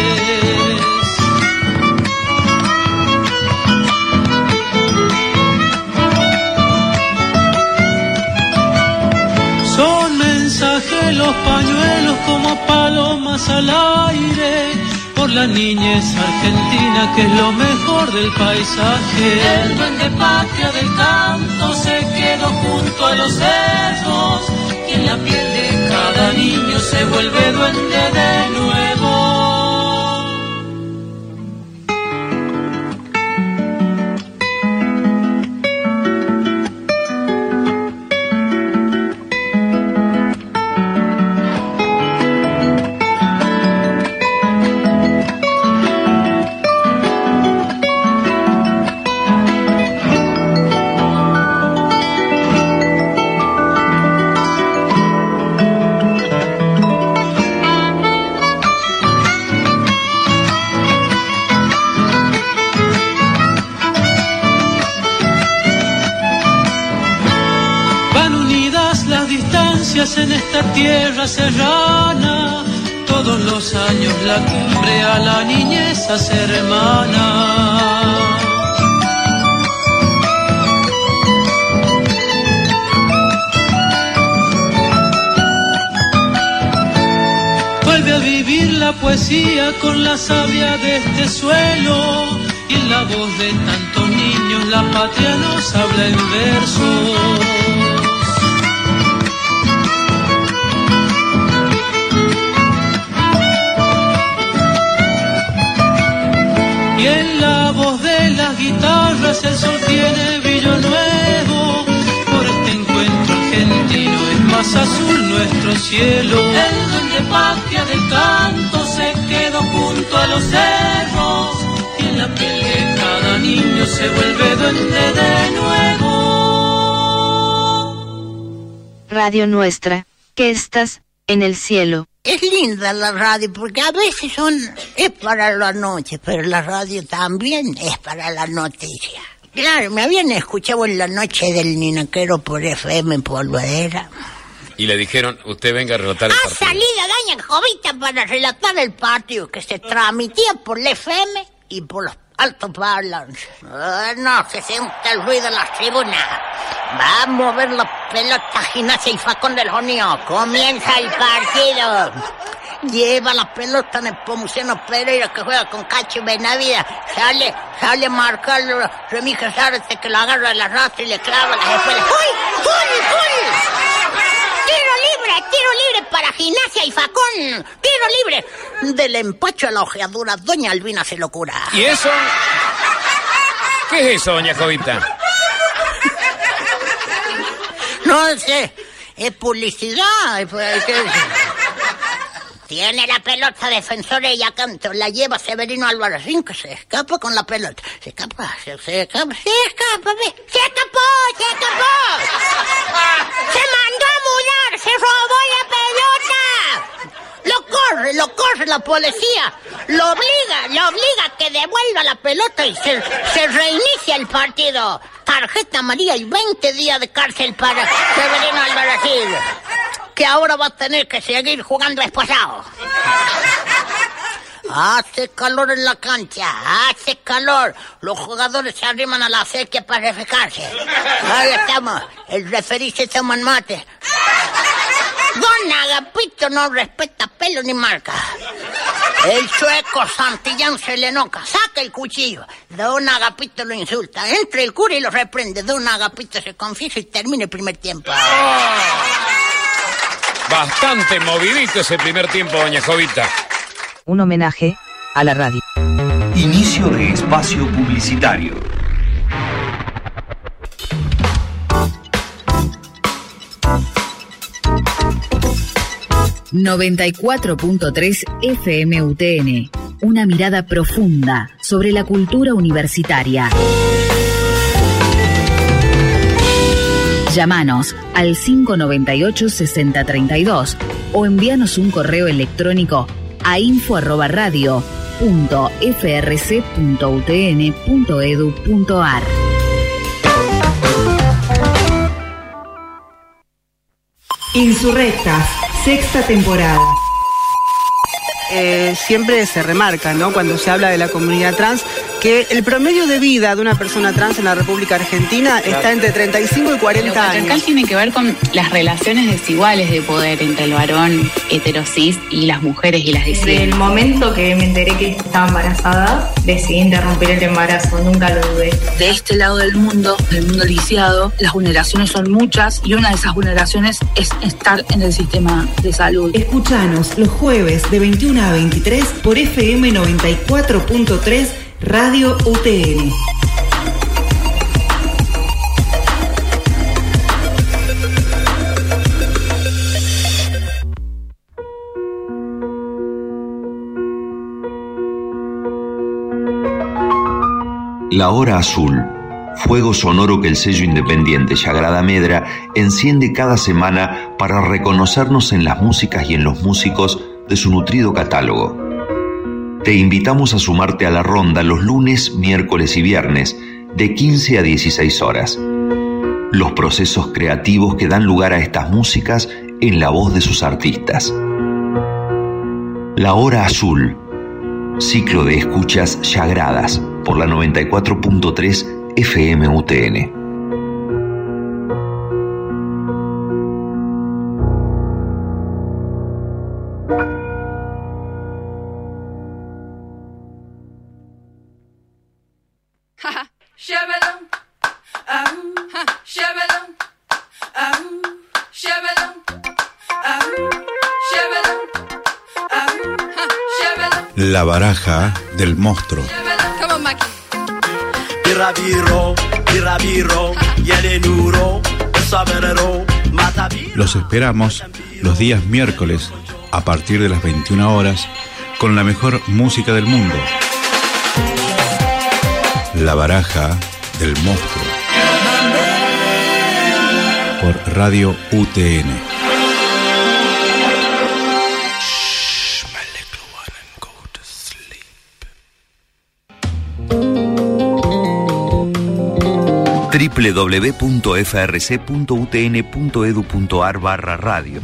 Los pañuelos como palomas al aire por la niñez argentina que es lo mejor del paisaje. El duende patria del canto se quedó junto a los cerros y en la piel de cada niño se vuelve duende de nuevo. En esta tierra serrana, todos los años la cumbre a la niñez hace hermana. Vuelve a vivir la poesía con la savia de este suelo y en la voz de tantos niños la patria nos habla en versos. Y en la voz de las guitarras el sol tiene brillo nuevo. Por este encuentro argentino es más azul nuestro cielo. El duende patria del canto se quedó junto a los cerros y en la piel de cada niño se vuelve duende de nuevo. Radio Nuestra, que estás en el cielo. Es linda la radio porque a veces es para la noche, pero la radio también es para la noticia. Claro, me habían escuchado en la noche del Ninaquero por FM Polvadera. Y le dijeron, usted venga a relatar el partido. Ha salido doña Jovita para relatar el partido que se transmitía por la FM y por los altoparlantes. No se siente el ruido en las tribunas. Va a mover la pelota Gimnasia y Facón del Jonio. Comienza el partido. Lleva la pelota en el Pomuceno Pereira que juega con Cacho Benavida. Sale a marcarlo Remigio Zárate que lo agarra de la rastra y le clava las espuelas. ¡Gol! Tiro libre para Gimnasia y Facón. Tiro libre. Del empacho a la ojeadura, doña Albina se lo cura. ¿Y eso? ¿Qué es eso, doña Jovita? No sé, es publicidad. Tiene la pelota Defensor y Acanto, la lleva Severino Albarracín que se escapa con la pelota. Se escapa. Se escapó. Se mandó a mudar, se robó la pelota. Lo corre la policía. Lo obliga a que devuelva la pelota y se reinicia el partido. Tarjeta amarilla y 20 días de cárcel para Severino Albarracín, que ahora va a tener que seguir jugando esposado. Hace calor en la cancha, hace calor. Los jugadores se arriman a la acequia para refrescarse. Ahí estamos, el referí se toma el mate. Don Agapito no respeta pelo ni marca. El sueco Santillán se le enoja, saca el cuchillo. Don Agapito lo insulta, entra el cura y lo reprende. Don Agapito se confiesa y termina el primer tiempo. Bastante movidito ese primer tiempo, doña Jovita. Un homenaje a la radio. Inicio de espacio publicitario. ...94.3 FM UTN... ...una mirada profunda sobre la cultura universitaria. Llámanos al 598-6032... ...o envíanos un correo electrónico a info@radio.frc.utn.edu.ar. Insurrectas, sexta temporada. Siempre se remarca, ¿no?, cuando se habla de la comunidad trans, que el promedio de vida de una persona trans en la República Argentina está entre 35 y 40 años. Lo patriarcal tiene que ver con las relaciones desiguales de poder entre el varón heterosis y las mujeres y las disidentes. Desde el momento que me enteré que estaba embarazada, decidí interrumpir el embarazo, nunca lo dudé. De este lado del mundo lisiado, las vulneraciones son muchas y una de esas vulneraciones es estar en el sistema de salud. Escuchanos los jueves de 21 a 23 por FM 94.3 Radio UTN. La Hora Azul, fuego sonoro que el sello independiente Sagrada Medra enciende cada semana para reconocernos en las músicas y en los músicos de su nutrido catálogo. Te invitamos a sumarte a la ronda los lunes, miércoles y viernes, de 15 a 16 horas. Los procesos creativos que dan lugar a estas músicas en la voz de sus artistas. La Hora Azul, ciclo de escuchas sagradas por la 94.3 FM UTN. La baraja del monstruo. Los esperamos los días miércoles a partir de las 21 horas con la mejor música del mundo. La baraja del monstruo. Por Radio UTN. www.frc.utn.edu.ar/radio.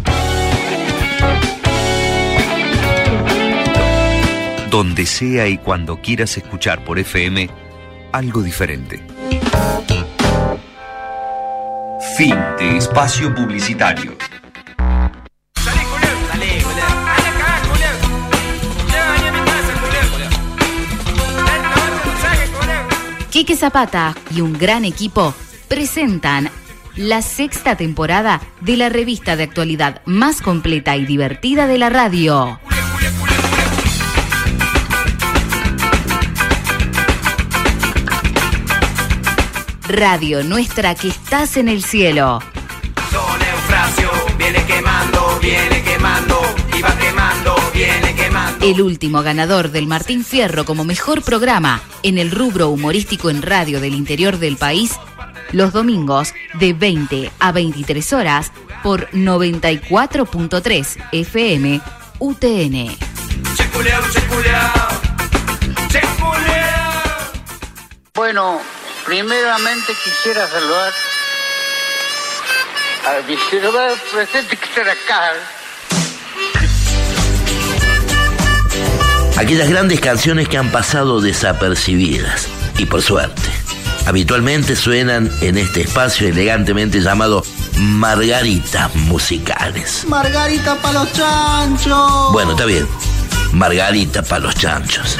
Donde sea y cuando quieras escuchar por FM algo diferente. Fin de espacio publicitario. Quique Zapata y un gran equipo presentan la sexta temporada de la revista de actualidad más completa y divertida de la radio. Radio Nuestra, que estás en el cielo. Don Eufrasio viene quemando, y va quemando, viene quemando. El último ganador del Martín Fierro como mejor programa en el rubro humorístico en radio del interior del país, los domingos de 20 a 23 horas por 94.3 FM UTN. Bueno, primeramente quisiera saludar al distribuidor presente que está acá. Aquellas grandes canciones que han pasado desapercibidas, y por suerte. Habitualmente suenan en este espacio elegantemente llamado Margaritas Musicales. Margarita pa' los chanchos. Bueno, está bien. Margarita pa' los chanchos.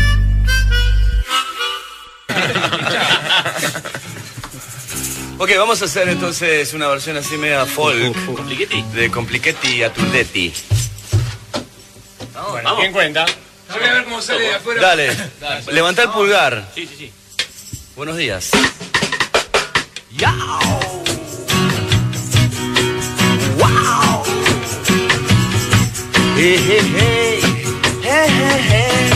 Ok, vamos a hacer entonces una versión así media folk. De Complichetti a Turdetti. Bueno, ¿quién cuenta? Yo voy a ver cómo sale de afuera. Dale. Levanta el pulgar. Sí. Buenos días. ¡Yao! ¡Wow! ¡Hey, hey, hey! ¡Hey, hey, hey!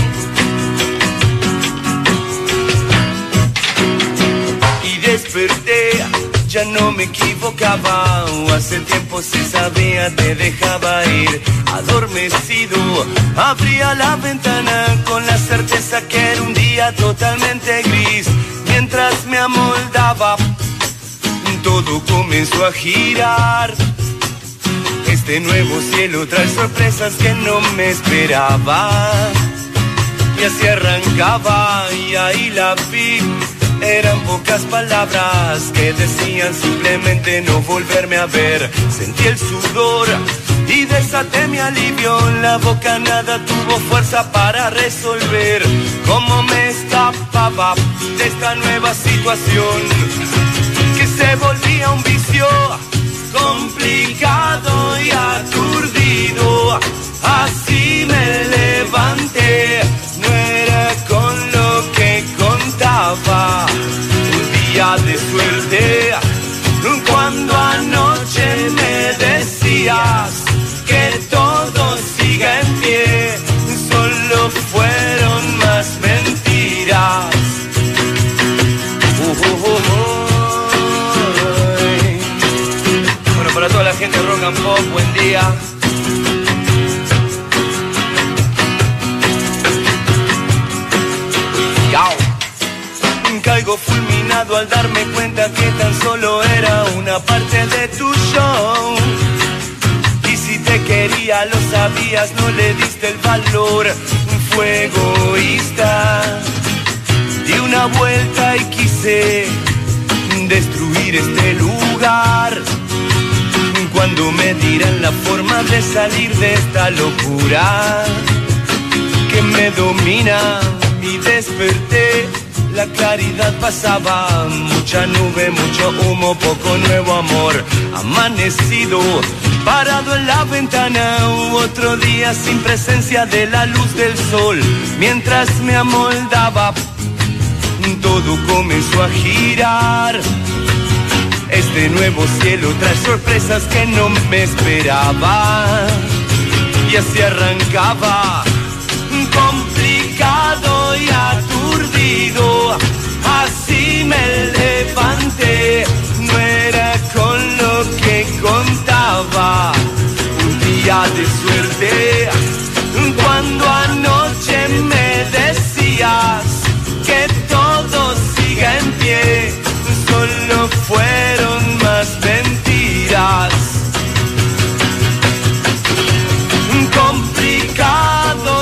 Y desperté, ya no me equivocaba. Hace tiempo se sabía, te dejaba ir. Adormecido, abría la ventana con la certeza que era un día totalmente gris. Mientras me amoldaba, todo comenzó a girar. Este nuevo cielo trae sorpresas que no me esperaba. Y así arrancaba y ahí la vi. Eran pocas palabras que decían simplemente no volverme a ver. Sentí el sudor y desaté mi alivio. La boca nada tuvo fuerza para resolver cómo me escapaba de esta nueva situación que se volvía un vicio complicado y aturdido. Así me levanté, no era con lo que contaba. Un día de suerte, cuando anoche me decías que todo sigue en pie, solo fueron más mentiras. Bueno, para toda la gente de Rock and Pop, buen día. Caigo fulminado al darme cuenta que tan solo era una parte de tu show. Y si te quería lo sabías, no le diste el valor. Fue egoísta. Di una vuelta y quise destruir este lugar. Cuando me dirán la forma de salir de esta locura que me domina, y desperté. La claridad pasaba, mucha nube, mucho humo, poco nuevo amor. Amanecido, parado en la ventana, otro día sin presencia de la luz del sol. Mientras me amoldaba, todo comenzó a girar. Este nuevo cielo trae sorpresas que no me esperaba. Y así arrancaba, complicado y aturdido. Así me levanté, no era con lo que contaba. Un día de suerte, cuando anoche me decías que todo sigue en pie, solo fueron más mentiras. Complicado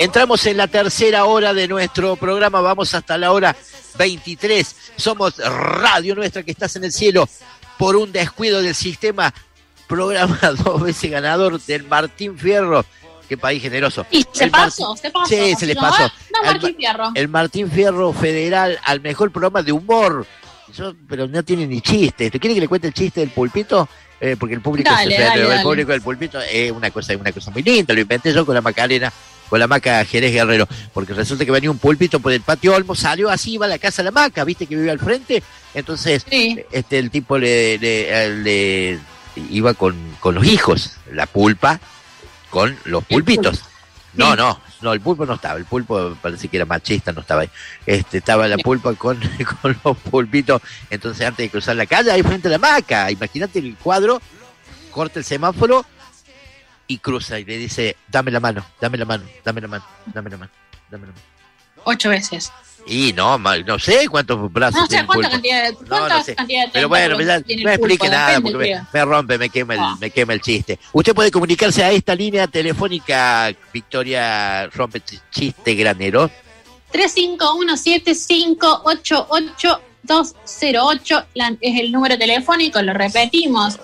Entramos en la tercera hora de nuestro programa, vamos hasta la hora 23. Somos Radio Nuestra, que estás en el cielo por un descuido del sistema. Programa 2 veces ganador del Martín Fierro. Qué país generoso. Y se pasó. Sí, se les pasó. No, Martín Fierro. El Martín Fierro Federal al mejor programa de humor. Pero no tiene ni chiste. ¿Te quiere que le cuente el chiste del pulpito? Porque el público el público del pulpito es una cosa muy linda. Lo inventé yo con la Macarena, con la Maca Jerez Guerrero, porque resulta que venía un pulpito por el patio Olmo, salió así, iba a la casa de la Maca, viste que vive al frente, entonces el tipo le iba con los hijos, la pulpa con los pulpitos. No, el pulpo no estaba, el pulpo parece que era machista, no estaba ahí. Estaba la pulpa con los pulpitos, entonces antes de cruzar la calle, ahí frente a la Maca, imagínate el cuadro, corta el semáforo y cruza y le dice, dame la mano. 8 veces. Y no sé cuántos brazos. No sé cuánta cantidad de pero bueno, no explique nada porque me rompe, me quema el chiste. Usted puede comunicarse a esta línea telefónica, Victoria Rompe Chiste Granero. 3517-588-208 es el número telefónico, lo repetimos.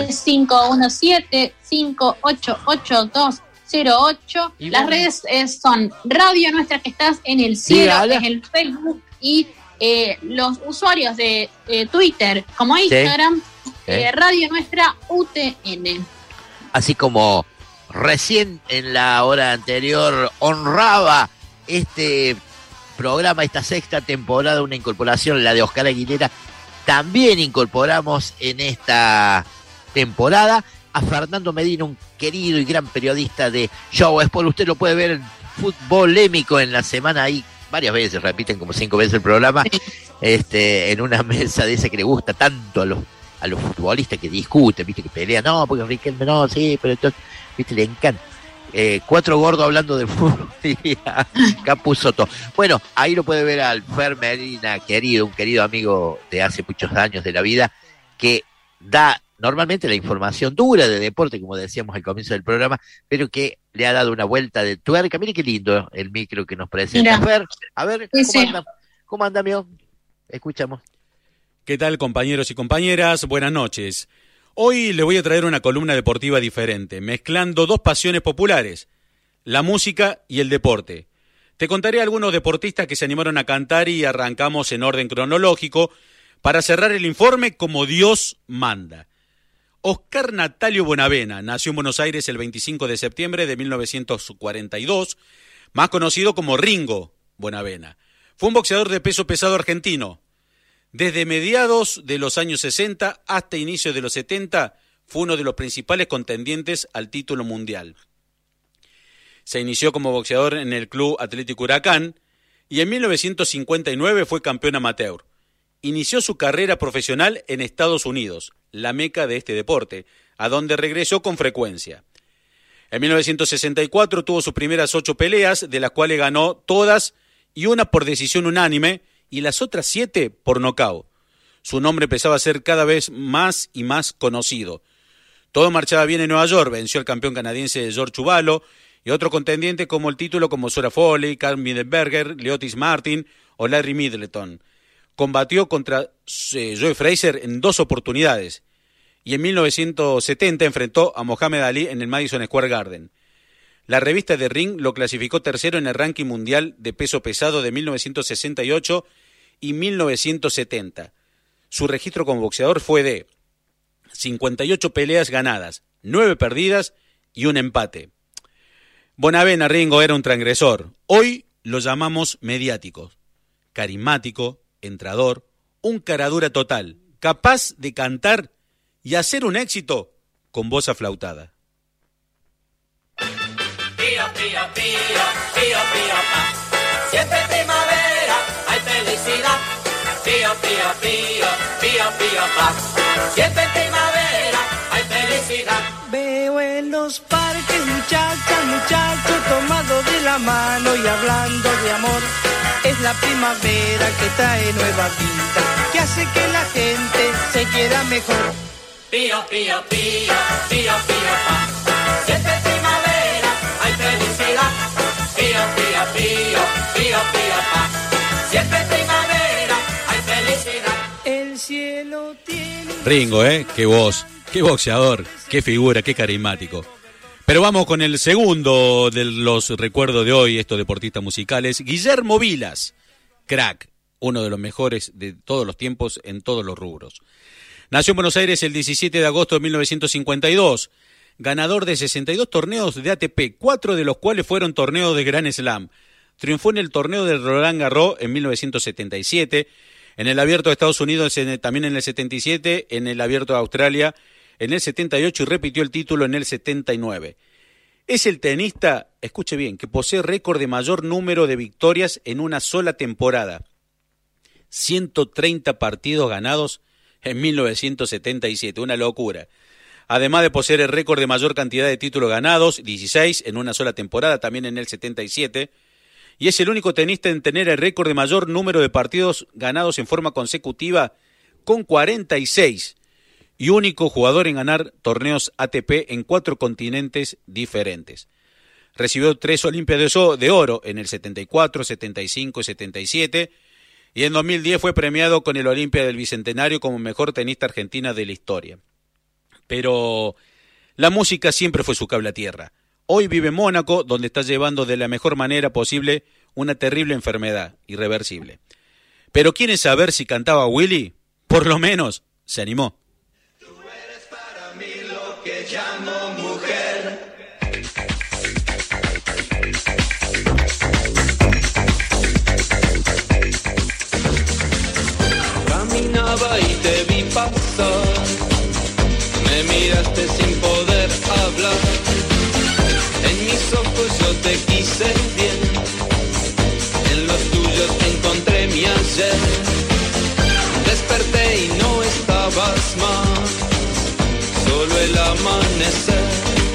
3517-588-208. Las redes son Radio Nuestra, que estás en el cielo, es el Facebook, y los usuarios de Twitter como Instagram, Radio Nuestra UTN. Así como recién en la hora anterior honraba este programa, esta sexta temporada, una incorporación, la de Oscar Aguilera, también incorporamos en esta temporada a Fernando Medina, un querido y gran periodista de Show Sport. Usted lo puede ver en Futbolémico en la semana, ahí varias veces, repiten como 5 veces el programa, en una mesa de esa que le gusta tanto a los futbolistas que discuten, viste, que pelean, no, porque Riquelme no, sí, pero entonces, viste, le encanta. 4 gordos hablando de fútbol, Capusotto. Bueno, ahí lo puede ver al Fer Medina, un querido amigo de hace muchos años de la vida, que da normalmente la información dura de deporte, como decíamos al comienzo del programa, pero que le ha dado una vuelta de tuerca. Mire qué lindo el micro que nos presenta. Fer, a ver, ¿cómo anda, amigo? Escuchamos. ¿Qué tal, compañeros y compañeras? Buenas noches. Hoy le voy a traer una columna deportiva diferente, mezclando dos pasiones populares, la música y el deporte. Te contaré algunos deportistas que se animaron a cantar y arrancamos en orden cronológico para cerrar el informe como Dios manda. Oscar Natalio Bonavena nació en Buenos Aires el 25 de septiembre de 1942, más conocido como Ringo Bonavena. Fue un boxeador de peso pesado argentino. Desde mediados de los años 60 hasta inicios de los 70, fue uno de los principales contendientes al título mundial. Se inició como boxeador en el Club Atlético Huracán y en 1959 fue campeón amateur. Inició su carrera profesional en Estados Unidos, la meca de este deporte, a donde regresó con frecuencia. En 1964 tuvo sus primeras 8 peleas, de las cuales ganó todas y una por decisión unánime y las otras 7 por nocaut. Su nombre empezaba a ser cada vez más y más conocido. Todo marchaba bien en Nueva York, venció al campeón canadiense George Chuvalo y otro contendiente como el título como Sora Foley, Carl Midenberger, Leotis Martin o Larry Middleton. Combatió contra Joe Frazier en 2 oportunidades y en 1970 enfrentó a Mohamed Ali en el Madison Square Garden. La revista The Ring lo clasificó tercero en el ranking mundial de peso pesado de 1968 y 1970. Su registro como boxeador fue de 58 peleas ganadas, 9 perdidas y un empate. Bonavena Ringo era un transgresor. Hoy lo llamamos mediático, carismático, entrador, un caradura total, capaz de cantar y hacer un éxito con voz aflautada. Pío, pío, pío, pío, pío, pa. Siempre primavera, hay felicidad. Pío, pío, pío, pío, pío, pa. Siempre primavera, hay felicidad. Veo en los parques muchachos tomados de la mano y hablando de amor. Es la primavera que trae nueva vida, que hace que la gente se quiera mejor. Pío, pío, pío, pío, pío, pa. Siempre primavera, hay felicidad. Pío, pío. pío, pío, pío, pa. Siempre primavera, hay felicidad. El cielo tiene... Ringo, qué voz, qué boxeador, qué figura, qué carismático. Pero vamos con el segundo de los recuerdos de hoy, estos deportistas musicales, Guillermo Vilas, crack, uno de los mejores de todos los tiempos en todos los rubros. Nació en Buenos Aires el 17 de agosto de 1952, ganador de 62 torneos de ATP, 4 de los cuales fueron torneos de Grand Slam. Triunfó en el torneo de Roland Garros en 1977, en el Abierto de Estados Unidos también en el 77, en el Abierto de Australia en el 78 y repitió el título en el 79. Es el tenista, escuche bien, que posee récord de mayor número de victorias en una sola temporada. 130 partidos ganados en 1977, una locura. Además de poseer el récord de mayor cantidad de títulos ganados, 16 en una sola temporada, también en el 77, y es el único tenista en tener el récord de mayor número de partidos ganados en forma consecutiva, con 46, y único jugador en ganar torneos ATP en 4 continentes diferentes. Recibió 3 Olimpiadas de Oro en el 74, 75 y 77, y en 2010 fue premiado con el Olimpia del Bicentenario como mejor tenista argentina de la historia. Pero la música siempre fue su cable a tierra. Hoy vive en Mónaco, donde está llevando de la mejor manera posible una terrible enfermedad irreversible. Pero ¿quieren saber si cantaba Willy? Por lo menos se animó. Tú eres para mí lo que llamo mujer. Caminaba y te vi pasar. Me miraste sin poder hablar. En mis ojos yo te quise bien. En los tuyos encontré mi ayer. Desperté y no estabas más. Solo el amanecer.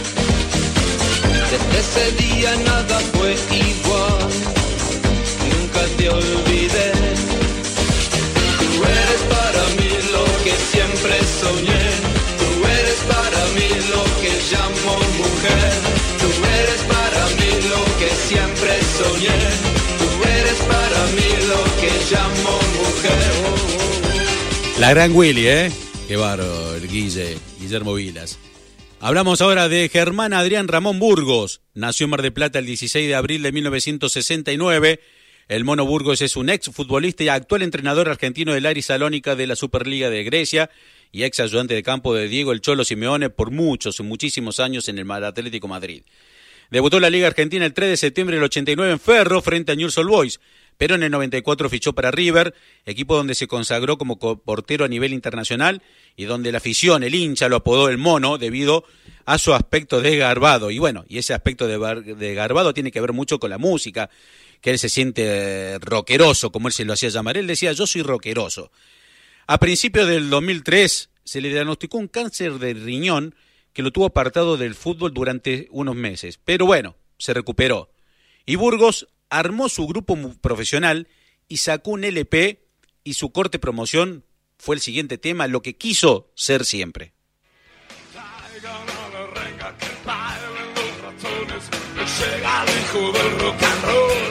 Desde ese día nada fue igual. Nunca te olvidé. Tú eres para mí lo que siempre soñé. Tú eres para mí lo que llamo mujer. Tú eres para mí lo que siempre soñé. Tú eres para mí lo que llamo mujer. La gran Willy, Qué bárbaro, el Guillermo Vilas. Hablamos ahora de Germán Adrián Ramón Burgos. Nació en Mar del Plata el 16 de abril de 1969. El Mono Burgos es un ex futbolista y actual entrenador argentino del Aris Salónica de la Superliga de Grecia y ex ayudante de campo de Diego El Cholo Simeone por muchísimos años en el Atlético Madrid. Debutó en la Liga Argentina el 3 de septiembre del 89 en Ferro frente a Newell's Old Boys, pero en el 94 fichó para River, equipo donde se consagró como portero a nivel internacional y donde la afición, el hincha, lo apodó el Mono debido a su aspecto desgarbado. Y bueno, y ese aspecto desgarbado tiene que ver mucho con la música, que él se siente rockeroso, como él se lo hacía llamar. Él decía, yo soy rockeroso. A principios del 2003 se le diagnosticó un cáncer de riñón que lo tuvo apartado del fútbol durante unos meses. Pero bueno, se recuperó. Y Burgos armó su grupo profesional y sacó un LP y su corte promoción fue el siguiente tema, Lo que quiso ser siempre. Llega el hijo del rock and roll.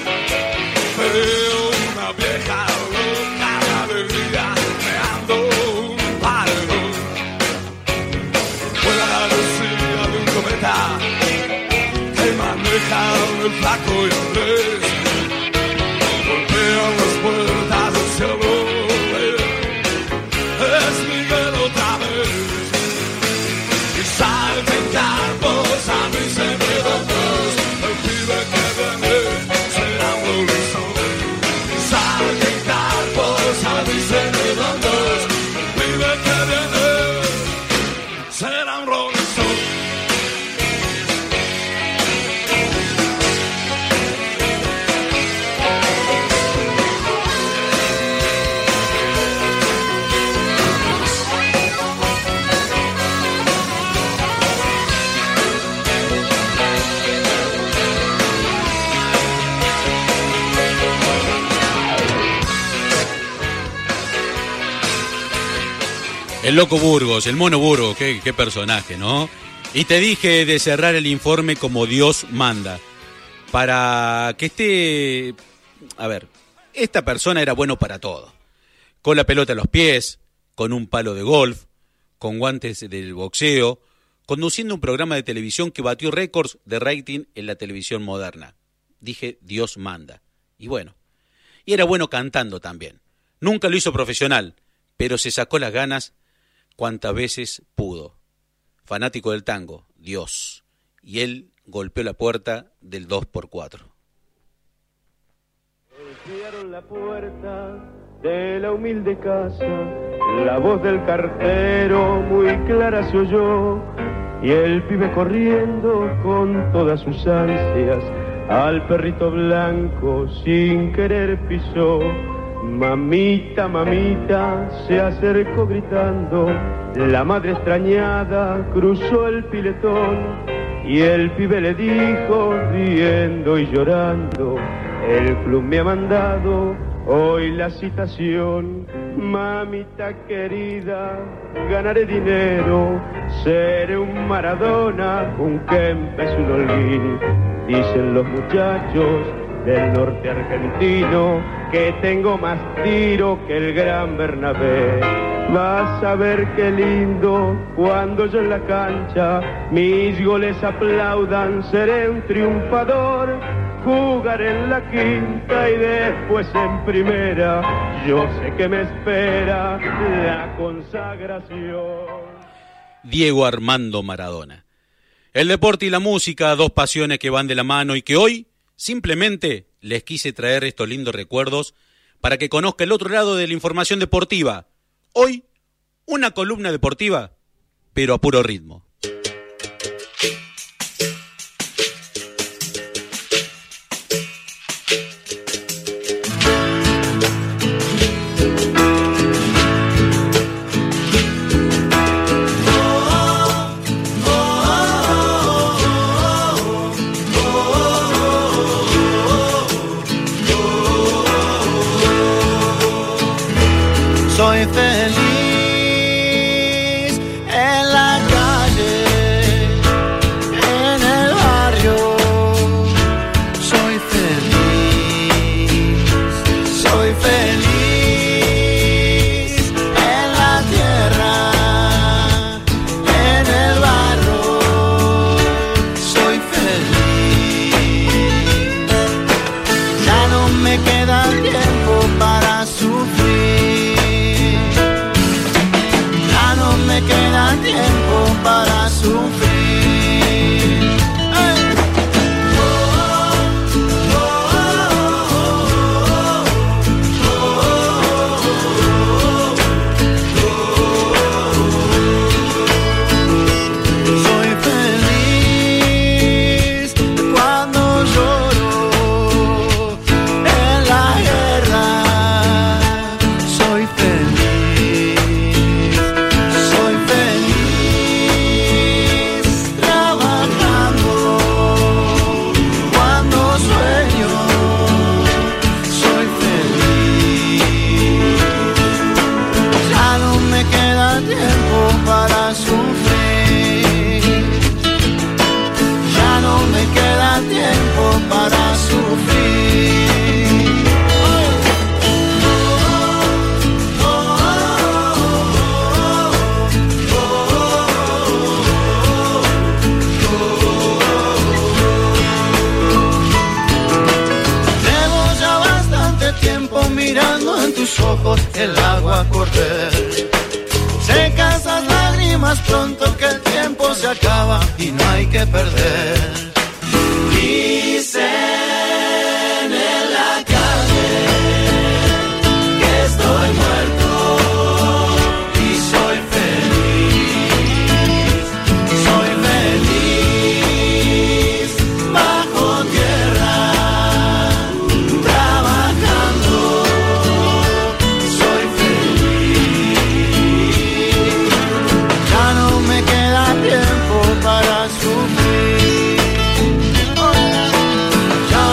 Veo una vieja loca de alegría meando un paredón. Vuela la lucía de un cometa que maneja el flaco y Andrés. Golpean las puertas del cielo. Es Miguel otra vez. Y salten campos a mí se me dan. El loco Burgos, el Mono Burgos, qué personaje, ¿no? Y te dije de cerrar el informe como Dios manda. para que esté... A ver, esta persona era bueno para todo. Con la pelota en los pies, con un palo de golf, con guantes del boxeo, conduciendo un programa de televisión que batió récords de rating en la televisión moderna. Dije, Dios manda. Y bueno, y era bueno cantando también. Nunca lo hizo profesional, pero se sacó las ganas cuantas veces pudo. Fanático del tango, Dios. Y él golpeó la puerta del 2x4. Golpearon la puerta de la humilde casa, la voz del cartero muy clara se oyó, y el pibe corriendo con todas sus ansias, al perrito blanco sin querer pisó. Mamita, mamita, se acercó gritando, la madre extrañada cruzó el piletón, y el pibe le dijo, riendo y llorando, el club me ha mandado hoy la citación. Mamita querida, ganaré dinero, seré un Maradona, un Kempes, un Holguín. Dicen los muchachos del norte argentino que tengo más tiro que el gran Bernabé. Vas a ver qué lindo cuando yo en la cancha mis goles aplaudan, seré un triunfador. Jugaré en la quinta y después en primera, yo sé que me espera la consagración. Diego Armando Maradona. El deporte y la música, dos pasiones que van de la mano y que hoy simplemente les quise traer estos lindos recuerdos para que conozca el otro lado de la información deportiva. Hoy, una columna deportiva, pero a puro ritmo. Soy feliz en la calle, en el barrio. Soy feliz en la tierra, en el barro. Soy feliz. Ya no me queda tiempo para sufrir. Me queda tiempo para sufrir. Soy feliz cuando lloro en la guerra. Soy feliz. Para sufrir. Llevo ya bastante tiempo mirando en tus ojos el agua correr. Seca esas lágrimas pronto que el tiempo se acaba y no hay que perder. Dicen en la calle que estoy muerto y soy feliz. Soy feliz bajo tierra, trabajando. Soy feliz. Ya no me queda tiempo para sufrir.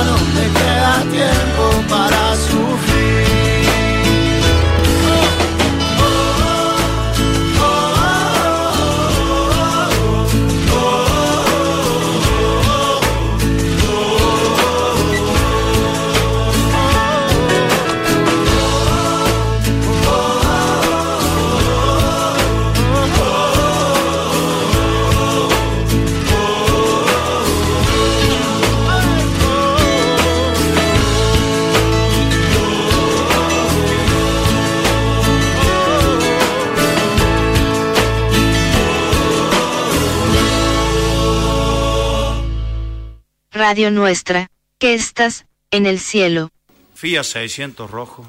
Radio Nuestra, que estás en el cielo. Fiat 600 rojo.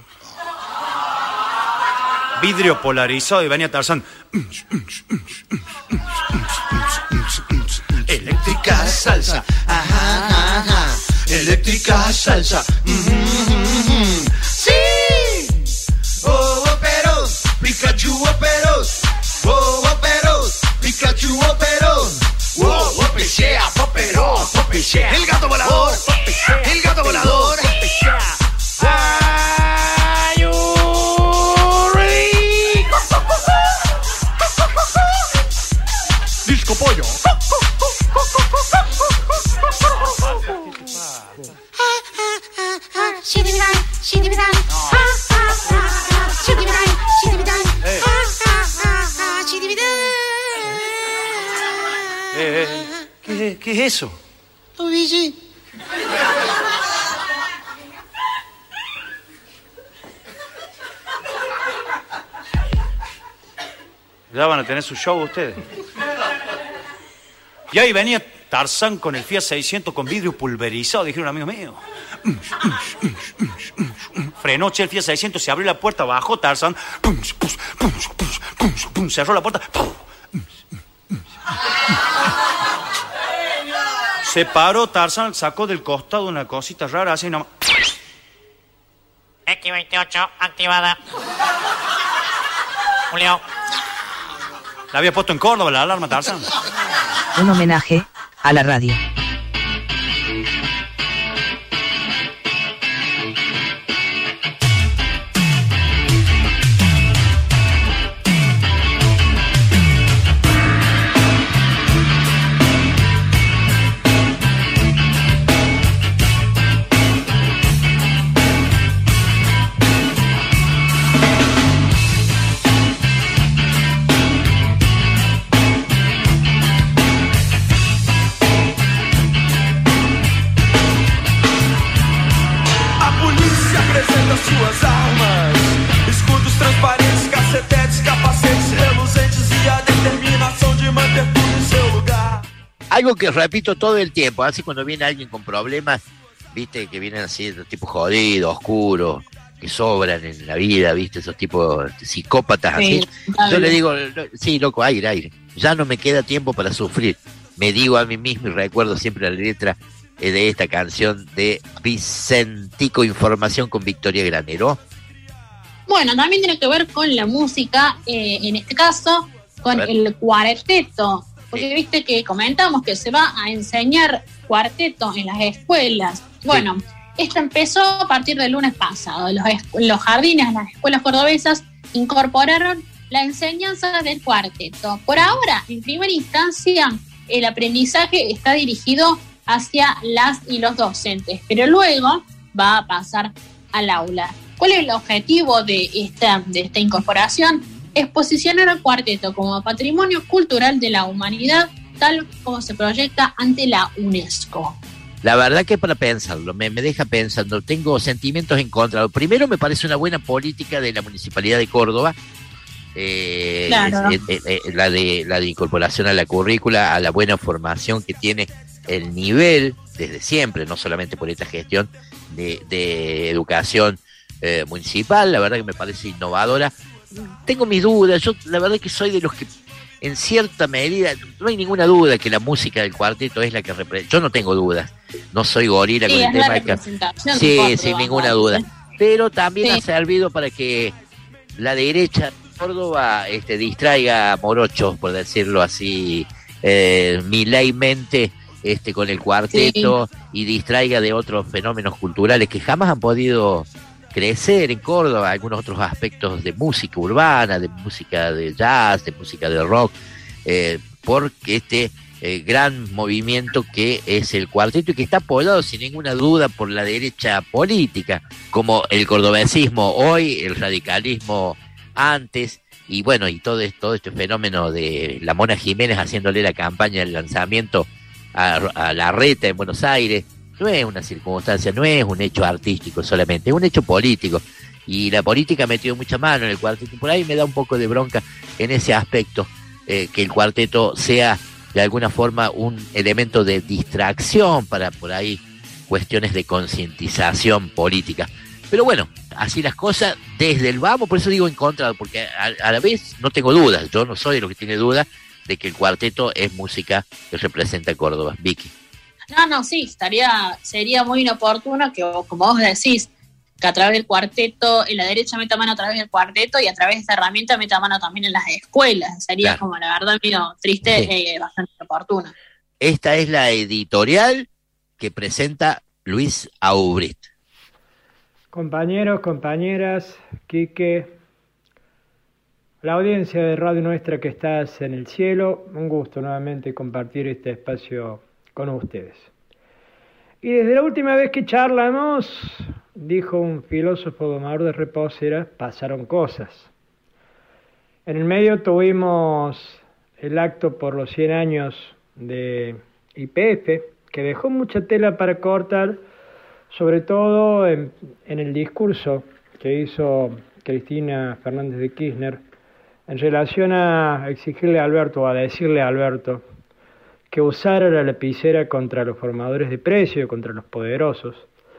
Vidrio polarizado y venía Tarzán. Eléctrica salsa, ajá, ajá. Eléctrica salsa. Sí. Oh, operos, Pikachu operos. Oh, operos, Pikachu operos. Oh, popechea, popero, popechea. El gato volador, el gato volador. Are you ready? Disco pollo. ¿Qué es eso? Luigi. Ya van a tener su show ustedes. Y ahí venía Tarzán con el Fiat 600 con vidrio pulverizado, dijeron amigos míos. Frenó el Fiat 600, se abrió la puerta, bajó Tarzán. Cerró la puerta. Se paró Tarzán, sacó del costado una cosita rara, así nomás. X28 activada. Julio. La había puesto en Córdoba la alarma, Tarzán. Un homenaje a la radio. Suas armas, escudos transparentes, cacetetes, capacetes reluzentes y a determinación de mantener todo en su lugar. Algo que repito todo el tiempo, así cuando viene alguien con problemas, viste, que vienen así, de tipo jodido, oscuro, que sobran en la vida, viste, esos tipos psicópatas así. Yo le digo, sí, loco, aire, ya no me queda tiempo para sufrir. Me digo a mí mismo y recuerdo siempre la letra de esta canción de Vicentico, Información con Victoria Granero. Bueno, también tiene que ver con la música, en este caso, con el cuarteto, porque viste que comentamos que se va a enseñar cuarteto en las escuelas. Bueno, esto empezó a partir del lunes pasado. Los jardines, las escuelas cordobesas incorporaron la enseñanza del cuarteto. Por ahora, en primera instancia, el aprendizaje está dirigido hacia las y los docentes, pero luego va a pasar al aula. ¿Cuál es el objetivo de esta incorporación? Es posicionar al cuarteto como patrimonio cultural de la humanidad, tal como se proyecta ante la UNESCO. La verdad que para pensarlo, me deja pensando, tengo sentimientos encontrados. Primero, me parece una buena política de la Municipalidad de Córdoba, claro. La de incorporación a la currícula, a la buena formación que tiene el nivel, desde siempre, no solamente por esta gestión de educación municipal. La verdad que me parece innovadora. Tengo mis dudas, yo la verdad que soy de los que en cierta medida, no hay ninguna duda que la música del cuarteto es la que representa. Yo no tengo dudas, no soy gorila con el tema de sí, sin ninguna duda, pero también ha servido para que la derecha de Córdoba distraiga a morochos, por decirlo así, mileimente, con el cuarteto, y distraiga de otros fenómenos culturales que jamás han podido crecer en Córdoba, algunos otros aspectos de música urbana, de música de jazz, de música de rock, porque gran movimiento que es el cuarteto y que está apoyado sin ninguna duda por la derecha política, como el cordobesismo hoy, el radicalismo antes, y bueno, y todo este fenómeno de la Mona Jiménez haciéndole la campaña del lanzamiento a Larreta en Buenos Aires. No es una circunstancia, no es un hecho artístico solamente, es un hecho político. Y la política ha metido mucha mano en el cuarteto. Por ahí me da un poco de bronca en ese aspecto, que el cuarteto sea de alguna forma un elemento de distracción para por ahí cuestiones de concientización política. Pero bueno, así las cosas desde el vamos, por eso digo encontrado, porque a la vez no tengo dudas, yo no soy de los que tiene dudas de que el cuarteto es música que representa Córdoba. Vicky. No, sí, sería muy inoportuno que, como vos decís, que a través del cuarteto, en la derecha meta mano a través del cuarteto y a través de esta herramienta meta mano también en las escuelas. Sería como, la verdad, medio triste, sí. Bastante inoportuno. Esta es la editorial que presenta Luis Aubrit. Compañeros, compañeras, Quique, la audiencia de Radio Nuestra que estás en el cielo, un gusto nuevamente compartir este espacio con ustedes. Y desde la última vez que charlamos, dijo un filósofo domador de reposeras, pasaron cosas. En el medio tuvimos el acto por los 100 años de YPF, que dejó mucha tela para cortar, sobre todo en el discurso que hizo Cristina Fernández de Kirchner en relación a exigirle a Alberto, o a decirle a Alberto, que usara la lapicera contra los formadores de precios, contra los poderosos,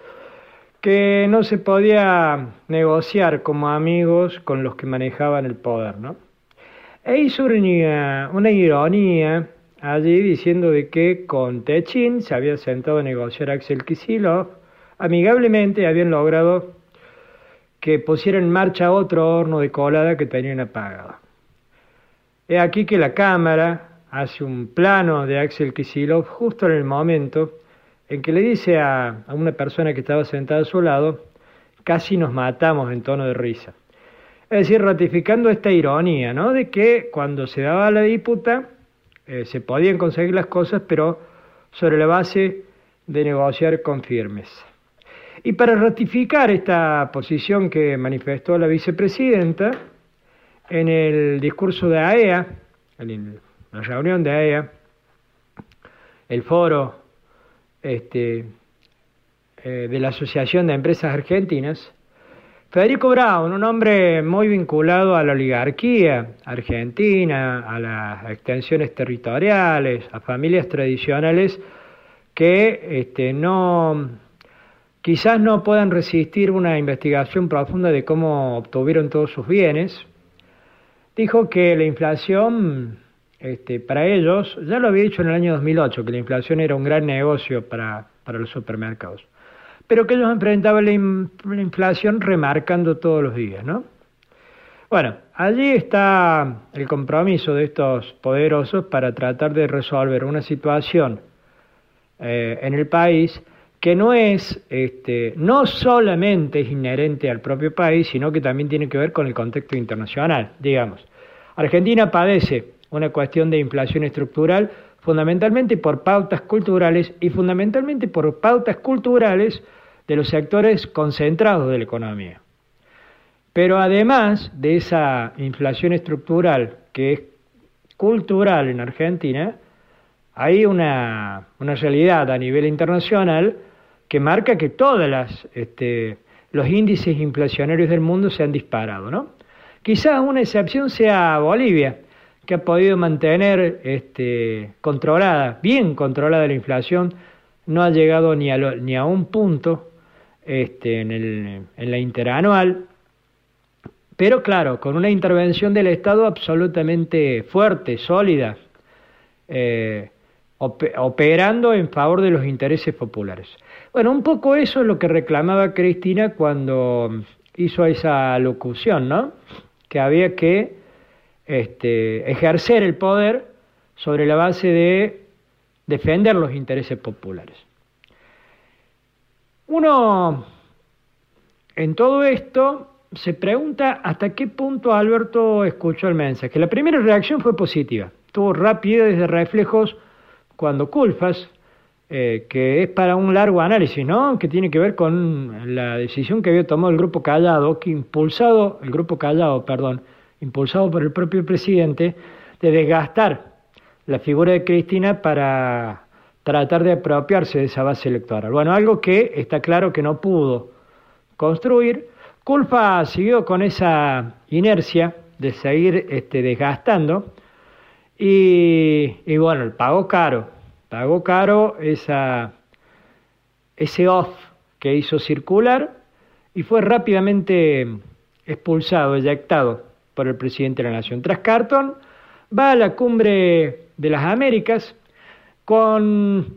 que no se podía negociar como amigos con los que manejaban el poder, ¿no? E hizo una ironía allí diciendo de que con Techin se había sentado a negociar Axel Kicillof, amigablemente habían logrado que pusiera en marcha otro horno de colada que tenían apagado. He aquí que la cámara hace un plano de Axel Kicillof justo en el momento en que le dice a una persona que estaba sentada a su lado, casi nos matamos, en tono de risa. Es decir, ratificando esta ironía, ¿no?, de que cuando se daba la disputa se podían conseguir las cosas, pero sobre la base de negociar con firmeza. Y para ratificar esta posición que manifestó la vicepresidenta, en el discurso de AEA, en la reunión de AEA, el foro de la Asociación de Empresas Argentinas, Federico Braun, un hombre muy vinculado a la oligarquía argentina, a las extensiones territoriales, a familias tradicionales que quizás no puedan resistir una investigación profunda de cómo obtuvieron todos sus bienes, dijo que la inflación, para ellos, ya lo había dicho en el año 2008, que la inflación era un gran negocio para los supermercados, pero que ellos enfrentaban la inflación remarcando todos los días, ¿no? Bueno, allí está el compromiso de estos poderosos para tratar de resolver una situación en el país que no es, no solamente es inherente al propio país, sino que también tiene que ver con el contexto internacional, digamos. Argentina padece una cuestión de inflación estructural fundamentalmente por pautas culturales y fundamentalmente por pautas culturales de los sectores concentrados de la economía. Pero además de esa inflación estructural que es cultural en Argentina, hay una realidad a nivel internacional que marca que todos los índices inflacionarios del mundo se han disparado, ¿no? Quizás una excepción sea Bolivia, que ha podido mantener bien controlada la inflación, no ha llegado ni a un punto en la interanual, pero claro, con una intervención del Estado absolutamente fuerte, sólida, operando en favor de los intereses populares. Bueno, un poco eso es lo que reclamaba Cristina cuando hizo esa locución, ¿no?, que había que ejercer el poder sobre la base de defender los intereses populares. Uno, en todo esto, se pregunta hasta qué punto Alberto escuchó el mensaje. La primera reacción fue positiva, tuvo rapidez de reflejos cuando Culfas, que es para un largo análisis, ¿no?, que tiene que ver con la decisión que había tomado el Grupo Callado, impulsado por el propio presidente, de desgastar la figura de Cristina para tratar de apropiarse de esa base electoral. Bueno, algo que está claro que no pudo construir. Culfas siguió con esa inercia de seguir desgastando Y bueno, pagó caro ese off que hizo circular y fue rápidamente expulsado, eyectado por el presidente de la Nación. Tras Carton, va a la cumbre de las Américas con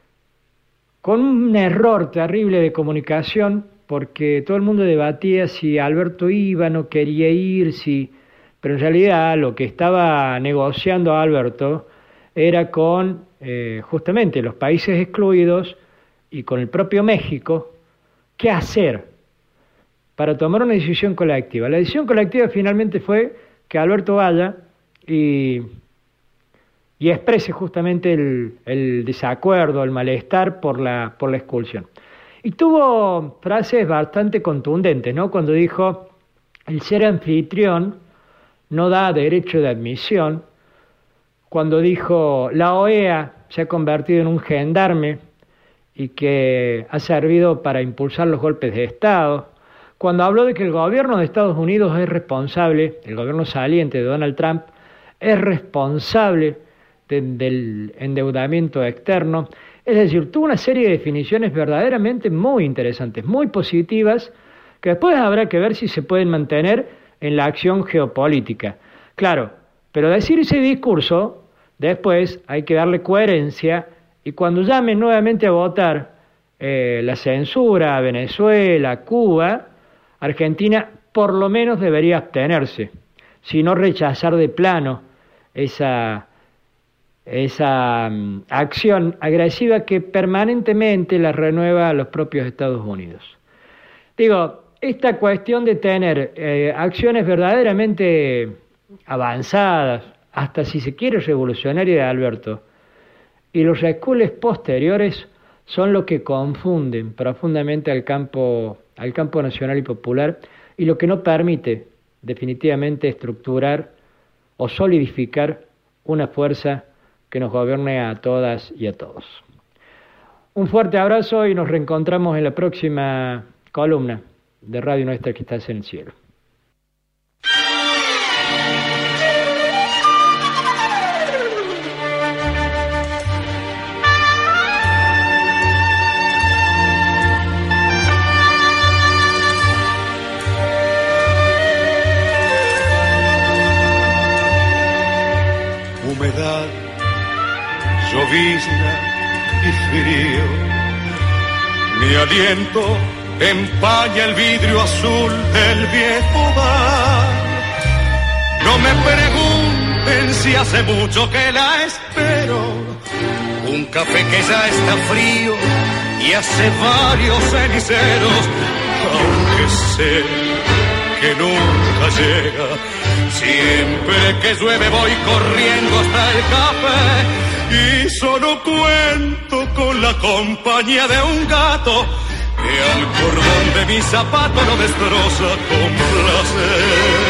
un error terrible de comunicación, porque todo el mundo debatía si Alberto iba, no quería ir, pero en realidad lo que estaba negociando Alberto era con justamente los países excluidos y con el propio México, qué hacer para tomar una decisión colectiva. La decisión colectiva finalmente fue que Alberto vaya y exprese justamente el desacuerdo, el malestar por la expulsión. Y tuvo frases bastante contundentes, ¿no? Cuando dijo, el ser anfitrión no da derecho de admisión. Cuando dijo, la OEA se ha convertido en un gendarme y que ha servido para impulsar los golpes de Estado. Cuando habló de que el gobierno de Estados Unidos es responsable, el gobierno saliente de Donald Trump es responsable del endeudamiento externo. Es decir, tuvo una serie de definiciones verdaderamente muy interesantes, muy positivas, que después habrá que ver si se pueden mantener en la acción geopolítica. Claro, pero decir ese discurso, después hay que darle coherencia, y cuando llamen nuevamente a votar la censura a Venezuela, a Cuba, Argentina por lo menos debería abstenerse, si no rechazar de plano esa acción agresiva que permanentemente la renueva a los propios Estados Unidos. Digo, esta cuestión de tener acciones verdaderamente avanzadas, hasta si se quiere revolucionaria de Alberto, y los recules posteriores son lo que confunden profundamente al campo nacional y popular, y lo que no permite definitivamente estructurar o solidificar una fuerza que nos gobierne a todas y a todos. Un fuerte abrazo y nos reencontramos en la próxima columna de Radio Nuestra, que estás en el cielo. Humedad, llovizna y frío, mi aliento empaña el vidrio azul del viejo bar. No me pregunten si hace mucho que la espero, un café que ya está frío y hace varios ceniceros, aunque sé que nunca llega. Siempre que llueve voy corriendo hasta el café y solo cuento con la compañía de un gato que al cordón de mi zapato lo destroza con placer.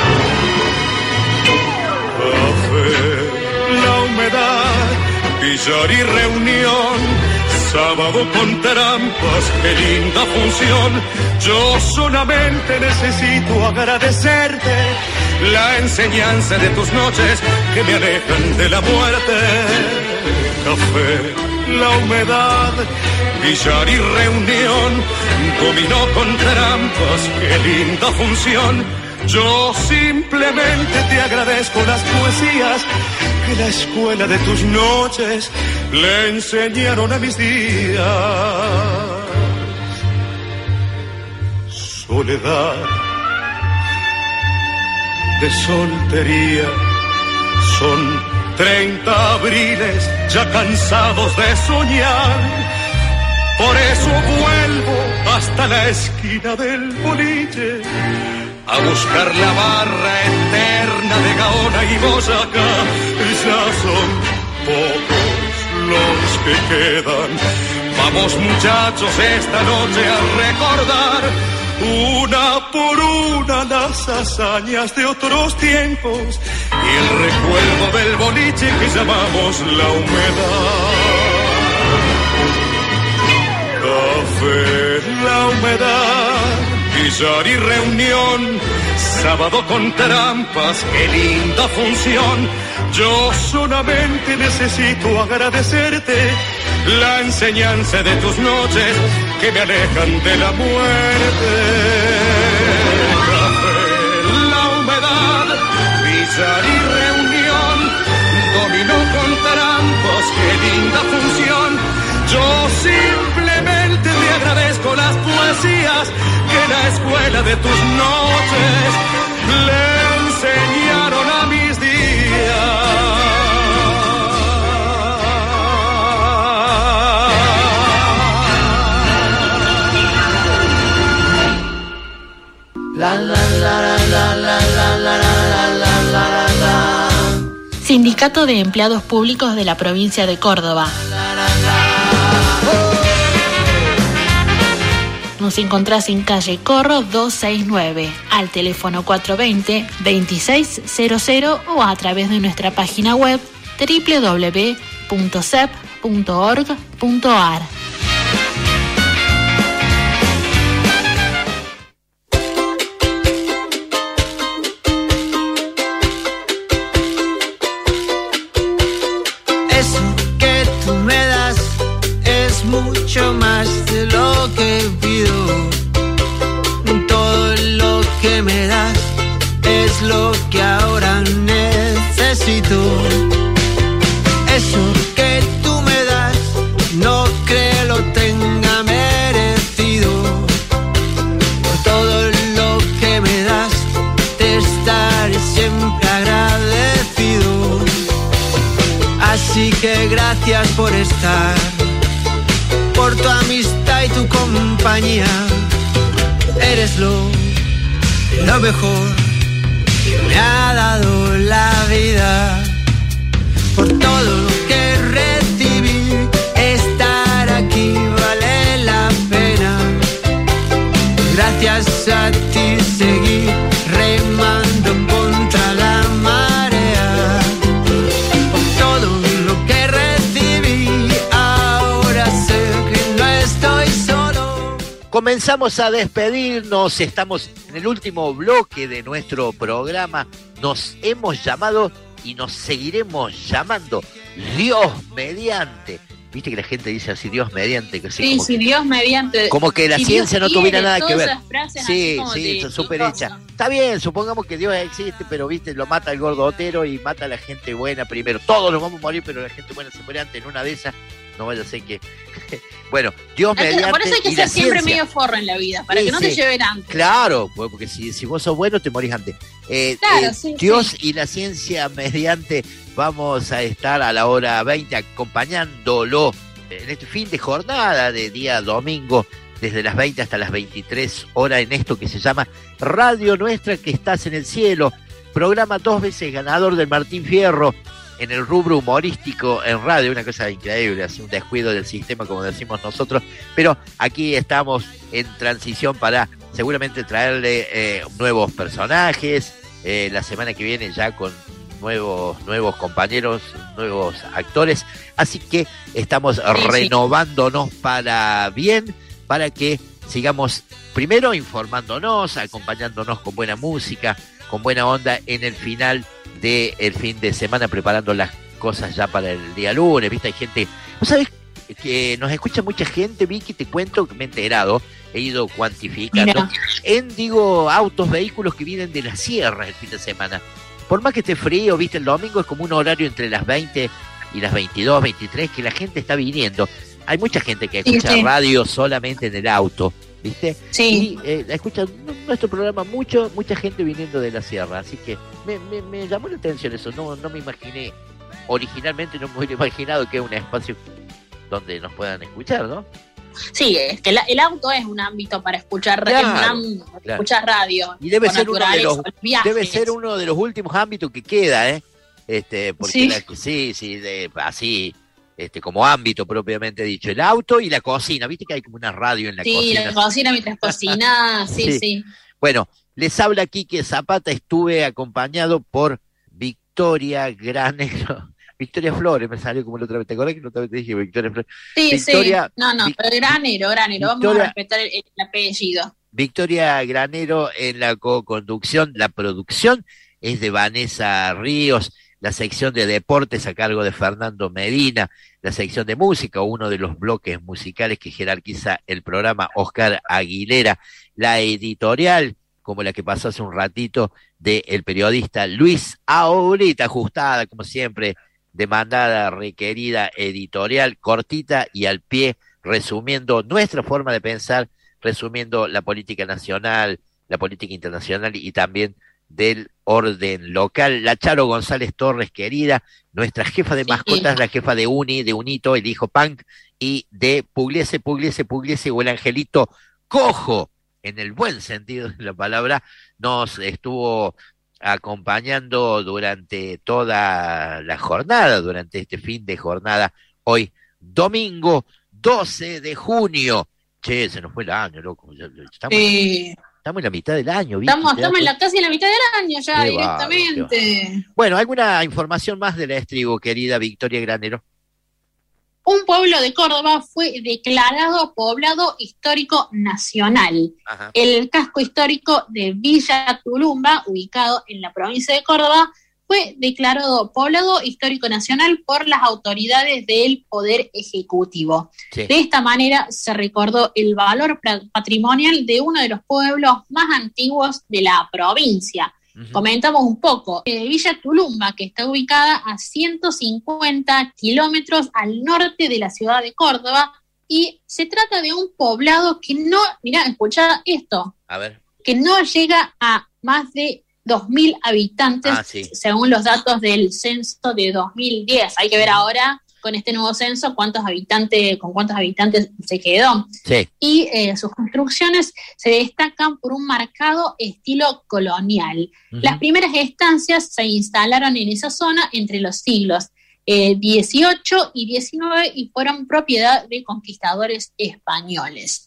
Café, la humedad, billar y reunión, sábado con trampas, qué linda función. Yo solamente necesito agradecerte la enseñanza de tus noches que me alejan de la muerte. Café, la humedad, billar y reunión, dominó con trampas, qué linda función. Yo simplemente te agradezco las poesías que la escuela de tus noches le enseñaron a mis días. Soledad de soltería, son 30 abriles ya cansados de soñar. Por eso vuelvo hasta la esquina del boliche a buscar la barra eterna de Gaona y Boyacá. Ya son pocos los que quedan. Vamos muchachos esta noche a recordar una por una las hazañas de otros tiempos y el recuerdo del boliche que llamamos la humedad. Café, la humedad, billar y reunión, sábado con trampas, qué linda función. Yo solamente necesito agradecerte la enseñanza de tus noches que me alejan de la muerte. Café, la humedad, billar y reunión, dominó con trampos, qué linda función. Yo simplemente te agradezco las poesías que la escuela de tus noches le enseñaron a mis días. La la la la la la la la la la la. Sindicato de Empleados Públicos de la Provincia de Córdoba. Nos encontrás en calle Corro 269, al teléfono 420-2600 o a través de nuestra página web www.cep.org.ar. Eso que tú me das es mucho más de lo que pido. Todo lo que me das es lo que ahora necesito. Eso que tú me das no creo lo tenga merecido. Por todo lo que me das te estaré siempre agradecido. Así que gracias por estar, por tu amistad y tu compañía. Eres lo mejor que me ha dado la vida. Por todo lo que recibí, estar aquí vale la pena. Gracias a ti seguí remando contra la marea. Por todo lo que recibí, ahora sé que no estoy solo. Comenzamos a despedirnos, estamos en el último bloque de nuestro programa. Nos hemos llamado y nos seguiremos llamando Dios mediante. Viste que la gente dice así, Dios mediante. Que sí, sí, Dios mediante. Como que la si ciencia Dios no tuviera quiere, nada que ver. Sí, sí, súper hecha. Está bien, supongamos que Dios existe, pero viste, lo mata el gordo Otero y mata a la gente buena primero. Todos nos vamos a morir, pero la gente buena se muere antes. En una de esas, no vaya a ser que... Bueno, Dios mediante. Por eso hay que y ser la siempre ciencia. medio forro en la vida, para que no te lleven antes. Claro, porque si vos sos bueno, te morís antes. Claro, sí, Dios sí. y la ciencia mediante, vamos a estar a la hora 20 acompañándolo en este fin de jornada de día domingo, desde las 20 hasta las 23 horas, en esto que se llama Radio Nuestra, que estás en el cielo. Programa 2 veces ganador del Martín Fierro en el rubro humorístico en radio, una cosa increíble, así un descuido del sistema, como decimos nosotros, pero aquí estamos en transición para seguramente traerle nuevos personajes, la semana que viene ya con nuevos compañeros, nuevos actores, así que estamos renovándonos para bien, para que sigamos primero informándonos, acompañándonos con buena música, con buena onda en el final del fin de semana, preparando las cosas ya para el día lunes. Viste, hay gente, ¿vos sabés que nos escucha mucha gente? Vicky, te cuento que me he enterado, he ido cuantificando, autos, vehículos que vienen de las sierras el fin de semana. Por más que esté frío, viste, el domingo es como un horario entre las 20 y las 22, 23, que la gente está viniendo. Hay mucha gente que escucha radio solamente en el auto, ¿viste? Sí. Y escucha nuestro programa mucha gente viniendo de la sierra, así que me llamó la atención eso. No me imaginé, originalmente no me hubiera imaginado que es un espacio donde nos puedan escuchar, ¿no? Sí, es que el auto es un ámbito para escuchar, escuchar radio. Y debe ser uno de los últimos ámbitos que queda, porque así como ámbito propiamente dicho, el auto y la cocina. Viste que hay como una radio en la cocina. Sí, la cocina mientras cocinás, sí. Bueno, les habla Quique Zapata, estuve acompañado por Victoria Granero. Victoria Flores, me salió como la otra vez. ¿Te acordás que la otra vez te dije Victoria Flores? Sí. No, pero Granero. Vamos a respetar el apellido. Victoria Granero en la co-conducción. La producción es de Vanessa Ríos. la sección de deportes a cargo de Fernando Medina, la sección de música, uno de los bloques musicales que jerarquiza el programa, Oscar Aguilera, la editorial, como la que pasó hace un ratito, del periodista Luis Aulita, ajustada, como siempre, demandada, requerida, editorial, cortita y al pie, resumiendo nuestra forma de pensar, resumiendo la política nacional, la política internacional y también del orden local. La Charo González Torres, querida, nuestra jefa de mascotas, la jefa de Unito, el hijo punk, y de Pugliese o el angelito cojo, en el buen sentido de la palabra, nos estuvo acompañando durante toda la jornada, durante este fin de jornada, hoy domingo 12 de junio. Che, se nos fue el año, loco. Estamos en la mitad del año, Vicky. Estamos casi en la mitad del año ya, directamente. Bueno, ¿alguna información más de la Estribo, querida Victoria Granero? Un pueblo de Córdoba fue declarado poblado histórico nacional. Ajá. El casco histórico de Villa Tulumba, ubicado en la provincia de Córdoba, fue declarado poblado histórico nacional por las autoridades del Poder Ejecutivo. Sí. De esta manera se recordó el valor patrimonial de uno de los pueblos más antiguos de la provincia. Uh-huh. Comentamos un poco. Villa Tulumba, que está ubicada a 150 kilómetros al norte de la ciudad de Córdoba, y se trata de un poblado que no, mirá, escuchá esto, a ver, que no llega a más de 2.000 habitantes, según los datos del censo de 2010. Hay que ver ahora, con este nuevo censo, con cuántos habitantes se quedó. Sí. Y sus construcciones se destacan por un marcado estilo colonial. Uh-huh. Las primeras estancias se instalaron en esa zona entre los siglos XVIII y XIX y fueron propiedad de conquistadores españoles.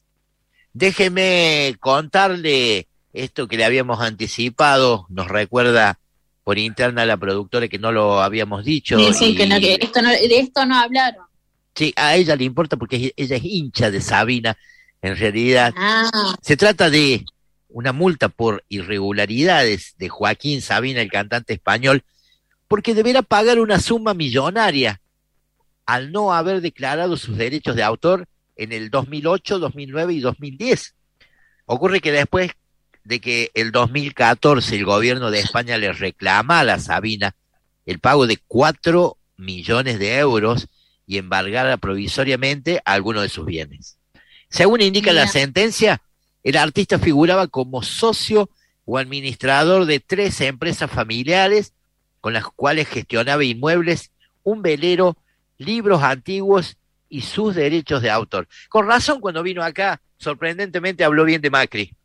Déjeme contarle esto que le habíamos anticipado, nos recuerda por interna la productora que no lo habíamos dicho. Sí, que de esto no hablaron. Sí, a ella le importa porque ella es hincha de Sabina, en realidad. Se trata de una multa por irregularidades de Joaquín Sabina, el cantante español, porque deberá pagar una suma millonaria al no haber declarado sus derechos de autor en el 2008, 2009 y 2010. Ocurre que después de que el 2014 el gobierno de España le reclama a la Sabina el pago de 4 millones de euros y embargara provisoriamente algunos de sus bienes. Según indica la sentencia, el artista figuraba como socio o administrador de 3 empresas familiares con las cuales gestionaba inmuebles, un velero, libros antiguos y sus derechos de autor. Con razón, cuando vino acá, sorprendentemente habló bien de Macri.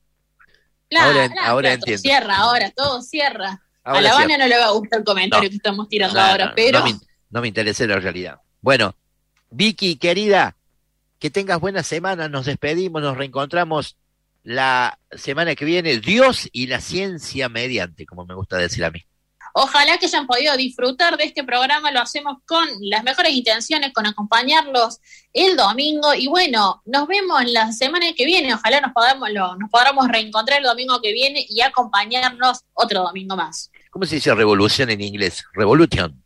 Ahora entiendo. Todo cierra. Ahora a La Habana no le va a gustar el comentario que estamos tirando ahora, pero... No me interesa la realidad. Bueno, Vicky, querida, que tengas buena semana, nos despedimos, nos reencontramos la semana que viene, Dios y la ciencia mediante, como me gusta decir a mí. Ojalá que hayan podido disfrutar de este programa, lo hacemos con las mejores intenciones, con acompañarlos el domingo, y bueno, nos vemos la semana que viene, ojalá nos podamos reencontrar el domingo que viene y acompañarnos otro domingo más. ¿Cómo se dice revolución en inglés? Revolution.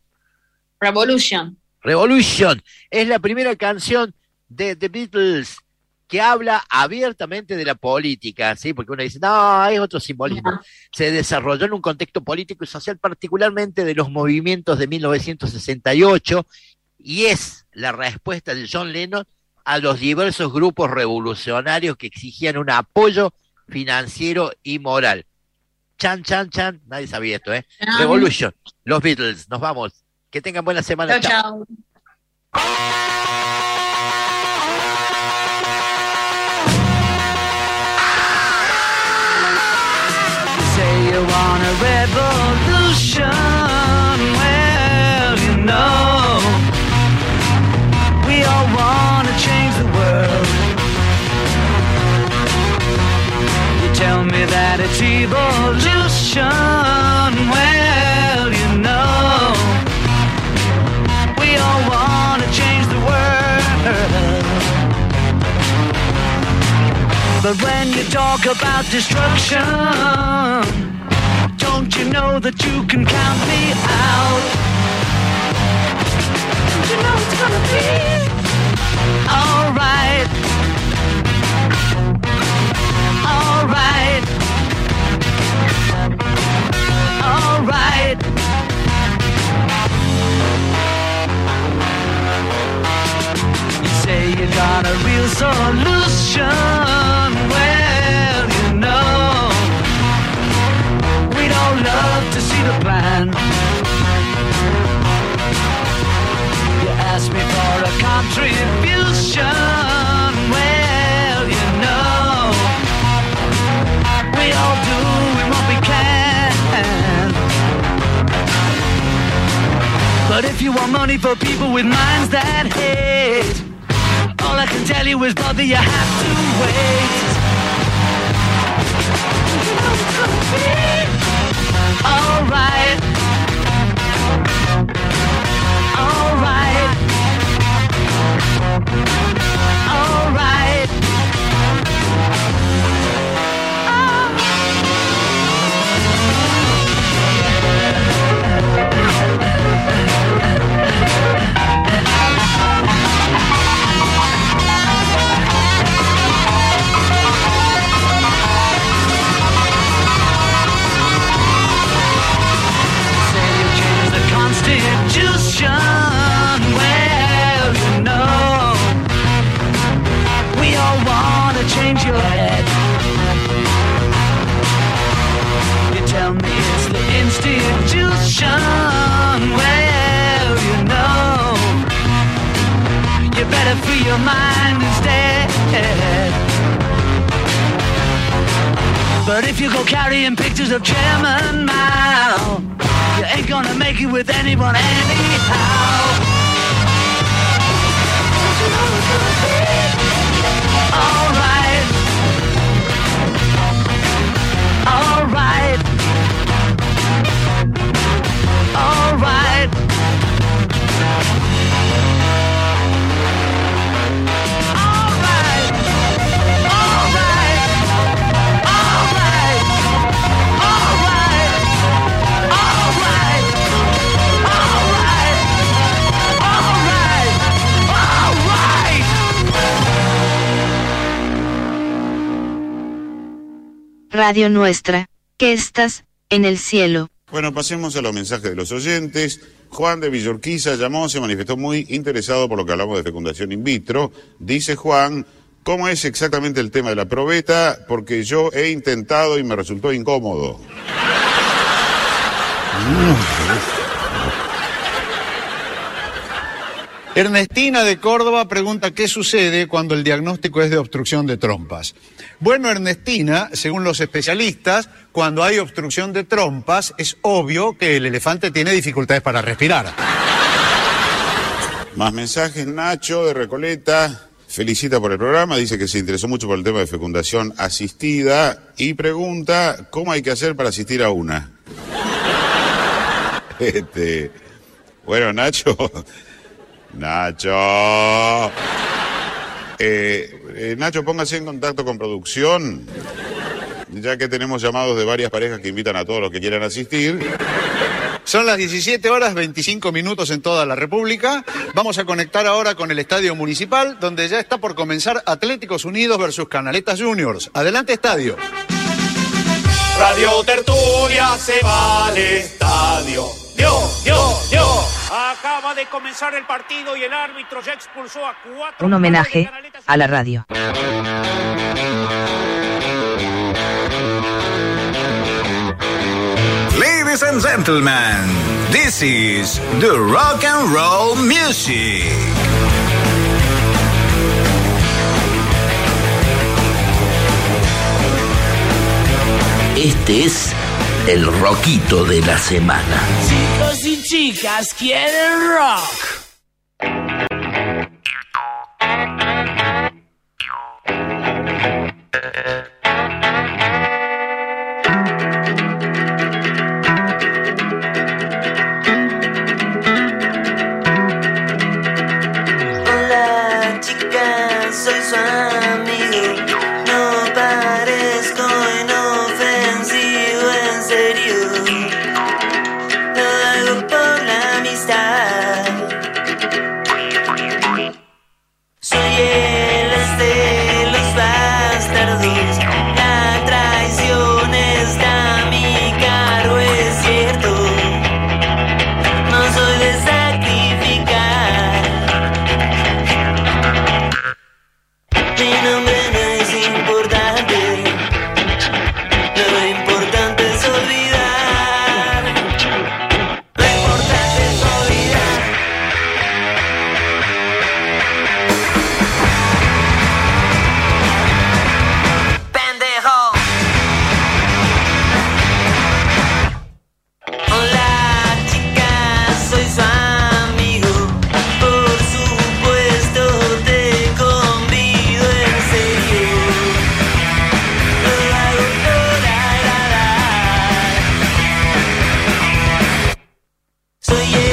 Es la primera canción de The Beatles que habla abiertamente de la política, ¿sí? Porque uno dice, no, es otro simbolismo. No. Se desarrolló en un contexto político y social, particularmente de los movimientos de 1968, y es la respuesta de John Lennon a los diversos grupos revolucionarios que exigían un apoyo financiero y moral. Chan, nadie sabía esto, ¿eh? Revolution, los Beatles, nos vamos. Que tengan buena semana. Chao. You want a revolution, well, you know, we all want to change the world. You tell me that it's evolution, well, you know, we all want to change the world. But when you talk about destruction, don't you know that you can count me out? solution. Well, you know, we'd all love to see the plan. You asked me for a contribution. Well, you know, we all do what we can. But if you want money for people with minds that hate, all I can tell you is, brother, you have to wait. Alright. Alright. Alright. Constitution, well, you know, we all want to change your head. You tell me it's the institution, well, you know, you better free your mind instead. But if you go carrying pictures of Chairman Mao, you ain't gonna make it with anyone anyhow. Alright. Alright. Alright. Radio Nuestra, que estás en el cielo. Bueno, pasemos a los mensajes de los oyentes. Juan de Villorquiza llamó, se manifestó muy interesado por lo que hablamos de fecundación in vitro. Dice Juan, ¿cómo es exactamente el tema de la probeta? Porque yo he intentado y me resultó incómodo. Ernestina de Córdoba pregunta qué sucede cuando el diagnóstico es de obstrucción de trompas. Bueno, Ernestina, según los especialistas, cuando hay obstrucción de trompas es obvio que el elefante tiene dificultades para respirar. Más mensajes. Nacho de Recoleta felicita por el programa, dice que se interesó mucho por el tema de fecundación asistida y pregunta cómo hay que hacer para asistir a una. Bueno, Nacho... Nacho, póngase en contacto con producción, ya que tenemos llamados de varias parejas que invitan a todos los que quieran asistir. Son las 17 horas 25 minutos en toda la República. Vamos a conectar ahora con el Estadio Municipal, donde ya está por comenzar Atléticos Unidos versus Canaletas Juniors. Adelante, estadio. Radio Tertulia se va al estadio. Yo. Acaba de comenzar el partido y el árbitro ya expulsó a 4. Un homenaje a la radio. Ladies and gentlemen, this is the rock and roll music. Este es el rockito de la semana. Chicos y chicas quieren rock. Hola chicas, soy su amigo. No parezco inofensivo, en serio. Lo hago por la amistad. soy